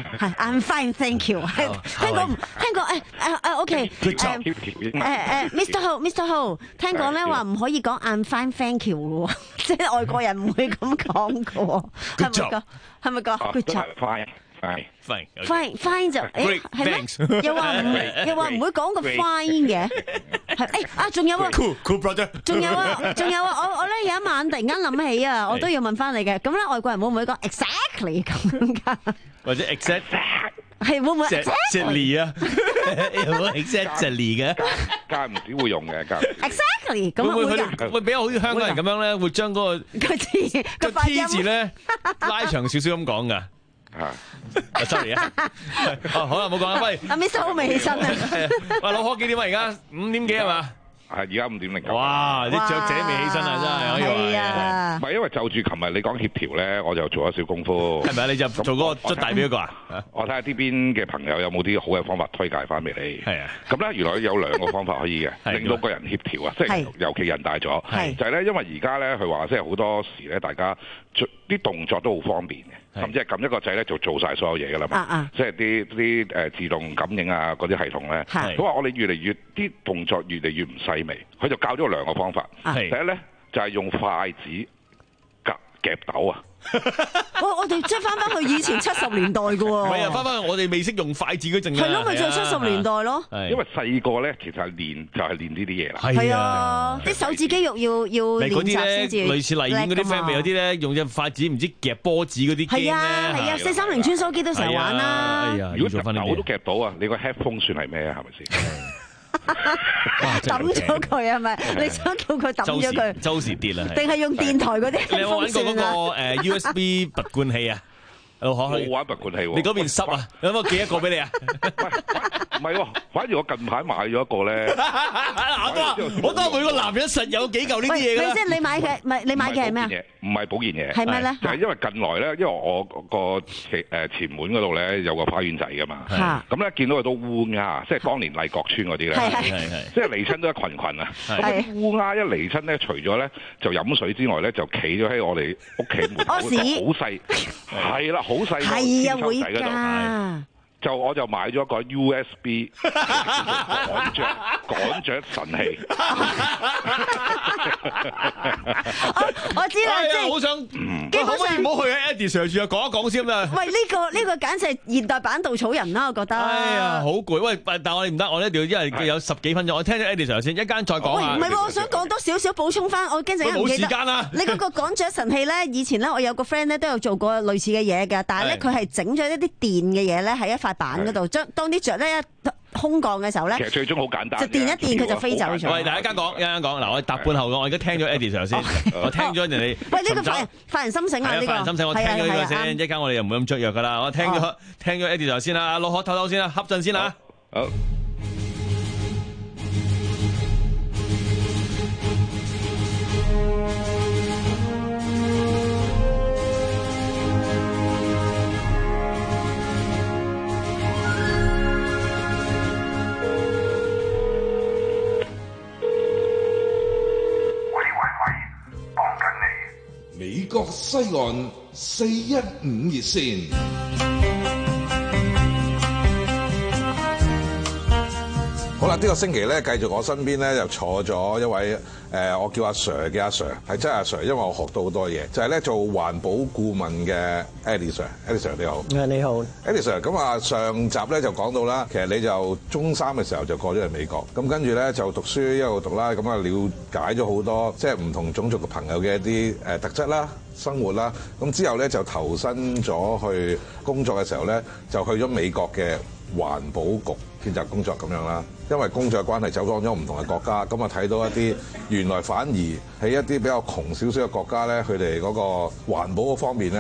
J: I'm fine, thank you. 香港香港誒誒誒 OK 誒誒誒 Mister Ho Mister Ho 聽講咧話唔可以講 I'm fine, thank you 嘅喎，即係外國人唔會咁講嘅喎，係咪講係咪講 good job？
M: Fine
P: fine
J: fine fine 就誒係咩？又話唔又話唔會講個 fine 嘅，係誒啊仲有啊
P: cool cool brother，
J: 仲有啊仲有啊我我咧有一晚突然間諗起啊，我都要問翻你嘅，咁咧外國人會唔會講 exactly 咁樣㗎？
I: 或者 exact
J: 係會唔會
I: exactly 啊？有冇 exactly 嘅？
M: 間唔少會用嘅，間
J: exactly 咁
I: 會會
J: 會㗎
I: 會比較好似香港人咁樣咧，會將嗰個
J: 個字個發
I: T
J: 音
I: 字咧拉長少少咁講㗎。啊，sorry 啊，好啦，唔好講啦，喂，
J: 阿 Miss 好未起身啊？
I: 喂，老何幾點啊？而家五點幾係嘛？
M: 係而家五點零九。
I: 哇！啲雀仔未起身啊，真係可以話。
M: 唔係因為就住琴日你講協調咧，我就做咗少功夫。
I: 係咪啊？你就做嗰個捽大髀嗰個啊？
M: 我睇下呢邊嘅朋友有冇啲好嘅方法推介翻俾你。
I: 係啊。
M: 咁咧，原來有兩個方法可以嘅，令到個人協調啊，即係尤其人大咗，就係咧，因為而家咧佢話即係好多時咧，大家啲動作都好方便嘅，甚至係撳一個掣咧就做晒所有嘢㗎啦嘛。即係啲啲誒自動感應啊嗰啲系統咧，佢話我哋越嚟越啲動作越嚟越唔細微，佢就教咗我兩個方法。第一咧就係用筷子夾夾豆啊。
J: 我我哋即係翻翻去以前七十年代嘅喎。
I: 唔係啊，翻翻去我哋未識用筷子嗰陣嘅。
J: 係咯，咪就係七十年代咯。
M: 因為細個咧，其實係練就係練呢啲嘢啦。
J: 係啊，啲手指肌肉要要練習先至。
I: 類似荔園嗰啲 friend 咪有啲咧，用隻筷子唔知夾波子嗰啲。係
J: 啊係啊，四三零穿梭機都成日玩啦。
M: 如果夾豆都夾到啊，你個 headphone 算係咩啊？係咪先？
J: 抌咗佢係咪？你想叫佢抌咗佢？
I: 周時跌啦，
J: 定係用電台嗰啲？
I: 你有冇揾過嗰個誒 U S B 拔罐器啊？
M: 冇玩拔罐器喎。
I: 你嗰邊濕啊？有冇寄一個俾你啊？
M: 唔係喎，反而我近排買咗一個咧。
I: 我都我都每個男人實有幾嚿呢啲嘢㗎。
J: 即係你買嘅，唔係你買嘅係咩啊？
M: 唔係保健嘢。
J: 係咩咧？
M: 就係因為近來咧，因為我個前誒前門嗰度咧有個花園仔㗎嘛。咁咧見到好多烏鴉，即係當年麗閣村嗰啲咧。係係係。即係嚟親都一羣羣啊！咁啲烏鴉一嚟親咧，除咗咧就飲水之外咧，就企咗喺我哋屋企門口好細，係啦，好細個天窗仔嗰度。就我就買咗個 U S B 趕雀趕雀神器。
J: 我知啦，即係
I: 好想，基本上唔好去啊 Eddie Sir 住啊，講一講先啦。
J: 喂，呢個呢個簡直係現代版稻草人啦，我覺得。
I: 哎呀，好攰。喂，但係我哋唔得，我一定要，因為有十幾分鐘，我聽咗 Eddie Sir 先，一間再講下。
J: 唔係喎，我想講多少少補充翻，我驚陣間唔記得。冇時間啦。你嗰個趕雀神器咧，以前咧我有個 friend 咧都有做過類似嘅嘢㗎，但係咧佢係整咗一啲電嘅嘢咧喺一塊板嗰度，將當啲雀咧一空降嘅時候咧，
M: 其實最終好簡單，
J: 就電一電佢就飛走咗。
I: 喂，大家講一間講嗱，我搭半後嘅，我而家聽咗 Eddie Sir 先，我聽咗人哋。
J: 喂，呢個發發人心醒啊！呢個
I: 發人心醒，我聽咗呢個先，一間我哋又唔會咁雀躍噶啦，我聽咗聽咗 Eddie Sir 先啦，落學唞唞先啦，恰陣先啦。
M: 好。
G: 美國西岸四一五熱線，
H: 好啦，呢個星期咧，繼續我身邊咧就坐咗一位誒、呃，我叫阿 Sir 嘅阿 Sir，係真係阿 Sir，因為我學到好多嘢，就係、是、咧做環保顧問嘅 Eddie Sir，Eddie Sir 你好。
X: 誒你好
H: ，Eddie Sir，咁啊上集咧就講到啦，其實你就中三嘅時候就過咗去美國，咁跟住咧就讀書一路讀啦，咁啊了解咗好多即係唔同種族嘅朋友嘅一啲誒特質啦、生活啦，咁之後咧就投身咗去工作嘅時候咧，就去咗美國嘅環保局負責工作咁樣啦，因為工作嘅關係走訪咗唔同嘅國家，咁啊睇到一啲原來反而喺一啲比較窮少少嘅國家咧，佢哋嗰個環保嗰方面咧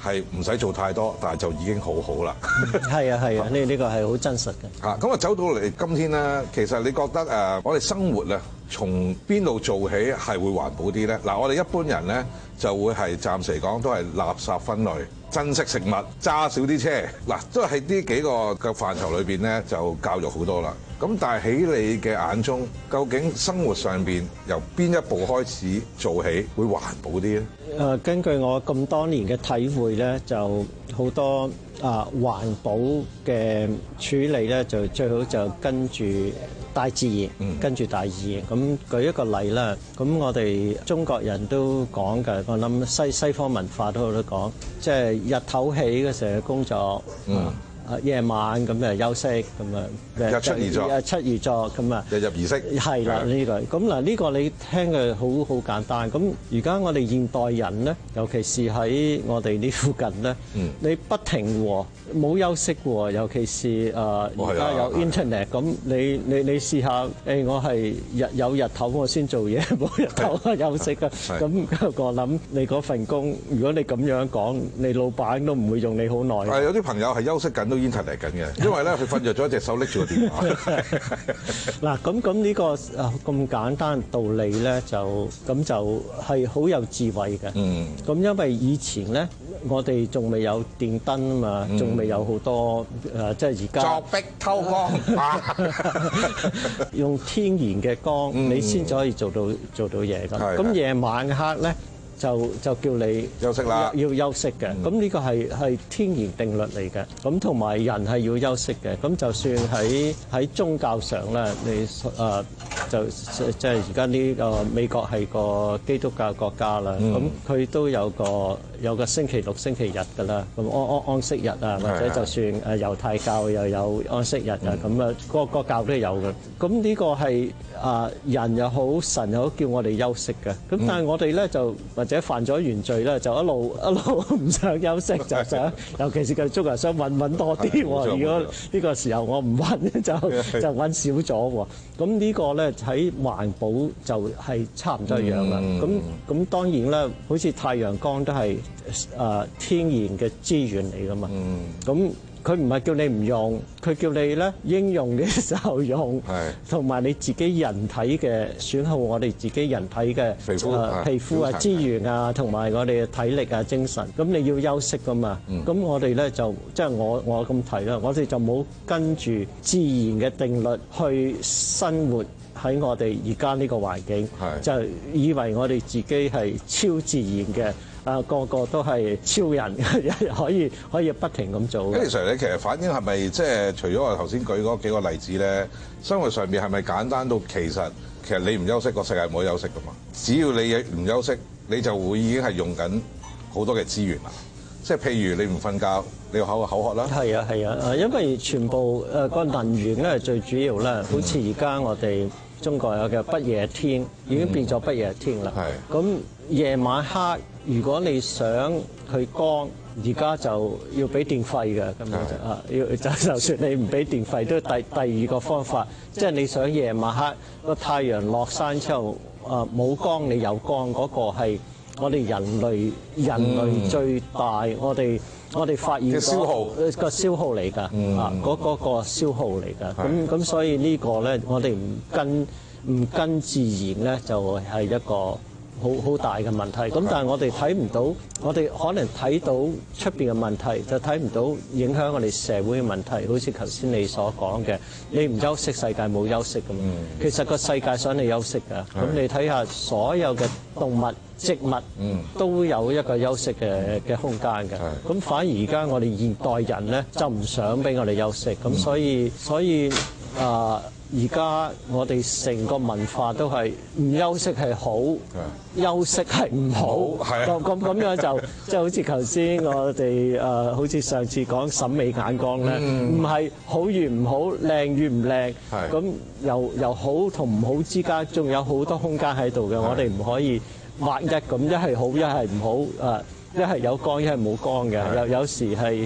H: 係唔使做太多，但係就已經好好啦。
E: 係啊係啊，呢呢個係好真實嘅。
H: 嚇咁啊，走到嚟今天咧，其實你覺得誒，我哋生活啊，從邊度做起係會環保啲咧？嗱，我哋一般人咧就會係暫時嚟講都係垃圾分類、珍惜食物、揸少啲車。嗱，都係呢幾個嘅範疇裏邊咧，就教育好多啦。咁但係喺你嘅眼中，究竟生活上邊由邊一步開始做起會環保啲咧？
E: 誒，根據我咁多年嘅體會咧，就好多啊環保嘅處理咧，就最好就跟住大自然，嗯、跟住大自然。咁舉一個例啦，咁我哋中國人都講嘅，我諗西西方文化都好多講，即係日頭起嘅時候工作。嗯啊，夜晚咁誒休息咁啊，
H: 日出而作，
E: 日出而作咁啊，
H: 日入而息，
E: 係啦呢個。咁嗱呢個你聽嘅好好簡單。咁而家我哋現代人咧，尤其是喺我哋呢附近咧，嗯、你不停喎，冇休息喎。尤其是誒而家有 internet，咁你你你試下誒、欸，我係日有日頭我先做嘢，冇日頭我休息㗎。咁我諗你嗰份工，如果你咁樣講，你老闆都唔會用你好耐。
H: 係有啲朋友係休息緊。都 internet 緊嘅，因為咧佢瞓着咗，隻手拎住個電話。
E: 嗱，咁咁呢個啊咁簡單道理咧，就咁就係好有智慧嘅。嗯。咁因為以前咧，我哋仲未有電燈啊嘛，仲未有好多誒，即係而家作壁偷光，用天然嘅光，你先至可以做到做到嘢㗎。咁夜晚黑咧。就就叫你
H: 休息啦，
E: 要休息嘅。咁呢、嗯、個係係天然定律嚟嘅。咁同埋人係要休息嘅。咁就算喺喺宗教上咧，你誒、呃、就即係而家呢個美國係個基督教國家啦。咁佢、嗯、都有個有個星期六、星期日㗎啦。咁安安安息日啊，或者就算誒猶太教又有安息日啊，咁啊個個教都有嘅。咁呢個係啊、呃、人又好，神又好，叫我哋休息嘅。咁但係我哋咧就或者犯咗原罪咧，就一路一路唔想休息，就想，尤其是佢中國人想揾揾多啲喎。如果呢個時候我唔揾咧，就就揾少咗喎。咁呢個咧喺環保就係差唔多一樣啦。咁咁當然啦，好似太陽光都係誒天然嘅資源嚟噶嘛。咁佢唔係叫你唔用，佢叫你咧應用嘅時候用，同埋你自己人體嘅損耗，我哋自己人體嘅皮膚啊、皮膚啊、資源啊，同埋我哋嘅體力啊、精神。咁你要休息噶嘛？咁、嗯、我哋咧就即係我我咁睇啦，我哋就冇跟住自然嘅定律去生活喺我哋而家呢個環境，就以為我哋自己係超自然嘅。啊，個個都係超人，可以可以不停咁做。
H: 其實你其實反映係咪即係除咗我頭先舉嗰幾個例子咧，生活上面係咪簡單到其實其實你唔休息，個世界冇得休息噶嘛？只要你唔休息，你就會已經係用緊好多嘅資源啦。即係譬如你唔瞓覺，你要口口渴啦。係啊係啊，因為全部誒個能源咧最主要咧，好似而家我哋中國有嘅不夜天已經變咗不夜天啦。係咁夜晚黑。如果你想去光，而家就要俾電費嘅，咁樣就啊，要就就算你唔俾電費，都第第二個方法，即係你想夜晚黑個太陽落山之後，啊冇光你有光，嗰個係我哋人類人類最大，嗯、我哋我哋發現個消耗個消耗嚟㗎，啊嗰嗰個消耗嚟㗎，咁咁所以呢個咧，我哋唔跟唔跟自然咧，就係一個好好大嘅問題，咁但係我哋睇唔到，我哋可能睇到出邊嘅問題，就睇唔到影響我哋社會嘅問題。好似頭先你所講嘅，你唔休息，世界冇休息㗎嘛。嗯、其實個世界想你休息㗎，咁你睇下所有嘅動物、植物都有一個休息嘅嘅空間嘅。咁反而而家我哋現代人咧就唔想俾我哋休息，咁所以所以啊。呃而家我哋成個文化都係唔休息係好，休息係唔好。咁咁咁樣就即係好似頭先我哋誒，好似上次講審美眼光咧，唔係好與唔好，靚與唔靚。咁由由好同唔好之間，仲有好多空間喺度嘅。我哋唔可以劃一咁，一係好，一係唔好。誒，一係有光，一係冇光嘅。有有時係。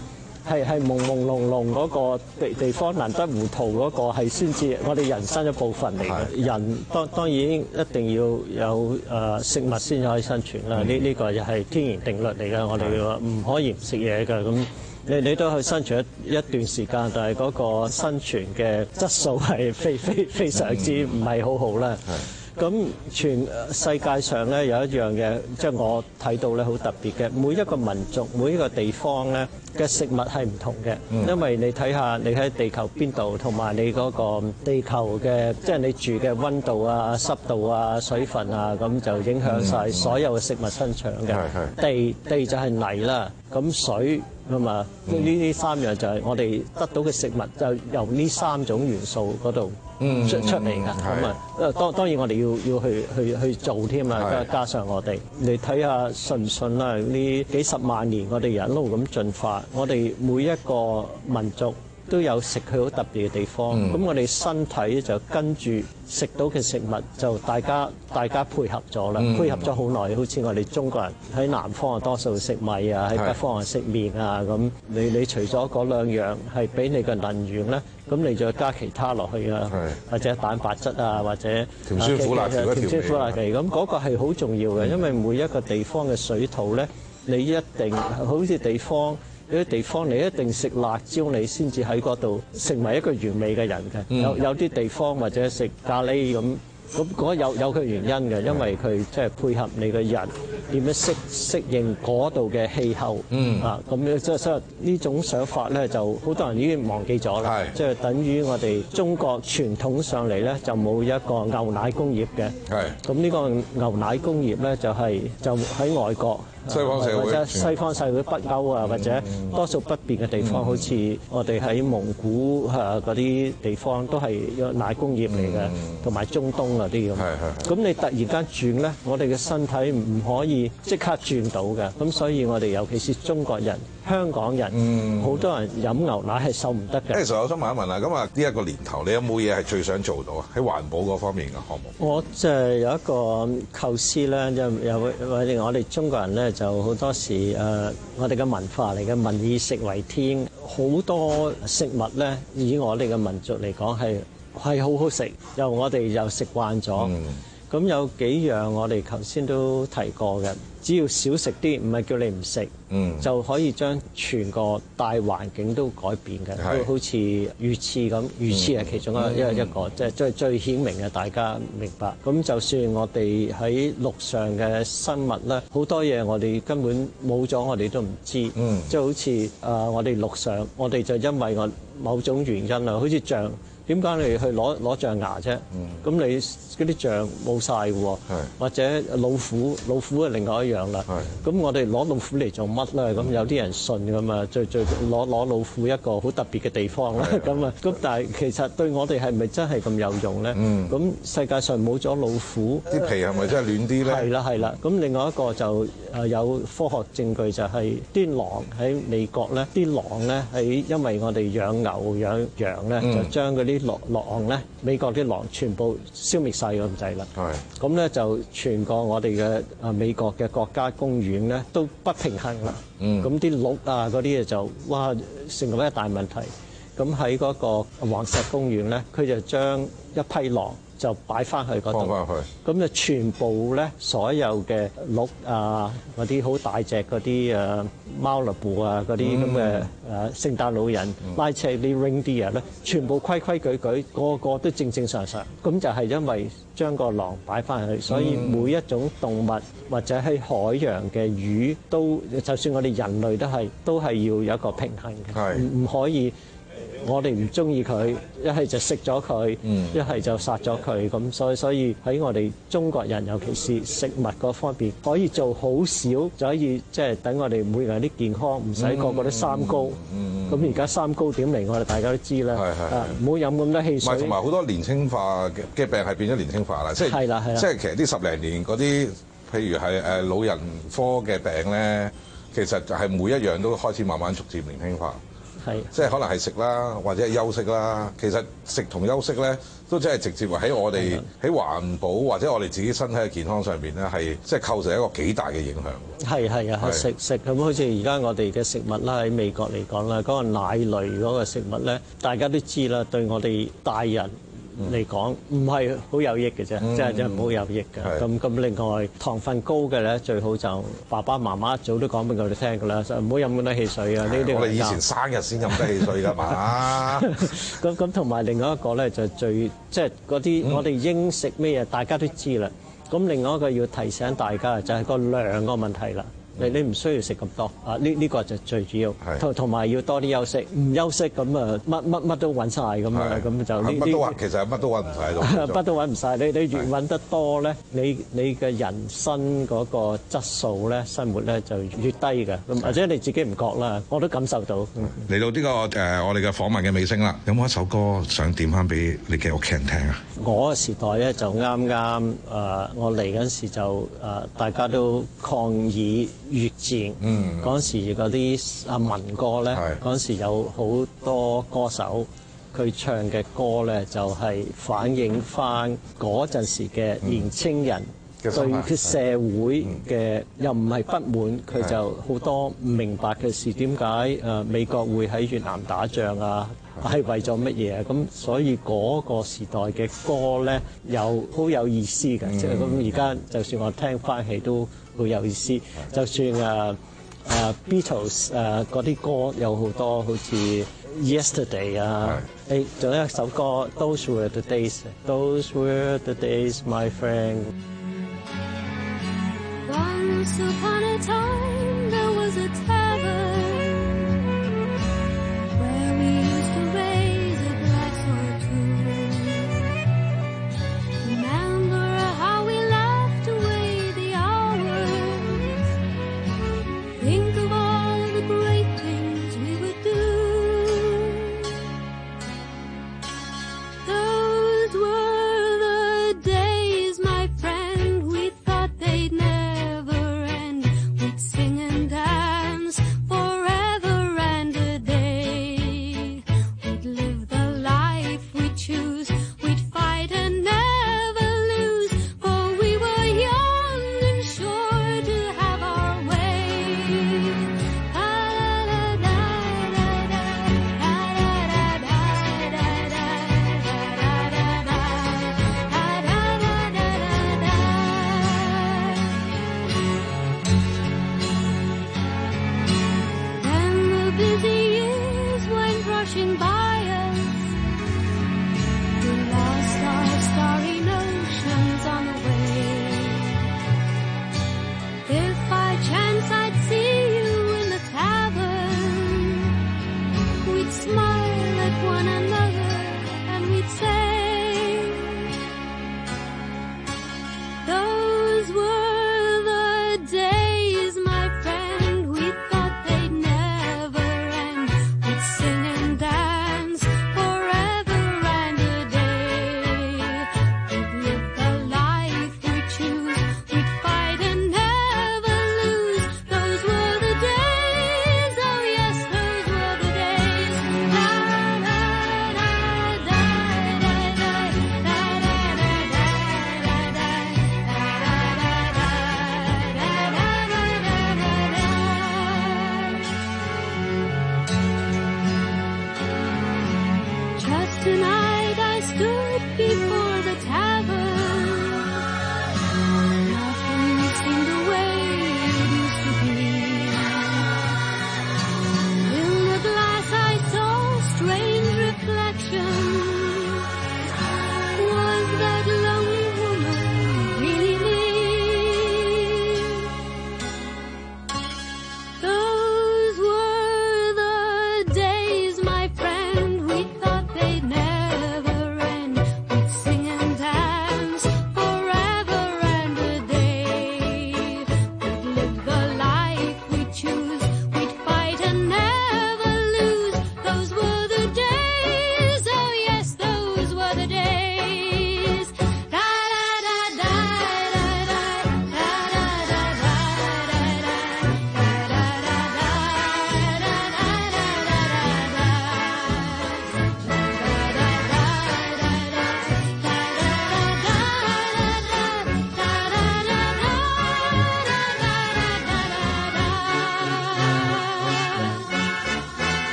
E: 係係朦朦朧朧嗰個地地方難得糊塗嗰個係先至我哋人生一部分嚟嘅。人當當然一定要有誒食物先可以生存啦。呢呢個又係天然定律嚟嘅。我哋話唔可以唔食嘢㗎。咁你你都去生存一一段時間，但係嗰個生存嘅質素係非非非常之唔係好好啦。咁全世界上咧有一樣嘢，即係我睇到咧好特別嘅，每一個民族每一個地方咧嘅食物係唔同嘅，嗯、因為你睇下你喺地球邊度，同埋你嗰個地球嘅即係你住嘅溫度啊、濕度啊、水分啊，咁就影響晒所有嘅食物生長嘅。嗯、地地就係泥啦，咁水咁嘛，呢呢三樣就係我哋得到嘅食物，就由呢三種元素嗰度出出嚟㗎。咁啊，當當然我哋要要去去去做添啊，加加上我哋，你睇下信唔信啦？呢幾十萬年我哋人一路咁進化，我哋每一個民族都有食佢好特別嘅地方，咁、嗯、我哋身體就跟住食到嘅食物，就大家大家配合咗啦，嗯、配合咗好耐。好似我哋中國人喺南方啊，多數食米啊；喺北方啊，食麵啊。咁你你除咗嗰兩樣係俾你嘅能源咧，咁你再加其他落去啊，或者蛋白質啊，或者
H: 甜酸苦辣調
E: 甜酸苦辣味。咁嗰個係好重要嘅，因為每一個地方嘅水土咧，你一定好似地方。有啲地方你一定食辣椒，你先至喺嗰度成為一個完美嘅人嘅。嗯、有有啲地方或者食咖喱咁，咁嗰有有佢原因嘅，因為佢即係配合你個人點樣適適應嗰度嘅氣候。嗯、啊，咁樣即係所以呢種想法咧，就好多人已經忘記咗啦。即係等於我哋中國傳統上嚟咧，就冇一個牛奶工業嘅。係。咁呢個牛奶工業咧，就係、是、就喺外國。
H: 西方社會
E: 或者西方社會北歐啊，或者多數北邊嘅地方，好似我哋喺蒙古啊嗰啲地方，都係奶工業嚟嘅，同埋中東嗰啲咁。咁你突然間轉咧，我哋嘅身體唔可以即刻轉到嘅。咁所以我哋尤其是中國人、香港人，好、嗯、多人飲牛奶係受唔得嘅。
H: 其實我想問一問啊，咁啊呢一個年頭，你有冇嘢係最想做到啊？喺環保嗰方面嘅項目？
E: 我就係有一個構思咧，有有我哋我哋中國人咧。就好多時誒、呃，我哋嘅文化嚟嘅，民以食為天，好多食物咧，以我哋嘅民族嚟講係係好好食，又我哋又食慣咗。咁、嗯、有幾樣我哋頭先都提過嘅，只要少食啲，唔係叫你唔食，嗯、就可以將全個大環境都改變嘅。都好似魚翅咁，魚翅係其中一一、嗯、一個，即係最最顯明嘅，大家明白。咁就算我哋喺陸上嘅生物咧，好多嘢我哋根本冇咗，我哋都唔知。嗯、即係好似誒、呃，我哋陸上，我哋就因為我某種原因啊，好似象。點解你去攞攞象牙啫？咁、嗯、你嗰啲象冇晒嘅喎，或者老虎，老虎係另外一樣啦。咁我哋攞老虎嚟做乜咧？咁、嗯、有啲人信㗎嘛，最最攞攞老虎一個好特別嘅地方啦。咁啊，咁但係其實對我哋係咪真係咁有用咧？咁、嗯、世界上冇咗老虎，
H: 啲皮係咪真係暖啲咧？係
E: 啦係啦。咁另外一個就誒有科學證據就係啲狼喺美國咧，啲狼咧喺因為我哋養牛養羊咧，就將嗰啲狼狼咧，美國啲狼全部消滅晒咁滯啦。係咁咧，就全個我哋嘅啊美國嘅國家公園咧都不平衡啦。嗯，咁啲鹿啊嗰啲嘢就哇成為一大問題。咁喺嗰個黃石公園咧，佢就將一批狼就擺翻去嗰度，放翻去。咁就全部咧，所有嘅鹿啊，嗰啲好大隻嗰啲誒貓勒布啊，嗰啲咁嘅誒聖誕老人、嗯、拉車啲 reindeer 咧，全部規規矩矩，個個都正正常常。咁就係因為將個狼擺翻去，所以每一種動物或者喺海洋嘅魚都，就算我哋人類都係都係要有一個平衡嘅，唔唔可以。我哋唔中意佢，一係就食咗佢，一係就殺咗佢。咁所以所以喺我哋中國人，尤其是食物嗰方面，可以做好少，就可以即係等我哋每個人啲健康，唔使個個都三高。咁而家三高點嚟，我哋大家都知啦。唔好飲咁多汽水。
H: 同埋好多年輕化嘅嘅病係變咗年輕化啦，即係係啦係啦，即係其實呢十零年嗰啲，譬如係誒老人科嘅病咧，其實就係每一樣都開始慢慢逐漸年輕化。 係即係可能係食啦，或者係休息啦。其實食同休息咧，都真係直接喺我哋喺環保或者我哋自己身體嘅健康上邊咧，係即係構成一個幾大嘅影響。係係啊，食食咁好似而家我哋嘅食物啦，喺美國嚟講啦，嗰個奶類嗰個食物咧，大家都知啦，對我哋大人嚟講唔係好有益嘅啫，即係真係唔好有益嘅。咁咁另外糖分高嘅咧，最好就爸爸媽媽一早都講俾我哋聽㗎啦，就唔好飲咁多汽水啊！呢啲我哋以前生日先飲得汽水㗎嘛。咁咁同埋另外一個咧就最即係嗰啲我哋應食咩嘢，大家都知啦。咁另外一個要提醒大家就係個量個問題啦。你你唔需要食咁多啊！呢呢個就最主要，同同埋要多啲休息。唔休息咁啊，乜乜乜都揾晒咁啊，咁就呢啲乜都揾，其實乜都揾唔晒喺度。乜都揾唔晒，你你越揾得多咧，你你嘅人生嗰個質素咧，生活咧就越低嘅。咁或者你自己唔覺啦，我都感受到。嚟到呢個誒我哋嘅訪問嘅尾聲啦，有冇一首歌想點翻俾你嘅屋企人聽啊？我嘅時代咧就啱啱誒，我嚟嗰陣時就誒大家都抗議越戰，嗯，嗰陣時嗰啲啊民歌咧，嗰陣時有好多歌手，佢唱嘅歌咧就係反映翻嗰陣時嘅年青人對佢社會嘅又唔係不滿，佢就好多唔明白嘅事，點解誒美國會喺越南打仗啊？係為咗乜嘢啊？咁所以嗰個時代嘅歌咧，又好有意思嘅。即係咁而家，就算我聽翻起都好有意思。就算誒誒 Beatles 誒嗰啲歌有好多，好似 Yesterday 啊，誒仲有一首歌 Those Were the Days，Those Were the Days, my friend。Once upon a time there was a tavern where we used to raise a glass or two. Remember how we laughed away the hours. Think of all the great things we would do. Those were the days, my friend, we thought they'd never end. We'd sing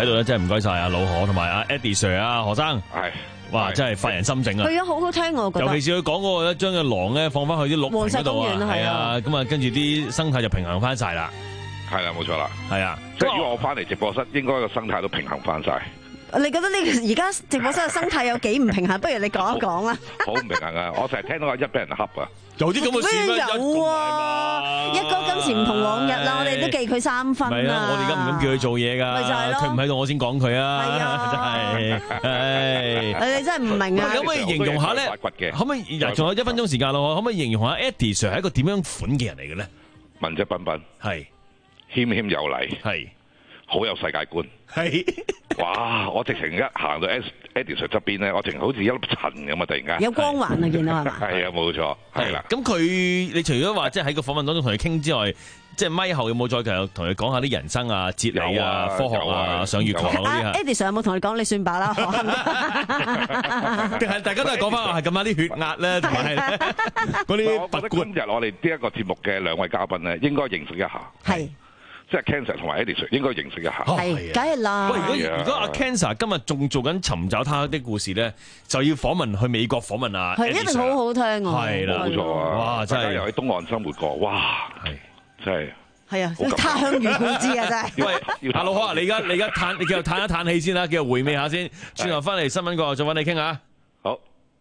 I: 喺度咧，真係唔該晒阿老何同埋阿 Eddie Sir 啊，何生。
M: 係。
I: 哇！真係發人心整啊！
J: 係啊，好好聽我覺得。
I: 尤其是佢講嗰個將隻狼咧放翻去啲綠屏嗰度啊，係啊，咁啊跟住啲生態就平衡翻晒啦。
M: 係啦，冇錯啦。
I: 係啊，
M: 即係如果我翻嚟直播室，應該個生態都平衡翻晒。
J: 你覺得呢個而家直播室嘅生態有幾唔平衡？不如你講一講啊！
M: 好唔平衡啊！我成日聽到阿一俾人恰啊！
I: 有啲咁嘅事咩？
J: 有啊！一哥今次唔同往日啦，我哋都記佢三分啊！
I: 係啊，我哋而家唔敢叫佢做嘢㗎。
J: 咪就係咯，
I: 佢唔喺度，我先講佢啊！係啊，真係，唉！
J: 你真係唔明啊！
I: 可唔可以形容下咧？可唔可以？仲有一分鐘時間咯，可唔可以形容下 Eddie Sir 係一個點樣款嘅人嚟嘅咧？
M: 文質彬彬，
I: 係
M: 謙謙有禮，
I: 係
M: 好有世界觀，
I: 係。
M: 哇！我直情一行到 Eddie Sir 側邊咧，我直情好似一粒塵咁啊！突然間
J: 有光環啊，見到係嘛？
M: 係啊，冇錯，係啦。
I: 咁佢，你除咗話即係喺個訪問當中同佢傾之外，即係咪後有冇再繼續同佢講下啲人生啊、哲理啊、科學啊、上月球嗰啲啊
J: ？Eddie Sir 有冇同你講你算罷啦？
I: 定係大家都係講翻話係咁啱啲血壓咧，同埋嗰啲拔罐。
M: 今日我哋呢一個節目嘅兩位嘉賓咧，應該認識一下。
J: 係。
M: 即係 Ken Sir 同埋 Eddie Sir 應該認識一下，
J: 係，梗係啦。
I: 喂，如果如果阿 Ken Sir 今日仲做緊尋找他的故事咧，就要訪問去美國訪問啊，
J: 係一定好好聽喎。
I: 係啦，
M: 冇錯啊！
I: 哇，真係
M: 又喺東岸生活過，哇，係真係。
J: 係啊，他鄉遇故知啊，真係。
I: 喂，阿老何啊，你而家你而家嘆，你繼續嘆一嘆氣先啦，繼續回味下先，轉頭翻嚟新聞過後再揾你傾下。
M: 好。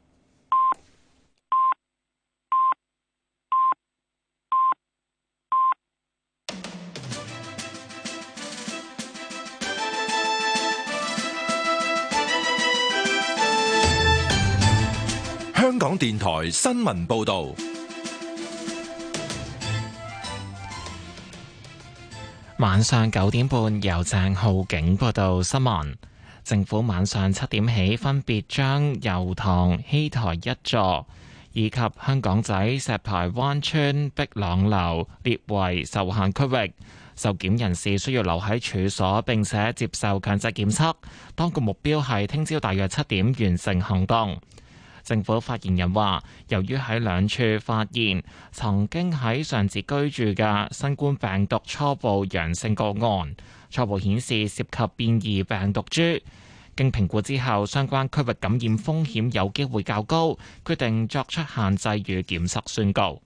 D: 香港電台新聞報導，
A: 晚上九點半由鄭浩景報道新聞。政府晚上七點起分別將油塘希台一座以及香港仔石排灣村碧朗樓列為受限區域，受檢人士需要留喺處所並且接受強制檢測。當局目標係聽朝大約七點完成行動。政府發言人話，由於喺兩處發現曾經喺上址居住嘅新冠病毒初步陽性個案，初步顯示涉及變異病毒株，經評估之後，相關區域感染風險有機會較高，決定作出限制與檢測宣告。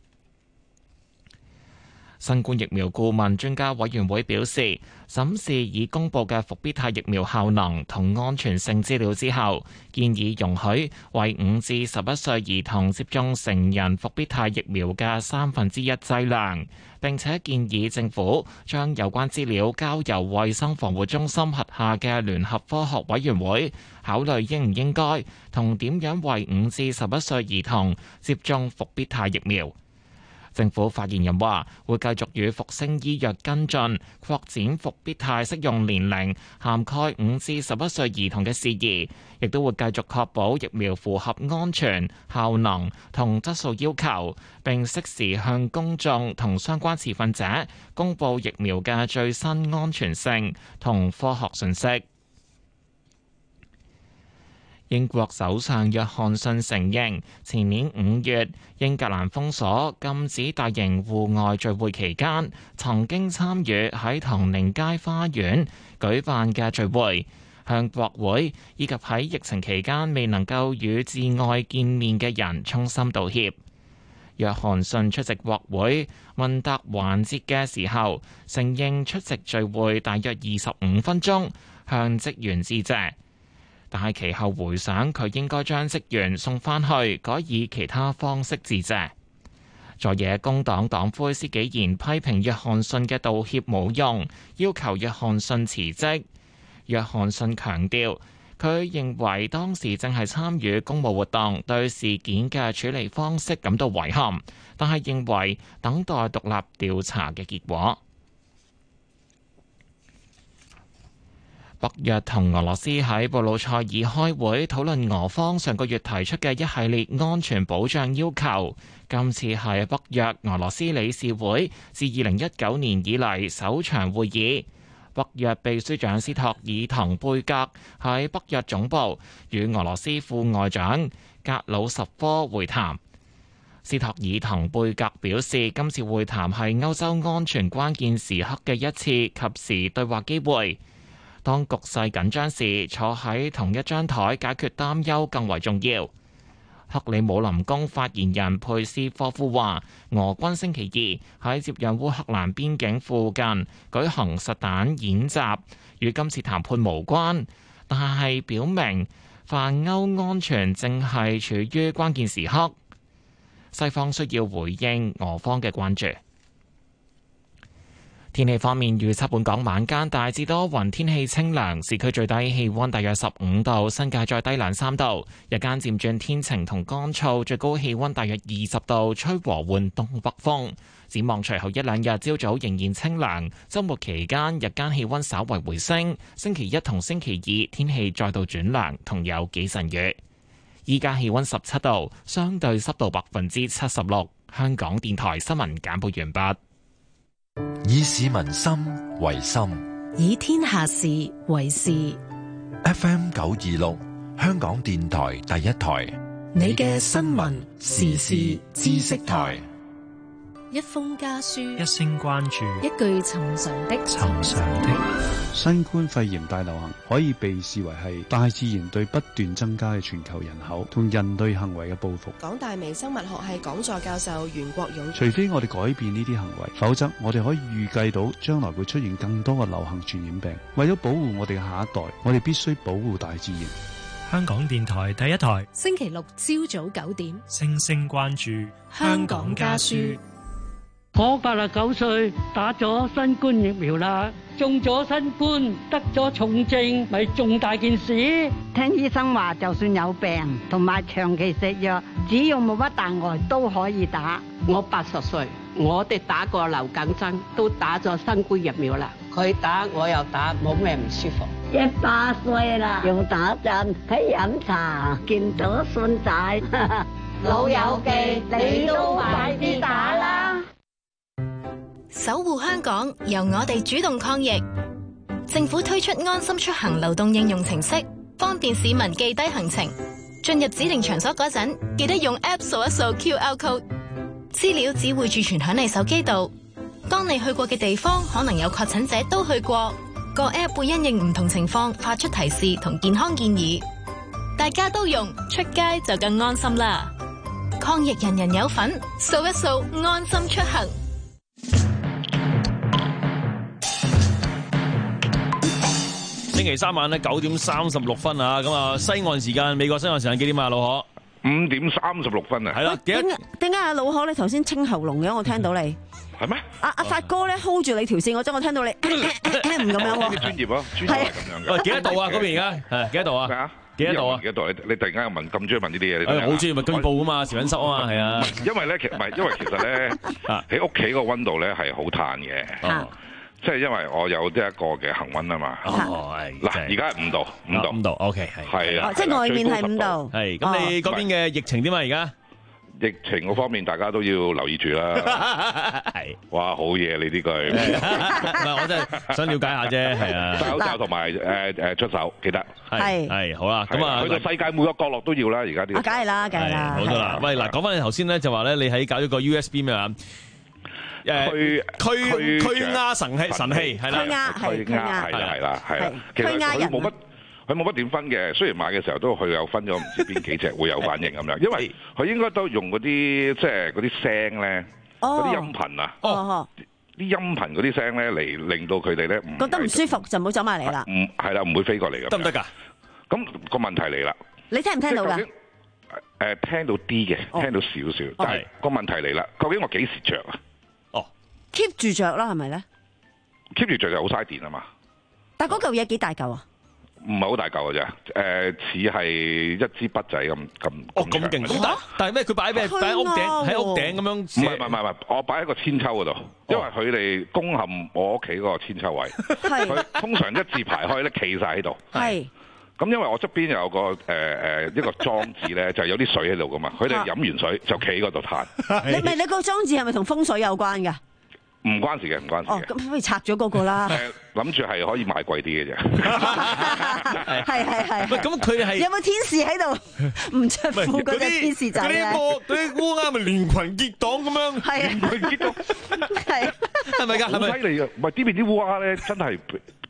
A: 新冠疫苗顧問專家委員會表示，審視已公布嘅復必泰疫苗效能同安全性資料之後，建議容許為五至十一歲兒童接種成人復必泰疫苗嘅三分之一劑量，並且建議政府將有關資料交由衛生防護中心轄下嘅聯合科學委員會考慮應唔應該同點樣為五至十一歲兒童接種復必泰疫苗。政府發言人話，會繼續與復星醫藥跟進，擴展復必泰適用年齡，涵蓋五至十一歲兒童嘅事宜，亦都會繼續確保疫苗符合安全、效能同質素要求，並適時向公眾同相關持份者公佈疫苗嘅最新安全性同科學信息。英國首相約翰遜承認，前年五月英格蘭封鎖禁止大型戶外聚會期間，曾經參與喺唐寧街花園舉辦嘅聚會，向國會以及喺疫情期間未能夠與摯愛見面嘅人衷心道歉。約翰遜出席國會問答環節嘅時候，承認出席聚會大約二十五分鐘，向職員致謝。但係其後回想，佢應該將職員送返去，改以其他方式致謝。在野工黨黨魁施紀賢批評約翰遜嘅道歉冇用，要求約翰遜辭職。約翰遜強調，佢認為當時正係參與公務活動，對事件嘅處理方式感到遺憾，但係認為等待獨立調查嘅結果。北約同俄羅斯喺布魯塞爾開會，討論俄方上個月提出嘅一系列安全保障要求。今次係北約俄羅斯理事會自二零一九年以嚟首場會議。北約秘書長斯托爾滕貝格喺北約總部與俄羅斯副外長格魯什科會談。斯托爾滕貝格表示，今次會談係歐洲安全關鍵時刻嘅一次及時對話機會。 當局勢緊張時，坐喺同一張台解決擔憂更為重要。克里姆林宮發言人佩斯科夫話，俄軍星期二喺接壤烏克蘭邊境附近舉行實彈演習，與今次談判無關，但係表明泛歐安全正係處於關鍵時刻，西方需要回應俄方嘅關注。天氣方面預測，本港晚間大致多雲，天氣清涼，市區最低氣溫大約十五度，新界再低兩三度。日間漸轉天晴同乾燥，最高氣溫大約二十度，吹和緩東北風。展望隨後一兩日，朝早仍然清涼，週末期間日間氣溫稍為回升。星期一同星期二天氣再度轉涼，同有幾陣雨。依家氣溫十七度，相對濕度百分之七十六。香港電台新聞簡報完畢。
D: 以市民心為心，
B: 以天下事為事。
D: F M 九二六，香港電台第一台，
B: 你嘅新聞時事知識台。
W: 一封家書，
L: 一聲關注，
W: 一句尋常的
L: 尋常的。
F: 新冠肺炎大流行可以被視為係大自然對不斷增加嘅全球人口同人類行為嘅報復。
N: 港大微生物學系講座教授袁國勇，
F: 除非我哋改變呢啲行為，否則我哋可以預計到將來會出現更多嘅流行傳染病。為咗保護我哋嘅下一代，我哋必須保護大自然。
L: 香港電台第一台，
W: 星期六朝早九點，
L: 聲聲關注
W: 香港家書。
O: 我八十九歲，打咗新冠疫苗啦，中咗新冠，得咗重症，咪重大件事。
X: 聽醫生話，就算有病同埋長期食藥，只要冇乜大礙都可以打。
Y: 我八十歲，我哋打過流感針，都打咗新冠疫苗啦。佢打我又打，冇咩唔舒服。
X: 一百歲啦，又打針，喺飲茶，見到孫仔，
Y: 老友記，你都快啲打啦！
W: 守護香港，由我哋主動抗疫。政府推出安心出行流動應用程式，方便市民記低行程。進入指定場所嗰陣，記得用 App 掃一掃 Q R code， 資料只會儲存響你手機度。當你去過嘅地方可能有確診者都去過，個 App 會因應唔同情況發出提示同健康建議。大家都用，出街就更安心啦！抗疫人人有份，掃一掃安心出行。
I: 星期三晚咧九點三十六分啊，咁啊西岸時間，美國西岸時間幾點啊？老何
M: 五點三十六分啊，
I: 係啦。
J: 點解點解阿老何你頭先清喉嚨嘅？我聽到你
M: 係咩？
J: 阿阿發哥咧 hold 住你條線，我真我聽到你唔咁樣喎。
M: 啲專業咯，專業係咁樣嘅。
I: 喂，幾多度啊？嗰邊而家係幾多度啊？
M: 咩啊？
I: 幾多度啊？
M: 幾多度？你你突然間又問咁中意問呢啲嘢？
I: 誒，好中意咪據報啊嘛，時溫濕啊嘛，係啊。
M: 因為咧，其唔係因為其實咧喺屋企個溫度咧係好嘆嘅。即係因為我有即係一個嘅恆溫啊嘛。
I: 哦，
M: 嗱，而家係五度，五度，
I: 五度 ，OK，係。
M: 係啊，
J: 即係外面係五度。
I: 係，咁你嗰邊嘅疫情點啊？而家
M: 疫情嗰方面，大家都要留意住啦。
I: 係。
M: 哇，好嘢你呢句。
I: 唔係，我真係想了解下啫，係啊。
M: 戴口罩同埋誒誒出手，記得。
I: 係係好啦，咁啊，
M: 去到世界每個角落都要啦，而家啲。
J: 啊，梗係啦，梗係啦。
I: 好多啦。喂，嗱，講翻你頭先咧，就話咧，你喺搞咗個 U S B 咩啊？誒驅驅驅壓神器神器係啦，
J: 驅壓係驅壓
M: 係啦係啦係啦，其實佢冇乜佢冇乜點分嘅。雖然買嘅時候都佢有分咗唔知邊幾隻會有反應咁樣，因為佢應該都用嗰啲即係嗰啲聲咧，嗰啲音頻啊，啲音頻嗰啲聲咧嚟令到佢哋咧唔
J: 覺得唔舒服就唔好走埋嚟啦。
M: 唔係啦，唔會飛過嚟嘅。
I: 得唔得㗎？
M: 咁個問題嚟啦，
J: 你聽唔聽到㗎？
M: 誒聽到啲嘅，聽到少少，但係個問題嚟啦，究竟我幾時著啊？
J: keep 住着啦，係咪咧
M: ？keep 住着就好嘥電啊嘛！
J: 但係嗰嚿嘢幾大嚿啊？
M: 唔係好大嚿嘅啫，誒似係一支筆仔咁咁。
I: 哦，咁勁！但但係咩？佢擺咩？擺喺屋頂，喺屋頂咁樣。
M: 唔係唔係唔係，我擺喺個千秋嗰度，因為佢哋攻陷我屋企嗰個千秋位。佢通常一字排開咧，企晒喺度。
J: 係。
M: 咁因為我側邊有個誒誒一個裝置咧，就係有啲水喺度噶嘛，佢哋飲完水就企嗰度嘆。
J: 你咪你個裝置係咪同風水有關㗎？
M: 唔關事嘅，唔關事嘅。
J: 哦，咁不如拆咗嗰個啦。
M: 誒，諗住係可以賣貴啲嘅啫。
J: 係係係。
I: 喂，咁佢係
J: 有冇天使喺度？唔着褲嗰隻天使仔啊！
I: 嗰啲烏嗰啲烏鴉咪連群結黨咁樣。
J: 係啊，
M: 連群結黨。
J: 係。
I: 係咪㗎？係咪？
M: 好犀利㗎！唔係呢邊啲烏鴉咧，真係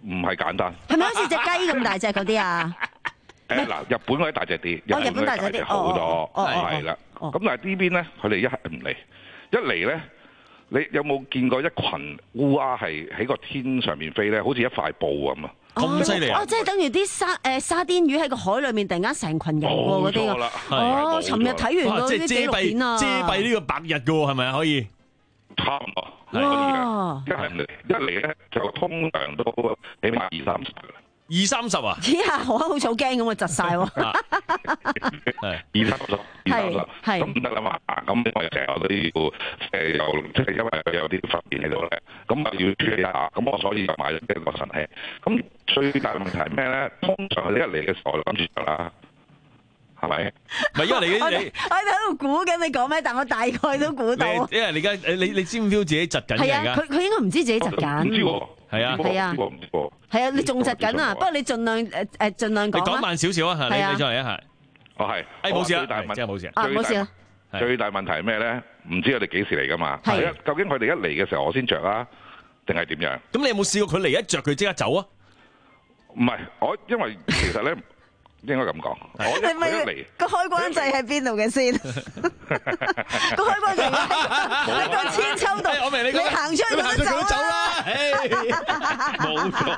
M: 唔係簡單。
J: 係咪好似隻雞咁大隻嗰啲啊？
M: 誒嗱，日本嗰啲大隻啲，
J: 日本大隻啲
M: 好多，
J: 哦
M: 係啦。咁但係呢邊咧，佢哋一係唔嚟，一嚟咧，你有冇見過一群烏鴉係喺個天上面飛咧？好似一塊布咁啊！
I: 咁犀利啊！
J: 哦，即係等於啲沙誒沙甸魚喺個海裏面突然間成群人喎嗰啲啊！哦，尋日睇完嗰啲紀錄片啊！
I: 遮蔽呢個白日嘅喎，係咪可以？
M: 差唔多。哇！一係唔嚟，一嚟咧就通常都起碼二三十㗎啦。
I: 二三十啊！
J: 咦下我好似好驚咁啊，窒晒喎！
M: 二三十，二三十，咁唔得啦嘛！咁我成日我都要誒有，即係因為佢有啲發現喺度咧，咁啊要處理一下，咁我所以就買咗一個神器。咁最大問題係咩咧？通常佢一嚟嘅時候我就諗住就啦，係咪？
I: 唔係因為你
J: 我哋喺度估緊你講咩，但我大概都估到。
I: 因為你而家你你知唔知自己窒緊嘅而家？
J: 佢佢應該唔知自己窒緊。
M: 唔知喎。
I: 係啊，
J: 係啊，
M: 唔知喎。
J: 係啊，你仲窒緊啊！不過你盡量誒誒盡量講啦。
I: 你講慢少少啊！你你再嚟一下。
M: 哦係，
I: 誒冇事啦，
M: 真係
I: 冇事
J: 啊，冇事啦。
M: 最大問題係咩咧？唔知佢哋幾時嚟噶嘛？係。究竟佢哋一嚟嘅時候我先着啊，定係點樣？
I: 咁你有冇試過佢嚟一着佢即刻走啊？
M: 唔係，我因為其實咧。應該咁講，我一嚟
J: 個開關掣喺邊度嘅先？個開關掣喺個千秋度，
I: 我明你講，
J: 你行出去就走啦。
M: 冇錯。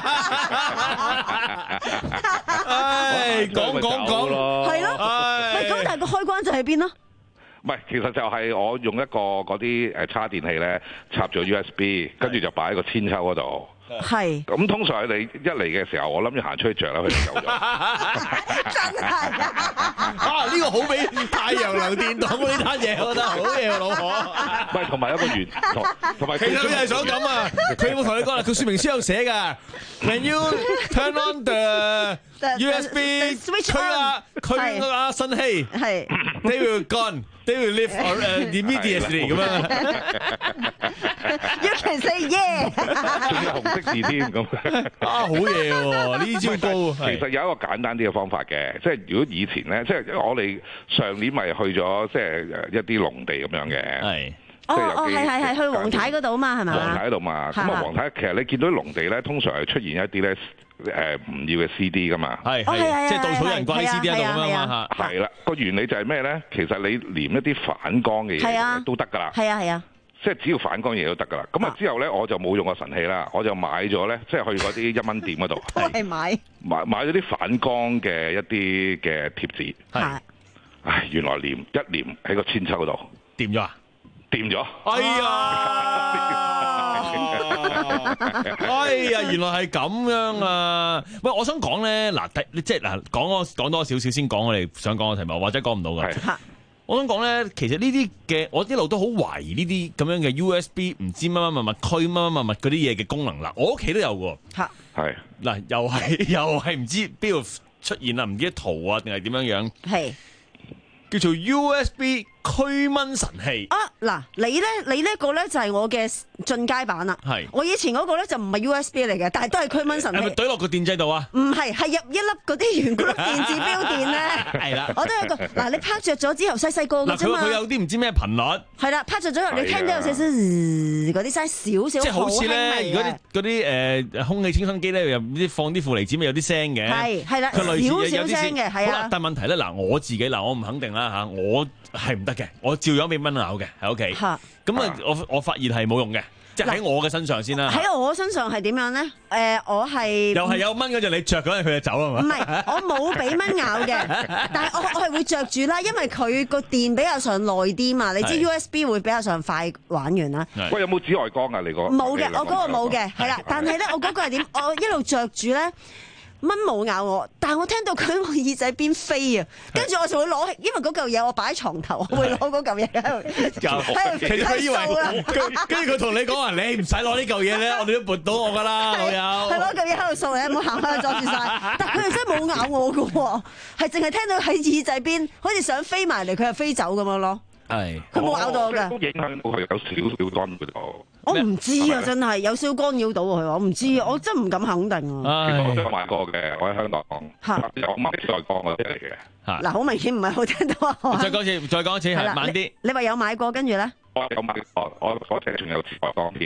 I: 唉，講講講
M: 咯，
J: 係咯。喂，咁但係個開關掣喺邊咯？
M: 唔係，其實就係我用一個嗰啲誒叉電器咧，插咗 U S B， 跟住就擺喺個千秋嗰度。
J: 係。
M: 咁通常你一嚟嘅時候，我諗住行出去着啦，佢就走咗。
J: 真係
I: 啊！呢個好比太陽能電筒呢單嘢，我覺得好嘢，老婆。
M: 唔係，同埋一個原同同埋。
I: 其實佢係想咁啊！佢有冇同你講啦？佢說明書有寫㗎。When you turn on the U S B， 佢啊佢啊新氣
J: 係
I: ，they will gone。They will live immediately 咁樣。
J: You can say yeah。
M: 仲有紅色字添咁。
I: 啊，好嘢喎！呢招高。
M: 其實有一個簡單啲嘅方法嘅，即係如果以前咧，即係因為我哋上年咪去咗即係一啲農地咁樣嘅。係。
J: 哦哦，係係係，去黃太嗰度嘛，係咪？
M: 黃太嗰度嘛，咁啊黃太其實你見到農地咧，通常係出現一啲咧誒唔要嘅 C D 噶嘛。係
I: 係，即係稻草人掛啲 C D 喺度咁啊嘛嚇。
M: 係啦，個原理就係咩咧？其實你連一啲反光嘅嘢都得㗎啦。
J: 係啊係啊。
M: 即係只要反光嘢都得㗎啦。咁啊之後咧，我就冇用過神器啦，我就買咗咧，即係去嗰啲一蚊店嗰度。
J: 都係買。
M: 買買咗啲反光嘅一啲嘅貼紙。係。唉，原來黏一黏喺個千秋嗰度。
I: 掂咗啊！
M: 掂咗，
I: 哎呀，哎呀，原來係咁樣啊！喂，我想講咧，嗱，即係嗱，講多講多少少先講我哋想講嘅題目，或者講唔到嘅。我想講咧，其實呢啲嘅，我一路都好懷疑呢啲咁樣嘅 U S B 唔知乜乜乜乜區乜乜乜乜嗰啲嘢嘅功能啦。我屋企都有嘅。嚇，係嗱，又係又係唔知邊度出現啦，唔知圖啊定係點樣樣。係。叫做 U S B 驅蚊神器
J: 啊！嗱，你咧，你呢個咧就係我嘅進階版啦。係，我以前嗰個咧就唔係 U S B 嚟嘅，但係都係驅蚊神器。係咪懟落個電掣度啊？唔係，係入一粒嗰啲圓咕碌電子標電咧。係啦，我都有個嗱，你拍着咗之後，細細個嘅啫嘛。
I: 嗱，佢佢有啲唔知咩頻率。係
J: 啦，拍着咗之後，你聽到有少少嗰啲聲，少少。
I: 即係好似咧，如果啲嗰啲誒空氣清新機咧，又唔知放啲負離子咪有啲聲嘅。係係啦，少少聲嘅，係啊。但係問題咧，嗱，我自己嗱，我唔肯定啦嚇，我係唔得嘅，我照樣俾蚊咬嘅喺屋企。咁啊，我我發現係冇用嘅，即係喺我嘅身上先啦。喺
J: 我身上係點樣咧？誒，我係
I: 又係有蚊嗰陣，你着嗰陣佢就走啊嘛。
J: 唔係，我冇俾蚊咬嘅，但係我我係會着住啦，因為佢個電比較上耐啲嘛。你知 U S B 會比較上快玩完啦。
M: 喂，有冇紫外光啊？你個
J: 冇嘅，我嗰個冇嘅，係啦。但係咧，我嗰個係點？我一路着住咧。蚊冇咬我，但係我聽到佢喺我耳仔邊飛啊，跟住我就會攞，因為嗰嚿嘢我擺喺床頭，我會攞嗰嚿嘢喺度喺度計數啦。
I: 跟住佢同你講話，你唔使攞呢嚿嘢咧，我哋都撥到我噶啦，老友。
J: 係攞嚿嘢喺度掃你，唔好行開阻住晒。但係佢哋真係冇咬我噶喎，係淨係聽到喺耳仔邊，好似想飛埋嚟，佢又飛走咁樣咯。係，佢冇咬到我㗎。
M: 都影響到佢有少少干擾到。
J: 我唔知啊，真係有少少干擾到佢話，我唔知啊，我真唔敢肯定啊。
M: 其實我都買過嘅，我喺香港嚇，有買紫外光嗰啲嚟嘅
J: 嚇。嗱，好明顯唔係好聽到啊。
I: 再講一次，再講一次，係慢啲。
J: 你話有買過，跟住咧？
M: 我有買過，我嗰隻仲有紫外光添。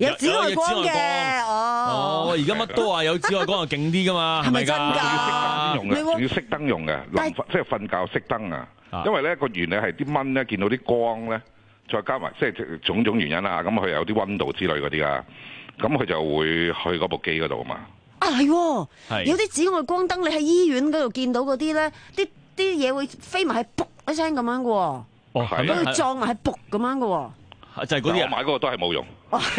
J: 有紫外光嘅，哦。
I: 哦，而家乜都話有紫外光就勁啲噶嘛，係咪
J: 真㗎？
M: 用嘅，仲要熄燈用嘅，臨即係瞓覺熄燈啊！因為咧個原理係啲蚊咧見到啲光咧，再加埋即係種種原因啦，咁佢有啲溫度之類嗰啲啊，咁佢就會去嗰部機嗰度嘛。
J: 啊係，有啲紫外光燈，你喺醫院嗰度見到嗰啲咧，啲啲嘢會飛埋係卜一聲咁樣嘅喎。
I: 哦，係咩？
J: 佢撞埋係卜咁樣嘅喎。
I: 就係嗰啲
M: 我買嗰個都係冇用。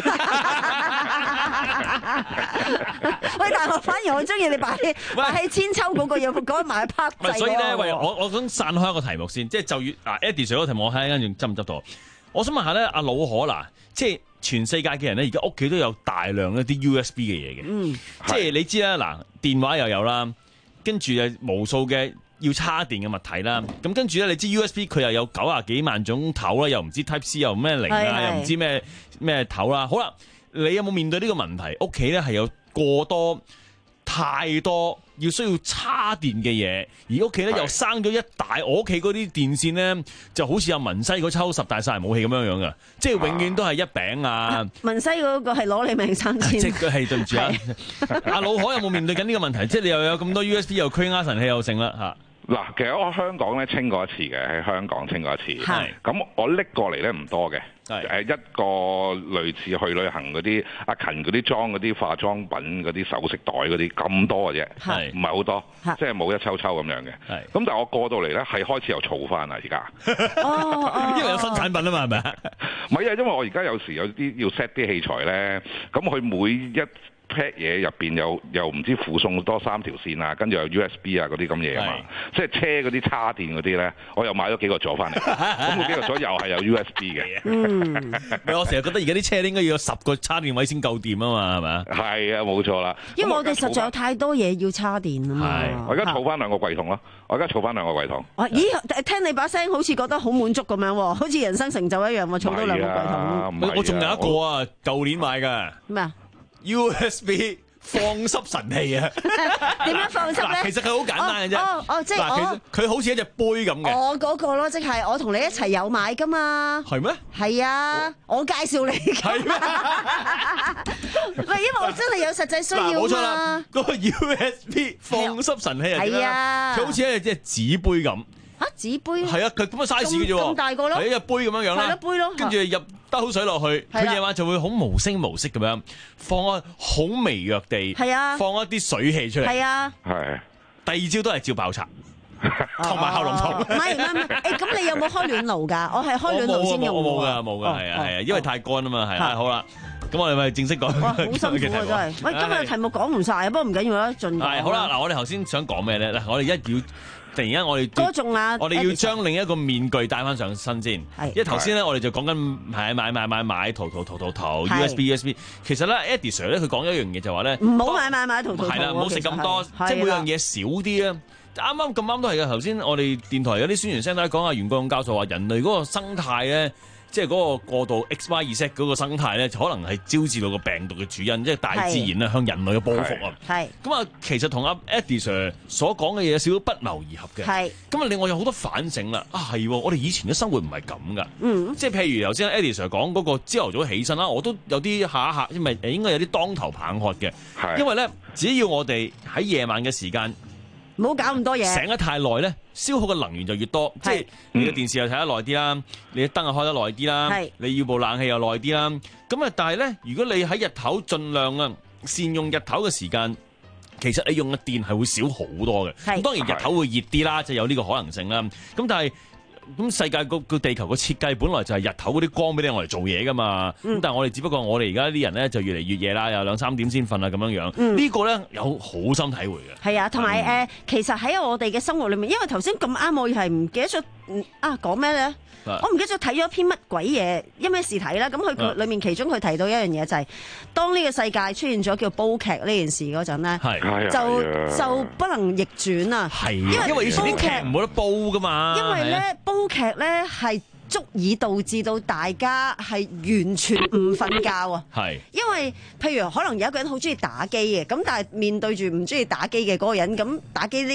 J: 喂，但係我反而我中意你擺擺喺千秋嗰個嘢，改埋拍掣。
I: 所以咧，喂，我我想散開一個題目先，即係就越嗱 Eddie Sir 嗰個題目，我睇下仲執唔執到。我想問下咧，阿老可嗱，即係全世界嘅人咧，而家屋企都有大量一啲 U S B 嘅嘢嘅，嗯，即係你知啦，嗱，電話又有啦，跟住誒無數嘅要插電嘅物體啦，咁跟住咧，你知 U S B 佢又有九廿幾萬種頭啦，又唔知 Type C 又咩零啊，又唔知咩咩頭啦。好啦，你有冇面對呢個問題？屋企咧係有過多太多要需要插電嘅嘢，而屋企咧又生咗一大，我屋企嗰啲電線咧就好似有文西嗰抽十大殺人武器咁樣樣噶，即係永遠都係一餅啊！
J: 文西嗰個係攞你命生先，
I: 即係對唔住啊！阿老可有冇面對緊呢個問題？即係你又有咁多 U S B 又驅壓神器又剩啦嚇。
M: 嗱，其實我香港咧清過一次嘅，喺香港清過一次。係。咁我拎過嚟咧唔多嘅，誒一個類似去旅行嗰啲阿勤嗰啲裝嗰啲化妝品嗰啲首飾袋嗰啲咁多嘅啫，係唔係好多？即係冇一抽抽咁樣嘅。係。咁但係我過到嚟咧，係開始又儲翻啦，而家。
J: 哦
I: 因為有新產品啊嘛，係咪啊？
M: 唔係啊，因為我而家有時有啲要 set 啲器材咧，咁佢每一pad 嘢入邊又又唔知附送多三條線啊，跟住有 U S B 啊嗰啲咁嘢啊嘛，即係車嗰啲叉電嗰啲咧，我又買咗幾個座翻嚟，咁嗰幾個座又係有 U S B 嘅。
I: 嗯，我成日覺得而家啲車應該要有十個叉電位先夠電啊嘛，係咪啊？
M: 係啊，冇錯啦。
J: 因為我哋實在有太多嘢要叉電啊嘛。
M: 係，我而家儲翻兩個櫃桶咯，我而家儲翻兩個櫃桶。
J: 哦，咦？聽你把聲好似覺得好滿足咁樣喎，好似人生成就一樣喎，儲到兩個櫃桶。
I: 我仲有一個啊，舊年買㗎。
J: 咩啊
I: ？U S B。放濕神器啊！
J: 點樣放濕咧？
I: 其實佢好簡單嘅啫。
J: 哦哦，即係我
I: 佢好似一隻杯咁嘅。
J: 我嗰個咯，即係我同你一齊有買噶嘛。
I: 係咩？
J: 係啊，我介紹你㗎。係咩？喂，因為我真係有實際需要啊嘛。
I: 冇錯啦，嗰個 U S B 放濕神器係點啊？佢好似一隻紙杯咁。
J: 嚇紙杯？
I: 係啊，佢咁嘅 size 嘅啫喎。咁
J: 大個咯。
I: 係一隻杯咁樣樣啦。
J: 係一杯咯。
I: 跟住入兜水落去，佢夜晚就會好無聲無息咁樣放啊，好微弱地，係啊，放一啲水氣出嚟，
J: 係啊，
M: 係。
I: 第二朝都係照爆拆，同埋喉嚨痛。
J: 唔係唔係唔係，誒咁你有冇開暖爐㗎？我係開暖爐先用。
I: 我冇㗎，冇㗎，係啊係啊，因為太乾啊嘛，係啊。好啦，咁我哋咪正式講。
J: 哇，好辛苦啊真係。喂，今日嘅題目講唔晒啊，不過唔緊要啦，盡。
I: 係好啦，嗱，我哋頭先想講咩咧？嗱，我哋一要。突然間我哋
J: 歌頌啊！
I: 我哋要將另一個面具戴翻上身先，因為頭先咧我哋就講緊係買買買買淘淘淘淘淘 U S B U S B， 其實咧 Eddie Sir 咧佢講咗一樣嘢就話咧，
J: 唔好買買買淘淘淘，
I: 係啦，唔好食咁多，即係每樣嘢少啲啊！啱啱咁啱都係嘅。頭先我哋電台有啲宣傳聲帶講下袁國勇教授話，人類嗰個生態咧。即係嗰個過度 X Y Z 嗰個生態咧，就可能係招致到個病毒嘅主因，即係大自然啊向人類嘅報復啊。係咁啊，其實同阿 Eddie Sir 所講嘅嘢有少少不謀而合嘅。係咁啊，另外有好多反省啦。啊，係我哋以前嘅生活唔係咁噶。嗯，即係譬如頭先 Eddie Sir 講嗰個朝頭早起身啦，我都有啲下一下，因為應該有啲當頭棒喝嘅。係因為咧，只要我哋喺夜晚嘅時間。
J: 唔好搞咁多嘢，
I: 醒得太耐咧，消耗嘅能源就越多。即係你嘅電視又睇得耐啲啦，你嘅燈又開得耐啲啦，你要部冷氣又耐啲啦。咁啊，但係咧，如果你喺日頭盡量啊善用日頭嘅時間，其實你用嘅電係會少好多嘅。咁當然日頭會熱啲啦，就有呢個可能性啦。咁但係咁世界個個地球個設計本來就係日頭嗰啲光俾你我嚟做嘢噶嘛。咁、嗯、但係我哋只不過我哋而家啲人咧就越嚟越夜啦，又兩三點先瞓啊咁樣樣。嗯、個呢個咧有好深體會嘅。係
J: 啊，同埋誒，其實喺我哋嘅生活裏面，因為頭先咁啱我係唔記得咗啊講咩咧？我唔記得咗睇咗篇乜鬼嘢，因咩事睇啦？咁佢裏面其中佢提到一樣嘢就係、是，當呢個世界出現咗叫煲劇呢件事嗰陣咧，就就不能逆轉啊！係，因為因為以前啲劇唔冇得煲噶嘛。因為咧煲劇咧係足以導致到大家係完全唔瞓覺啊！係，因為譬如可能有一個人好中意打機嘅，咁但係面對住唔中意打機嘅嗰個人，咁打機呢個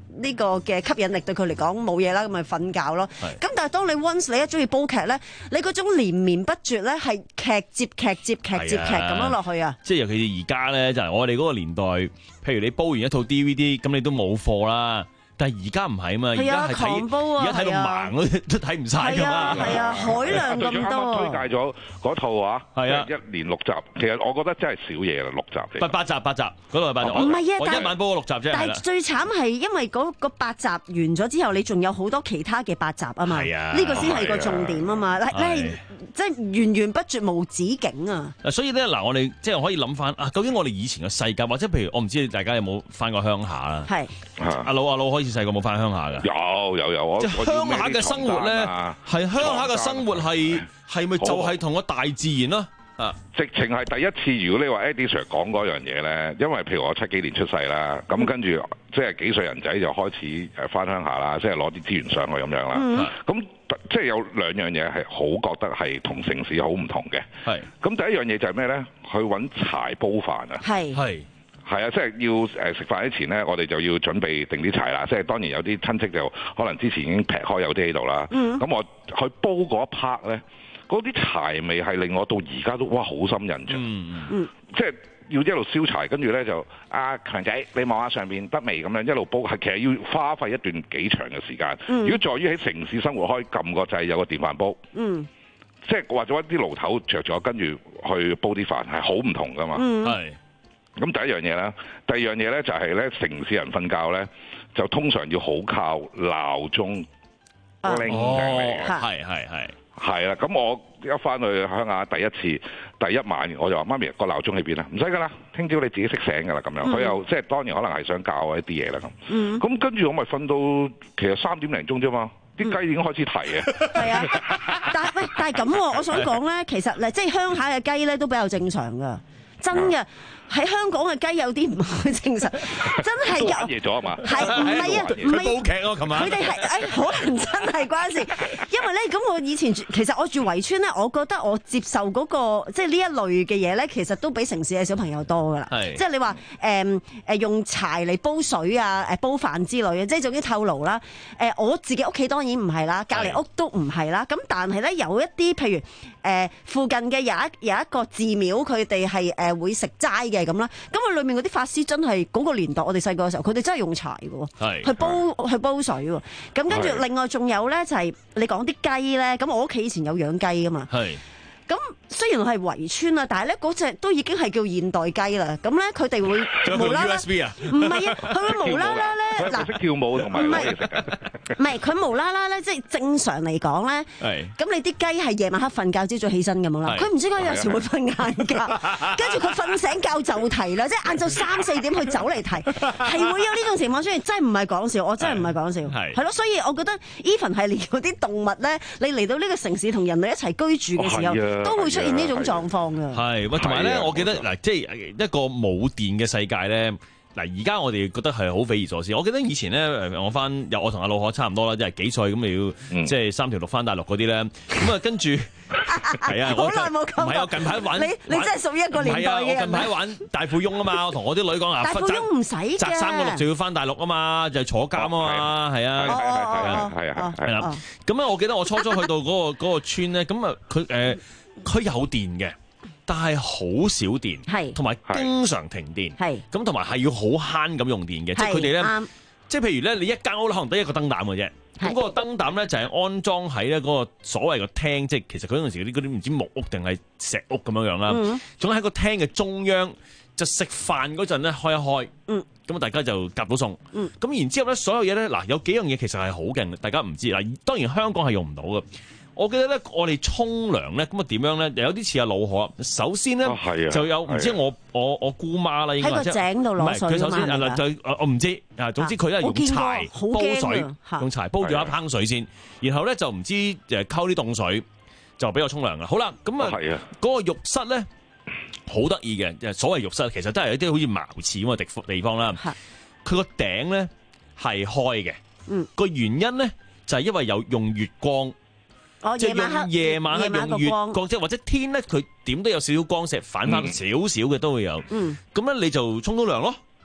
J: 呢個嘅吸引力對佢嚟講冇嘢啦，咁咪瞓覺咯。咁但係當你 once 你一中意煲劇咧，你嗰種連綿不絕咧係劇接劇接劇接劇咁樣落去啊！
I: 即係尤其是而家咧，就係我哋嗰個年代，譬如你煲完一套 D V D， 咁你都冇貨啦。但係而家唔係啊嘛，而家係睇，而家睇到盲都睇唔晒㗎嘛。
J: 係啊，海量咁多。
M: 啱啱推介咗嗰套啊，
I: 係啊，
M: 一連六集，其實我覺得真係少嘢啦，六集。
I: 八八集八集，嗰度係八集。
J: 唔係啊，
I: 我一晚煲咗六集啫。
J: 但係最慘係因為嗰個八集完咗之後，你仲有好多其他嘅八集啊嘛。係啊，呢個先係個重點啊嘛。你你係即係源源不絕無止境啊。
I: 所以咧嗱，我哋即係可以諗翻啊，究竟我哋以前嘅世界，或者譬如我唔知大家有冇翻過鄉下啦。
J: 係。
I: 阿老阿老開始細個冇翻鄉下。
M: 有有有，
I: 即係鄉下嘅生活咧，係鄉下嘅生活係係咪就係同個大自然咯？啊，
M: 直情係第一次。如果你話 Eddie Sir 講嗰樣嘢咧，因為譬如我七幾年出世啦，咁跟住即係幾歲人仔就開始誒翻鄉下啦，即係攞啲資源上去咁樣啦。咁即係有兩樣嘢係好覺得係同城市好唔同嘅。係。咁第一樣嘢就係咩咧？去揾柴煲飯啊。
J: 係。係。
M: 係啊，即係要誒食飯之前咧，我哋就要準備定啲柴啦。即係當然有啲親戚就可能之前已經劈開有啲喺度啦。咁、嗯、我去煲嗰一 part 咧，嗰啲柴味係令我到而家都哇好深印象。嗯嗯、即係要一路燒柴，跟住咧就阿、啊、強仔，你望下上面得未？咁樣一路煲，係其實要花費一段幾長嘅時間。嗯、如果在於喺城市生活，可以撳個掣有個電飯煲。嗯、即係或者一啲爐頭着咗，跟住去煲啲飯係好唔同噶嘛。係、嗯。咁第一樣嘢啦，第二樣嘢咧就係咧城市人瞓覺咧，就通常要好靠鬧鐘鈴聲嚟嘅，係係係係啦。咁我一翻去鄉下第一次第一晚，我就話媽咪個鬧鐘喺邊啊？唔使噶啦，聽朝你自己識醒噶啦咁樣。佢、嗯、又即係當然可能係想教我一啲嘢啦咁。咁、嗯、跟住我咪瞓到其實三點零鐘啫嘛，啲雞已經開始啼嘅。係啊，
J: 但係喂，但係咁，我想講咧，其實咧即係鄉下嘅雞咧都比較正常噶，真嘅。喺香港嘅雞有啲唔好正常，真係有玩嘢咗啊嘛？係唔係啊？唔係
I: 煲劇咯，琴晚
J: 佢哋係誒，可能真係關事，因為咧咁我以前住，其實我住圍村咧，我覺得我接受嗰、那個即係呢一類嘅嘢咧，其實都比城市嘅小朋友多噶啦。即係你話誒誒用柴嚟煲水啊，誒煲飯之類嘅，即係總之透爐啦。誒、呃、我自己屋企當然唔係啦，隔離屋都唔係啦。咁但係咧有一啲譬如誒、呃、附近嘅有一有一個寺廟，佢哋係誒會食齋嘅。咁啦，咁啊裏面嗰啲法師真係嗰個年代，我哋細個嘅時候，佢哋真係用柴嘅，去煲去煲水喎。咁跟住另外仲有咧，就係你講啲雞咧，咁我屋企以前有養雞噶嘛。咁雖然係圍村啊，但係咧嗰隻都已經係叫現代雞啦。咁咧佢哋會無啦啦，唔係啊，佢會無啦啦咧，嗱，
M: 識跳舞同埋
J: 唔係唔係佢無啦啦咧，即係正常嚟講咧。咁你啲雞係夜晚黑瞓覺，朝早起身咁樣啦。佢唔知點解有時會瞓晏覺，跟住佢瞓醒覺就啼啦，即係晏晝三四點去走嚟啼，係會有呢種情況出現，真係唔係講笑，我真係唔係講笑。係係咯，所以我覺得 even 係連嗰啲動物咧，你嚟到呢個城市同人類一齊居住嘅時候，都會出現呢種狀況㗎。係，喂，同埋咧，我記得嗱，即係一個冇電嘅世界咧。嗱，而家我哋覺得係好匪夷所思。我記得以前咧，我翻有我同阿老可差唔多啦，即係幾歲咁你要、嗯、即係三條六翻大陸嗰啲咧。咁啊，跟住係啊，好耐冇講。唔係我近排玩，你你真係屬於一個年代嘅人。我近排玩大富翁啊嘛，我同我啲女講啊，大富翁唔使嘅，擲三個六就要翻大陸啊嘛，就係、坐監啊嘛，係啊，係啊，係啊，係啦。咁啊，我記得我初初去到嗰、嗰個嗰個村咧，咁啊，佢誒佢有電嘅。但係好少電，同埋經常停電，咁同埋係要好慳咁用電嘅，即係佢哋咧，即係譬如咧，你一間屋可能得一個燈膽嘅啫，咁嗰個燈膽咧就係安裝喺咧嗰個所謂嘅廳，即係其實佢嗰陣時嗰啲嗰啲唔知木屋定係石屋咁樣樣啦，嗯、總喺個廳嘅中央，就食飯嗰陣咧開一開，咁、嗯、啊大家就夾到餸，咁、嗯、然之後咧所有嘢咧嗱有幾樣嘢其實係好勁，大家唔知嗱，當然香港係用唔到嘅。我記得咧，我哋沖涼咧，咁啊點樣咧？有啲似阿老可。首先咧，哦啊、就有唔知我我我姑媽啦，應該喺個井度攞水。唔係佢首先啊，就我唔知啊。總之佢咧用柴煲水，用柴煲咗一烹水先，然後咧就唔知誒溝啲凍水，就俾我沖涼啦。好啦，咁啊嗰個浴室咧好得意嘅，所謂浴室其實都係一啲好似茅廁咁嘅地地方啦。佢個頂咧係開嘅，個、嗯、原因咧就係、是、因為有用月光。哦、
I: 即係用夜晚黑用月光，即係或者天咧，佢點都有少少光石反翻少少嘅都會有。嗯，咁咧你就沖到涼咯。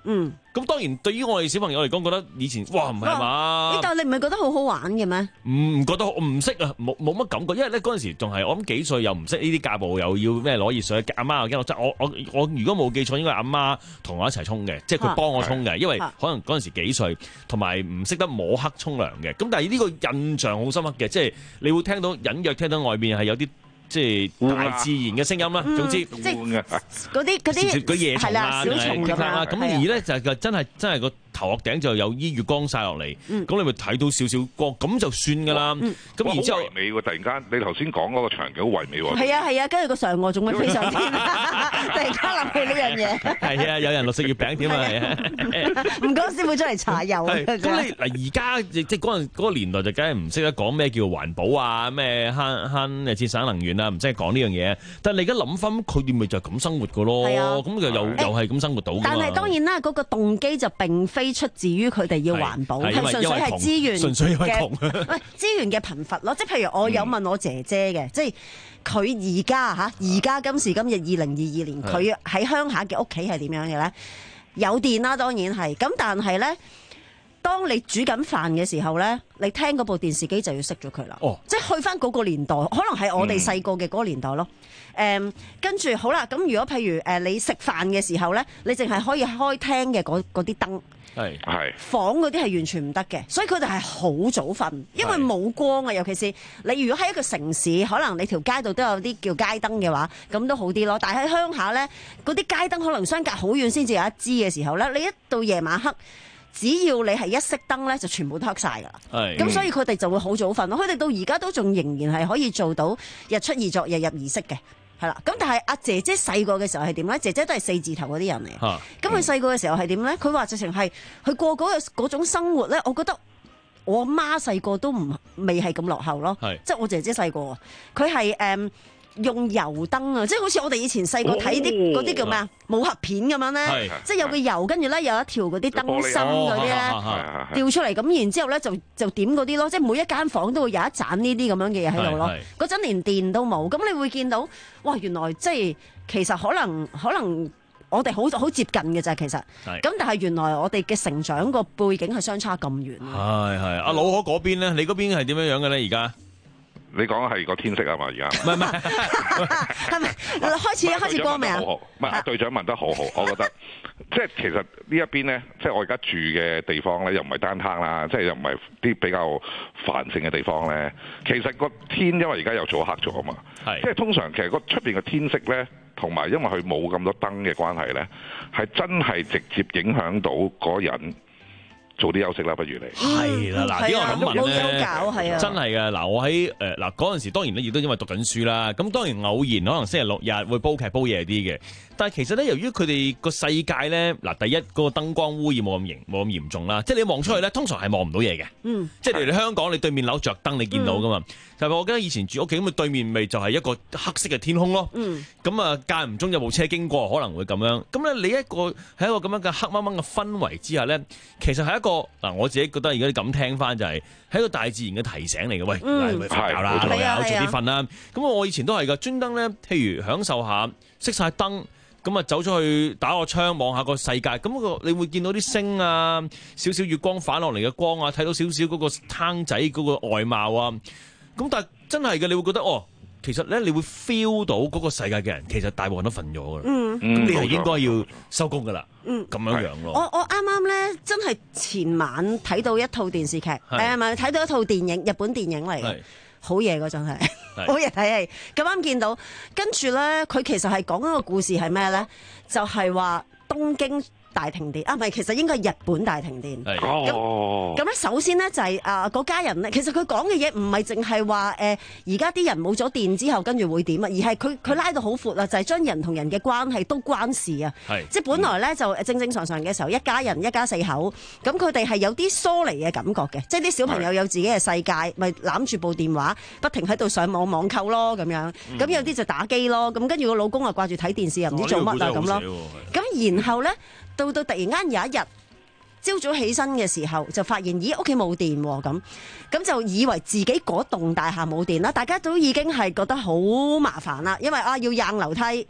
J: 嗯。
I: 咁當然對於我哋小朋友嚟講，覺得以前哇唔係嘛？
J: 但係你唔係覺得好好玩嘅咩？
I: 唔唔覺得，我唔識啊，冇冇乜感覺，因為咧嗰陣時仲係我諗幾歲又唔識呢啲架步，又要咩攞熱水，阿媽又驚我執，我我我如果冇記錯，應該係阿媽同我一齊沖嘅，即係佢幫我沖嘅，因為可能嗰陣時幾歲，同埋唔識得摸黑沖涼嘅。咁但係呢個印象好深刻嘅，即係你會聽到隱約聽到外邊係有啲。即係大自然嘅聲音啦，
J: 嗯、
I: 總之
J: 即係嗰啲嗰啲
I: 嗰夜蟲啊，
J: 小蟲咁
I: 啦。咁而咧就就真係真係個頭殼頂就有依月光曬落嚟，咁、嗯、你咪睇到少少光，咁就算㗎啦。咁、嗯、然之後
M: 唯美喎，突然間你頭先講嗰個場景好唯美喎。
J: 係啊係啊，跟住個嫦娥仲會飛上天，突然間諗起呢樣嘢。
I: 係啊，有人落食月餅添啊，係啊。
J: 唔該，師傅出嚟搽油。
I: 咁你嗱而家即係嗰陣嗰個年代就梗係唔識得講咩叫環保啊，咩慳慳誒節省能源啊，唔識講呢樣嘢。但係你而家諗翻，佢哋咪就係咁生活㗎咯。咁就又又係咁生活到㗎嘛。
J: 但係當然啦，嗰個動機就並非出自於佢哋要環保，係純粹係資源嘅資源嘅貧乏咯。即係譬如我有問我姐姐嘅，嗯、即係佢而家嚇而家今時今日二零二二年，佢喺鄉下嘅屋企係點樣嘅咧？有電啦，當然係。咁但係咧，當你煮緊飯嘅時候咧，你聽嗰部電視機就要熄咗佢啦。哦，即係去翻嗰個年代，可能係我哋細個嘅嗰個年代咯。誒、嗯，跟住好啦，咁如果譬如誒你食飯嘅時候咧，你淨係可以開廳嘅嗰嗰啲燈。
M: 係係
J: 房嗰啲係完全唔得嘅，所以佢哋係好早瞓，因為冇光啊。尤其是你如果喺一個城市，可能你條街度都有啲叫街燈嘅話，咁都好啲咯。但係喺鄉下咧，嗰啲街燈可能相隔好遠先至有一支嘅時候咧，你一到夜晚黑，只要你係一熄燈咧，就全部都黑晒噶啦。係咁，所以佢哋就會好早瞓咯。佢哋到而家都仲仍然係可以做到日出而作，日入而息嘅。係啦，咁但係阿姐姐細個嘅時候係點咧？姐姐都係四字頭嗰啲人嚟，咁佢細個嘅時候係點咧？佢話直情係佢過嗰個嗰種生活咧，我覺得我阿媽細個都唔未係咁落後咯，即係我姐姐細個，佢係誒用油燈啊，即係好似我哋以前細個睇啲嗰啲叫咩啊武俠片咁樣咧，即係有個油，跟住咧有一條嗰啲燈芯嗰啲咧掉出嚟，咁然之後咧就就點嗰啲咯，即係每一間房都會有一盞呢啲咁樣嘅嘢喺度咯。嗰陣連電都冇，咁你會見到哇，原來即係其實可能可能我哋好好接近嘅啫，其實咁但係原來我哋嘅成長個背景係相差咁遠。
I: 係係，阿老可嗰邊咧，你嗰邊係點樣樣嘅咧？而家？
M: 你講係個天色啊嘛，而家
I: 唔係唔係，
J: 係咪開始開始光未啊？
M: 唔係隊長問得好好，我覺得即係其實呢一邊咧，即係我而家住嘅地方咧，又唔係單坑啦，即係又唔係啲比較繁盛嘅地方咧。其實個天因為而家又早黑咗啊嘛，即係通常其實個出邊嘅天色咧，同埋因為佢冇咁多燈嘅關係咧，係真係直接影響到嗰人。早啲休息啦，不如你
I: 係啦，嗱，點解我咁問咧？真係嘅，嗱，我喺誒嗱嗰陣時，當然咧亦都因為讀緊書啦。咁當然偶然可能星期六日會煲劇煲夜啲嘅，但係其實咧，由於佢哋個世界咧，嗱，第一嗰個燈光污染冇咁嚴冇咁嚴重啦，即係你望出去咧，通常係望唔到嘢嘅。嗯，即係例如你香港，你對面樓着燈，你見到噶嘛？就係我記得以前住屋企咁，對面咪就係一個黑色嘅天空咯。嗯，咁啊間唔中有部車經過，可能會咁樣。咁咧，你一個喺一個咁樣嘅黑掹掹嘅氛圍之下咧，其實係一個嗱，我自己覺得而家你咁聽翻就係喺一個大自然嘅提醒嚟嘅。喂，瞓覺啦，早啲瞓啦。咁我以前都係噶，專登咧，譬如享受下熄晒燈，咁啊走出去打個窗望下個世界。咁個你會見到啲星啊，少少月光反落嚟嘅光啊，睇到少少嗰個攤仔嗰個外貌啊。咁但係真係嘅，你會覺得哦，其實咧你會 feel 到嗰個世界嘅人，其實大部分都瞓咗噶啦。嗯，咁你係應該要收工噶啦。嗯，咁樣樣咯。
J: 我我啱啱咧，真係前晚睇到一套電視劇，誒咪睇到一套電影，日本電影嚟嘅，好嘢嗰陣係，好嘢睇戲。咁啱見到，跟住咧，佢其實係講一個故事係咩咧？就係話東京大停電啊，唔係，其實應該係日本大停電。咁咁咧，首先咧就係啊嗰家人咧，其實佢講嘅嘢唔係淨係話誒，而家啲人冇咗電之後跟住會點啊，而係佢佢拉到好闊啊，就係將人同人嘅關係都關事啊。即係本來咧就正正常常嘅時候，一家人一家四口，咁佢哋係有啲疏離嘅感覺嘅，即係啲小朋友有自己嘅世界，咪攬住部電話，不停喺度上網網購咯咁樣。咁有啲就打機咯，咁跟住個老公啊掛住睇電視又唔知做乜啊咁咯。咁然後咧。到到突然間有一日朝早起身嘅時候，就發現咦屋企冇電喎，咁咁就以為自己嗰棟大廈冇電啦。大家都已經係覺得好麻煩啦，因為啊要硬樓梯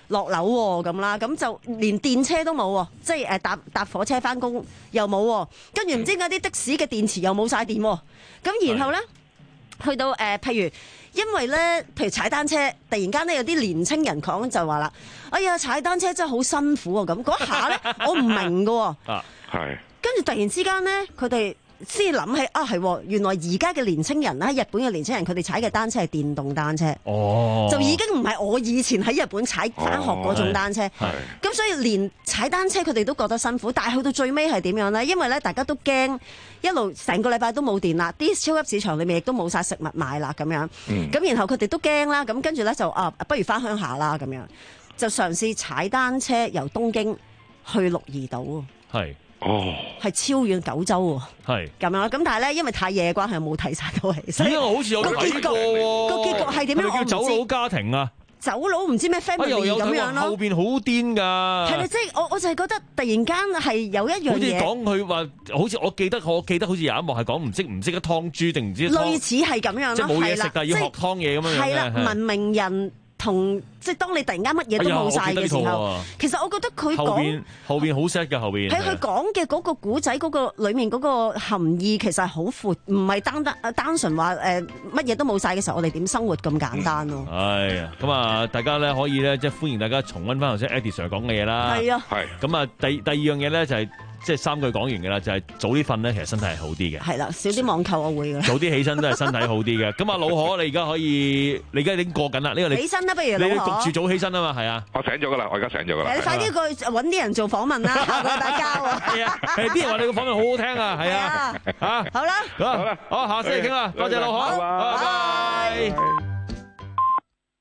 J: 落樓喎咁啦，咁就連電車都冇喎，即係誒搭搭火車翻工又冇喎，跟住唔知點解啲的士嘅電池又冇晒電喎，咁然後咧去到誒、呃、譬如因為咧，譬如踩單車，突然間咧有啲年青人講就話啦，哎呀踩單車真係好辛苦啊咁，嗰下咧我唔明㗎喎，
M: 啊係，
J: 跟住突然之間咧佢哋先諗起啊，係原來而家嘅年青人咧，日本嘅年青人佢哋踩嘅單車係電動單車，
I: 哦，
J: 就已經唔係我以前喺日本踩返學嗰種單車。咁、哦、所以連踩單車佢哋都覺得辛苦，但係去到最尾係點樣咧？因為咧大家都驚一路成個禮拜都冇電啦，啲超級市場裏面亦都冇晒食物賣啦咁樣。咁、嗯、然後佢哋都驚啦，咁跟住咧就啊，不如返鄉下啦咁樣，就嘗試踩單車由東京去鹿兒島。係。哦，係超遠九州喎，係咁樣啦。咁但係咧，因為太夜嘅關係，冇睇晒到戲。所以
I: 我好似有睇過喎。
J: 個結局係點樣？我唔知。
I: 走佬家庭啊，
J: 走佬唔知咩 family 咁樣咯。
I: 後邊好癲㗎。係
J: 啦，即係我我就係覺得突然間係有一樣嘢。好似
I: 講佢話，好似我記得我記得好似有一幕係講唔識唔識得劏豬定唔知。
J: 類似係咁樣咯，
I: 即係冇嘢食，但係要學劏嘢咁樣。
J: 係啦，文明人。同即係當你突然間乜嘢都冇晒嘅時候，哎啊、其實我覺得佢講
I: 後邊後邊好 sad 嘅後邊，
J: 喺佢講嘅嗰個古仔嗰個裡面嗰個含義其實係好闊，唔係單單單純話誒乜嘢都冇晒嘅時候，我哋點生活咁簡單咯。
I: 哎呀，咁啊，大家咧可以咧即係歡迎大家重溫翻頭先 Eddie Sir 講嘅嘢啦。係啊，係咁啊，第第二樣嘢咧就係、是。即係三句講完嘅啦，就係、是、早啲瞓咧，其實身體係好啲嘅。係啦，少啲網購我會嘅。早啲起身都係身體好啲嘅。咁啊，老可你而家可以，你而家已經過緊啦。呢、這個你
J: 起身啦，不如老可。
I: 你焗住早起身啊嘛，係啊。
M: 我醒咗噶啦，我而家醒咗噶啦。
J: 你快啲過去揾啲人做訪問啦，下個禮拜交啊。
I: 係啊，誒啲人話你個訪問好好聽啊，係啊，嚇。好啦，好啦，好，下星期傾啦，多謝老可，拜拜。